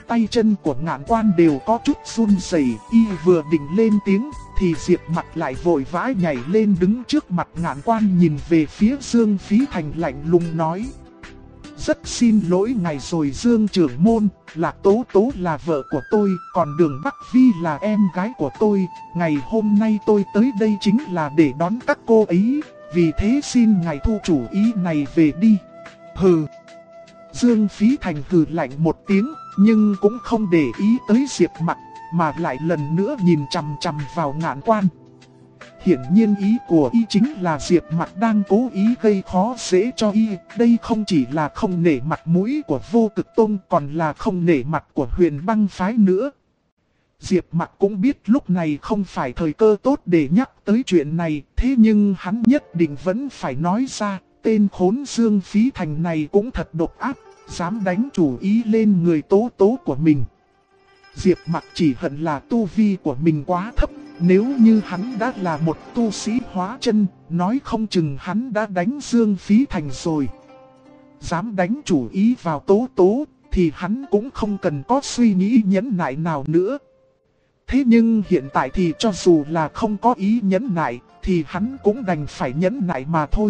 tay chân của Ngạn Quan đều có chút run rẩy. Y vừa định lên tiếng thì Diệp Mặc lại vội vã nhảy lên đứng trước mặt Ngạn Quan, nhìn về phía Dương Phí Thành lạnh lùng nói: rất xin lỗi ngài rồi Dương trưởng môn, Lạc Tố Tố là vợ của tôi, còn Đường Bắc Vi là em gái của tôi. Ngày hôm nay tôi tới đây chính là để đón các cô ấy, vì thế xin ngài thu chủ ý này về đi. Hừ. Dương Phí Thành hừ lạnh một tiếng, nhưng cũng không để ý tới Diệp Mặc, mà lại lần nữa nhìn chằm chằm vào Ngạn Quan. Hiển nhiên ý của y chính là Diệp Mặc đang cố ý gây khó dễ cho y. Đây không chỉ là không nể mặt mũi của Vô Cực Tông, còn là không nể mặt của Huyền Băng Phái nữa. Diệp Mặc cũng biết lúc này không phải thời cơ tốt để nhắc tới chuyện này, thế nhưng hắn nhất định vẫn phải nói ra. Tên khốn Dương Phí Thành này cũng thật độc ác, dám đánh chủ ý lên người Tố Tố của mình. Diệp Mặc chỉ hận là tu vi của mình quá thấp. Nếu như hắn đã là một tu sĩ hóa chân, nói không chừng hắn đã đánh Dương Phí Thành rồi. Dám đánh chủ ý vào Tố Tố thì hắn cũng không cần có suy nghĩ nhẫn nại nào nữa. Thế nhưng hiện tại thì cho dù là không có ý nhẫn nại thì hắn cũng đành phải nhẫn nại mà thôi.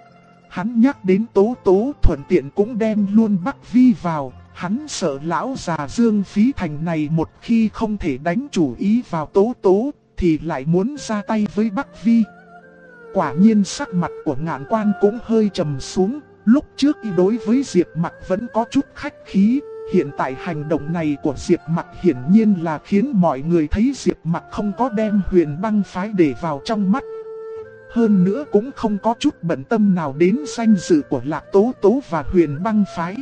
Hắn nhắc đến Tố Tố thuận tiện cũng đem luôn Bắc Vi vào. Hắn sợ lão già Dương Phí Thành này một khi không thể đánh chủ ý vào Tố Tố thì lại muốn ra tay với Bắc Vi. Quả nhiên sắc mặt của Ngạn Quan cũng hơi trầm xuống. Lúc trước y đối với Diệp Mặc vẫn có chút khách khí. Hiện tại hành động này của Diệp Mặc hiển nhiên là khiến mọi người thấy Diệp Mặc không có đem Huyền Băng Phái để vào trong mắt. Hơn nữa cũng không có chút bận tâm nào đến danh dự của Lạc Tố Tố và Huyền Băng Phái.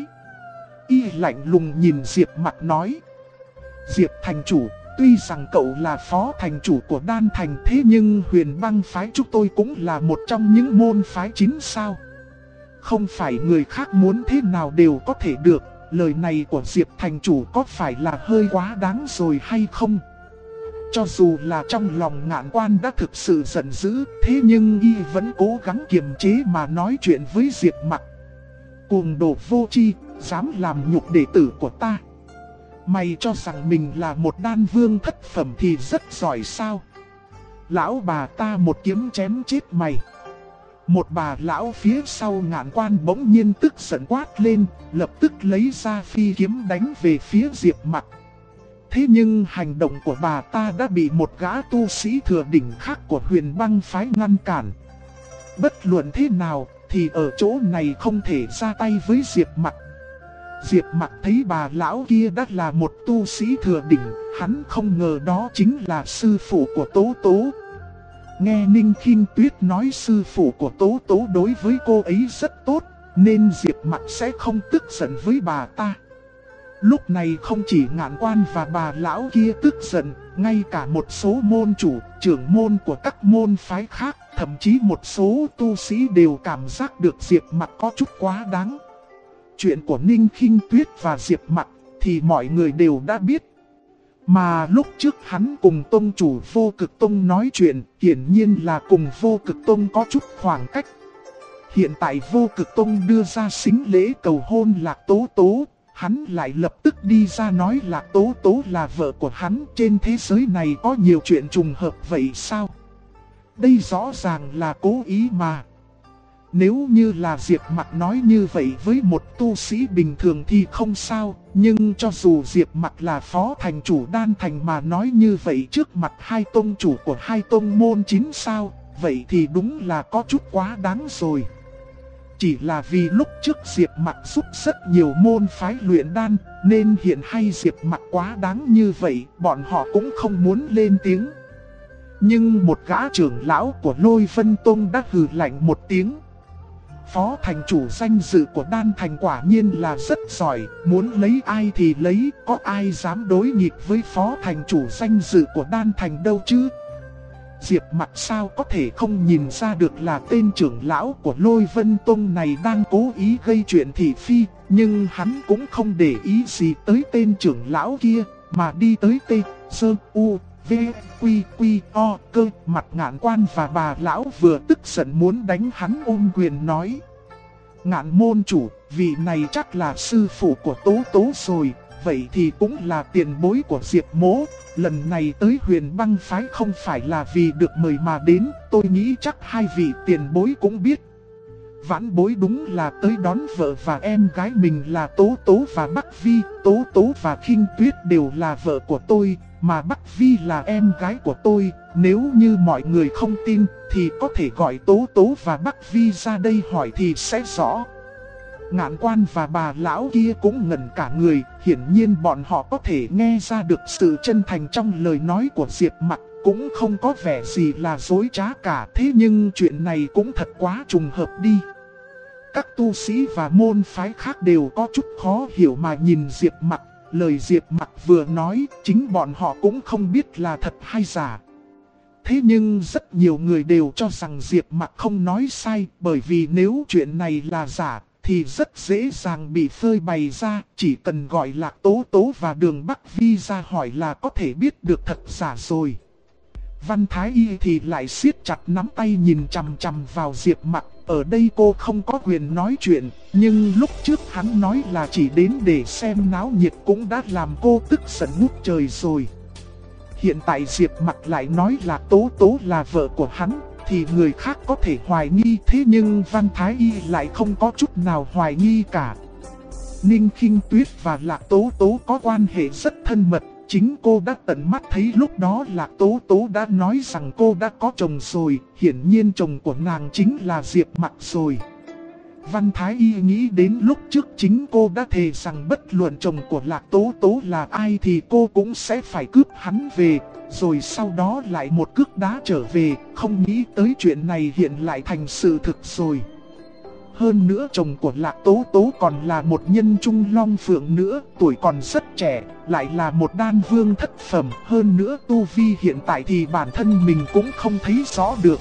Y lạnh lùng nhìn Diệp Mặc nói: Diệp thành chủ, tuy rằng cậu là phó thành chủ của Đan Thành, thế nhưng Huyền Băng Phái chúng tôi cũng là một trong những môn phái chính sao. Không phải người khác muốn thế nào đều có thể được. Lời này của Diệp thành chủ có phải là hơi quá đáng rồi hay không? Cho dù là trong lòng Ngạn Quan đã thực sự giận dữ, thế nhưng y vẫn cố gắng kiềm chế mà nói chuyện với Diệp Mặc. Cuồng đồ vô tri, dám làm nhục đệ tử của ta. Mày cho rằng mình là một đan vương thất phẩm thì rất giỏi sao? Lão bà ta một kiếm chém chết mày. Một bà lão phía sau Ngạn Quan bỗng nhiên tức giận quát lên, lập tức lấy ra phi kiếm đánh về phía Diệp Mặc. Thế nhưng hành động của bà ta đã bị một gã tu sĩ thừa đỉnh khác của Huyền Băng Phái ngăn cản. Bất luận thế nào thì ở chỗ này không thể ra tay với Diệp Mặc. Diệp Mặc thấy bà lão kia đã là một tu sĩ thừa đỉnh, hắn không ngờ đó chính là sư phụ của Tố Tố. Nghe Ninh Khinh Tuyết nói sư phụ của Tố Tố đối với cô ấy rất tốt, nên Diệp Mặc sẽ không tức giận với bà ta. Lúc này không chỉ Ngạn Quan và bà lão kia tức giận, ngay cả một số môn chủ, trưởng môn của các môn phái khác, thậm chí một số tu sĩ đều cảm giác được Diệp Mặc có chút quá đáng. Chuyện của Ninh Khinh Tuyết và Diệp Mặc thì mọi người đều đã biết. Mà lúc trước hắn cùng tông chủ Vô Cực Tông nói chuyện, hiển nhiên là cùng Vô Cực Tông có chút khoảng cách. Hiện tại Vô Cực Tông đưa ra sính lễ cầu hôn Lạc Tố Tố, hắn lại lập tức đi ra nói Lạc Tố Tố là vợ của hắn. Trên thế giới này có nhiều chuyện trùng hợp vậy sao? Đây rõ ràng là cố ý mà. Nếu như là Diệp Mặc nói như vậy với một tu sĩ bình thường thì không sao. Nhưng cho dù Diệp Mặc là phó thành chủ Đan Thành mà nói như vậy trước mặt hai tông chủ của hai tông môn chính sao, vậy thì đúng là có chút quá đáng rồi. Chỉ là vì lúc trước Diệp Mặc giúp rất nhiều môn phái luyện đan, nên hiện hay Diệp Mặc quá đáng như vậy, bọn họ cũng không muốn lên tiếng. Nhưng một gã trưởng lão của Lôi Vân Tông đã hừ lạnh một tiếng. Phó thành chủ danh dự của Đan Thành quả nhiên là rất giỏi, muốn lấy ai thì lấy, có ai dám đối nghịch với phó thành chủ danh dự của Đan Thành đâu chứ. Diệp Mặc sao có thể không nhìn ra được là tên trưởng lão của Lôi Vân Tông này đang cố ý gây chuyện thị phi, nhưng hắn cũng không để ý gì tới tên trưởng lão kia, mà đi tới T, Sơ, U, V, Quy, Quy, O, Cơ. Mặt Ngạn Quan và bà lão vừa tức giận muốn đánh hắn ôm quyền nói: Ngạn môn chủ, vị này chắc là sư phụ của Tố Tố rồi, vậy thì cũng là tiền bối của Diệp Mỗ. Lần này tới Huyền Băng Phái không phải là vì được mời mà đến, tôi nghĩ chắc hai vị tiền bối cũng biết. Vãn bối đúng là tới đón vợ và em gái mình là Tố Tố và Bắc Vi. Tố Tố và Khinh Tuyết đều là vợ của tôi, mà Bắc Vi là em gái của tôi. Nếu như mọi người không tin thì có thể gọi Tố Tố và Bắc Vi ra đây hỏi thì sẽ rõ. Ngạn Quan và bà lão kia cũng ngẩn cả người, hiển nhiên bọn họ có thể nghe ra được sự chân thành trong lời nói của Diệp Mặc, cũng không có vẻ gì là dối trá cả. Thế nhưng chuyện này cũng thật quá trùng hợp đi. Các tu sĩ và môn phái khác đều có chút khó hiểu mà nhìn Diệp Mặc. Lời Diệp Mặc vừa nói, chính bọn họ cũng không biết là thật hay giả. Thế nhưng rất nhiều người đều cho rằng Diệp Mặc không nói sai, bởi vì nếu chuyện này là giả thì rất dễ dàng bị phơi bày ra, chỉ cần gọi Lạc Tố Tố và Đường Bắc Vi ra hỏi là có thể biết được thật giả rồi. Văn Thái Y thì lại siết chặt nắm tay nhìn chằm chằm vào Diệp Mặc. Ở đây cô không có quyền nói chuyện, nhưng lúc trước hắn nói là chỉ đến để xem náo nhiệt cũng đã làm cô tức giận ngút trời rồi. Hiện tại Diệp Mặc lại nói là Tố Tố là vợ của hắn, thì người khác có thể hoài nghi, thế nhưng Văn Thái Y lại không có chút nào hoài nghi cả. Ninh Khinh Tuyết và Lạc Tố Tố có quan hệ rất thân mật, chính cô đã tận mắt thấy lúc đó Lạc Tố Tố đã nói rằng cô đã có chồng rồi, hiển nhiên chồng của nàng chính là Diệp Mặc rồi. Văn Thái Y nghĩ đến lúc trước chính cô đã thề rằng bất luận chồng của Lạc Tố Tố là ai thì cô cũng sẽ phải cướp hắn về, rồi sau đó lại một cước đá trở về, không nghĩ tới chuyện này hiện lại thành sự thực rồi. Hơn nữa chồng của Lạc Tố Tố còn là một nhân trung long phượng nữa, tuổi còn rất trẻ, lại là một đan vương thất phẩm. Hơn nữa tu vi hiện tại thì bản thân mình cũng không thấy rõ được.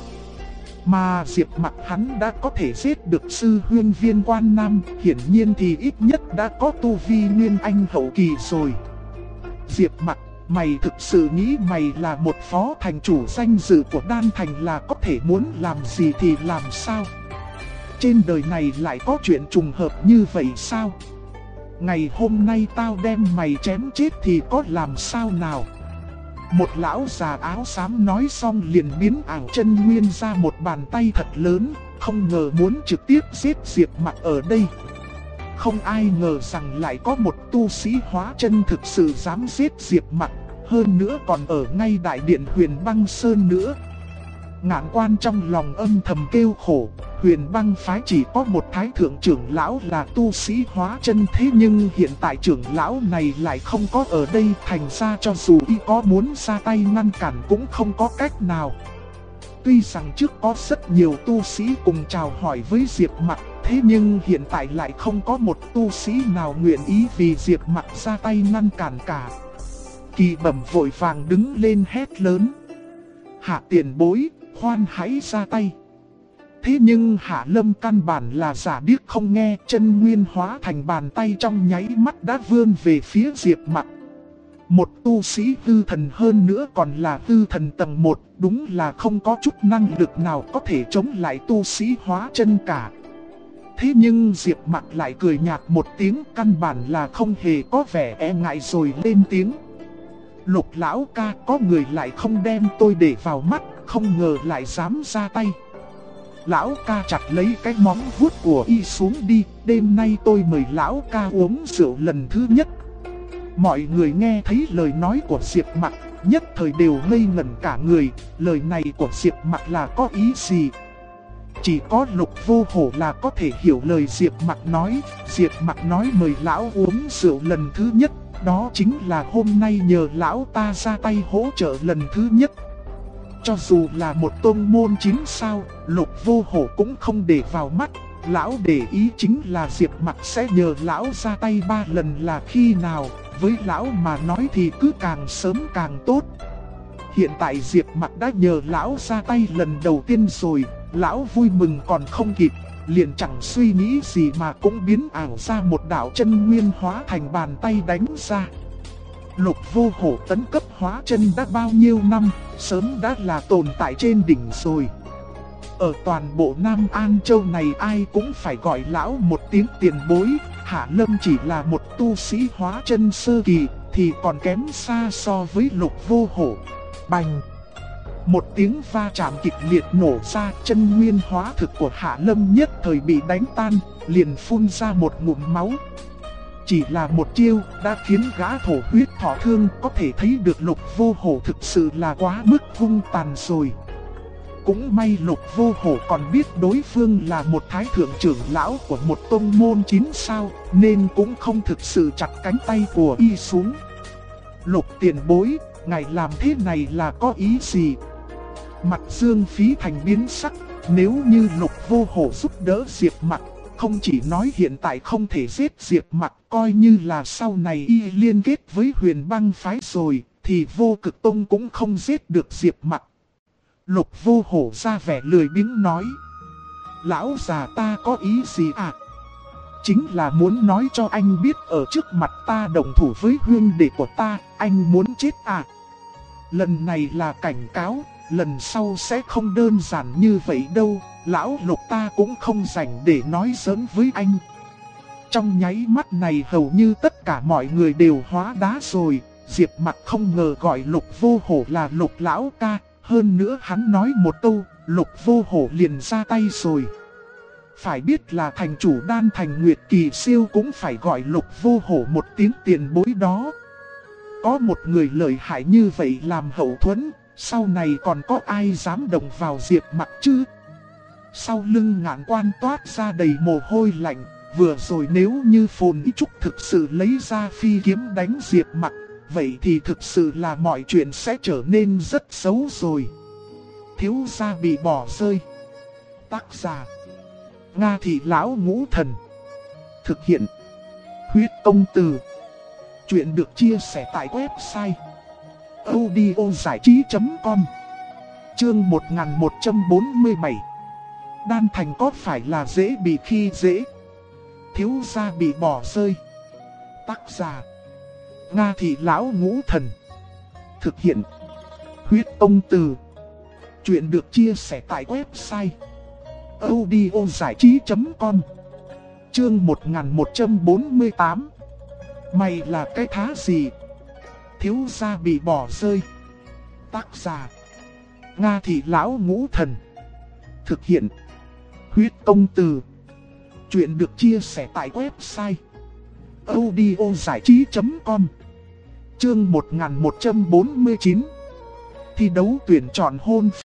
Mà Diệp Mặc hắn đã có thể giết được sư huynh Viên Quan Nam, hiển nhiên thì ít nhất đã có tu vi nguyên anh hậu kỳ rồi. Diệp Mặc, mày thực sự nghĩ mày là một phó thành chủ danh dự của Đan Thành là có thể muốn làm gì thì làm sao? Trên đời này lại có chuyện trùng hợp như vậy sao? Ngày hôm nay tao đem mày chém chết thì có làm sao nào? Một lão già áo xám nói xong liền biến ảo chân nguyên ra một bàn tay thật lớn, không ngờ muốn trực tiếp giết Diệp Mặc ở đây. Không ai ngờ rằng lại có một tu sĩ hóa chân thực sự dám giết Diệp Mặc, hơn nữa còn ở ngay đại điện Huyền Băng Sơn nữa. Ngạn Quan trong lòng âm thầm kêu khổ, Huyền Băng Phái chỉ có một thái thượng trưởng lão là tu sĩ hóa chân, thế nhưng hiện tại trưởng lão này lại không có ở đây, thành ra cho dù y có muốn ra tay ngăn cản cũng không có cách nào. Tuy rằng trước có rất nhiều tu sĩ cùng chào hỏi với Diệp Mặc, thế nhưng hiện tại lại không có một tu sĩ nào nguyện ý vì Diệp Mặc ra tay ngăn cản cả. Kỳ Bẩm vội vàng đứng lên hét lớn: Hạ tiền bối, khoan hãy ra tay. Thế nhưng Hạ Lâm căn bản là giả điếc không nghe, chân nguyên hóa thành bàn tay trong nháy mắt đã vươn về phía Diệp Mặc. Một tu sĩ hư thần hơn nữa còn là hư thần tầng 1, đúng là không có chút năng lực nào có thể chống lại tu sĩ hóa chân cả. Thế nhưng Diệp Mặc lại cười nhạt một tiếng, căn bản là không hề có vẻ e ngại rồi lên tiếng: Lục lão ca, có người lại không đem tôi để vào mắt, không ngờ lại dám ra tay. Lão ca chặt lấy cái móng vuốt của y xuống đi, đêm nay tôi mời lão ca uống rượu lần thứ nhất. Mọi người nghe thấy lời nói của Diệp Mặc, nhất thời đều ngây ngẩn cả người, lời này của Diệp Mặc là có ý gì? Chỉ có Lục Vô Hổ là có thể hiểu lời Diệp Mặc nói. Diệp Mặc nói mời lão uống rượu lần thứ nhất, đó chính là hôm nay nhờ lão ta ra tay hỗ trợ lần thứ nhất. Cho dù là một tôn môn 9 sao, Lục Vô Hổ cũng không để vào mắt. Lão để ý chính là Diệp Mặc sẽ nhờ lão ra tay 3 lần là khi nào. Với lão mà nói thì cứ càng sớm càng tốt. Hiện tại Diệp Mặc đã nhờ lão ra tay lần đầu tiên rồi, lão vui mừng còn không kịp, liền chẳng suy nghĩ gì mà cũng biến ảo ra một đạo chân nguyên hóa thành bàn tay đánh ra. Lục Vô Hổ tấn cấp hóa chân đã bao nhiêu năm, sớm đã là tồn tại trên đỉnh rồi. Ở toàn bộ Nam An Châu này ai cũng phải gọi lão một tiếng tiền bối. Hạ Lâm chỉ là một tu sĩ hóa chân sơ kỳ, thì còn kém xa so với Lục Vô Hổ. Bành! Một tiếng va chạm kịch liệt nổ ra, chân nguyên hóa thực của Hạ Lâm nhất thời bị đánh tan, liền phun ra một ngụm máu. Chỉ là một chiêu đã khiến gã thổ huyết thọ thương, có thể thấy được Lục Vô Hổ thực sự là quá mức hung tàn rồi. Cũng may Lục Vô Hổ còn biết đối phương là một thái thượng trưởng lão của một tông môn 9 sao, nên cũng không thực sự chặt cánh tay của y xuống. Lục tiền bối, ngài làm thế này là có ý gì? Mặt Dương Phí Thành biến sắc, nếu như Lục Vô Hổ giúp đỡ Diệp Mặc, không chỉ nói hiện tại không thể giết Diệp Mặc, coi như là sau này y liên kết với Huyền Băng phái rồi, thì Vô Cực Tông cũng không giết được Diệp Mặc. Lục Vô Hổ ra vẻ lười biếng nói: lão già ta có ý gì à? Chính là muốn nói cho anh biết ở trước mặt ta đồng thủ với huynh đệ của ta, anh muốn chết à? Lần này là cảnh cáo, lần sau sẽ không đơn giản như vậy đâu, lão Lục ta cũng không rảnh để nói giỡn với anh. Trong nháy mắt này hầu như tất cả mọi người đều hóa đá rồi, Diệp Mặc không ngờ gọi Lục Vô Hổ là Lục lão ca, hơn nữa hắn nói một câu, Lục Vô Hổ liền ra tay rồi. Phải biết là thành chủ Đan Thành Nguyệt Kỳ Siêu cũng phải gọi Lục Vô Hổ một tiếng tiền bối đó. Có một người lợi hại như vậy làm hậu thuẫn, sau này còn có ai dám động vào Diệp Mặc chứ? Sau lưng Ngạn Quan toát ra đầy mồ hôi lạnh, vừa rồi nếu như Phồn Y Trúc thực sự lấy ra phi kiếm đánh Diệp Mặc, vậy thì thực sự là mọi chuyện sẽ trở nên rất xấu rồi. Thiếu gia bị bỏ rơi. Tác giả: Nga Thị Lão Ngũ Thần. Thực hiện: Huyết Công Từ. Chuyện được chia sẻ tại website audiozảichí.com. Chương 1147. Đan Thành có phải là dễ bị khi dễ? Thiếu gia bị bỏ rơi. Tác giả: Nga Thị Lão Ngũ Thần. Thực hiện: Huyết Công Từ. Chuyện được chia sẻ tại website audiozảichí.com. Chương 1148. Mày là cái thá gì? Thiếu gia bị bỏ rơi. Tác giả: Nga Thị Lão Ngũ Thần. Thực hiện: Huyết Công Từ. Chuyện được chia sẻ tại website audiozảichí.com. Chương 1149. Thi đấu tuyển chọn hôn.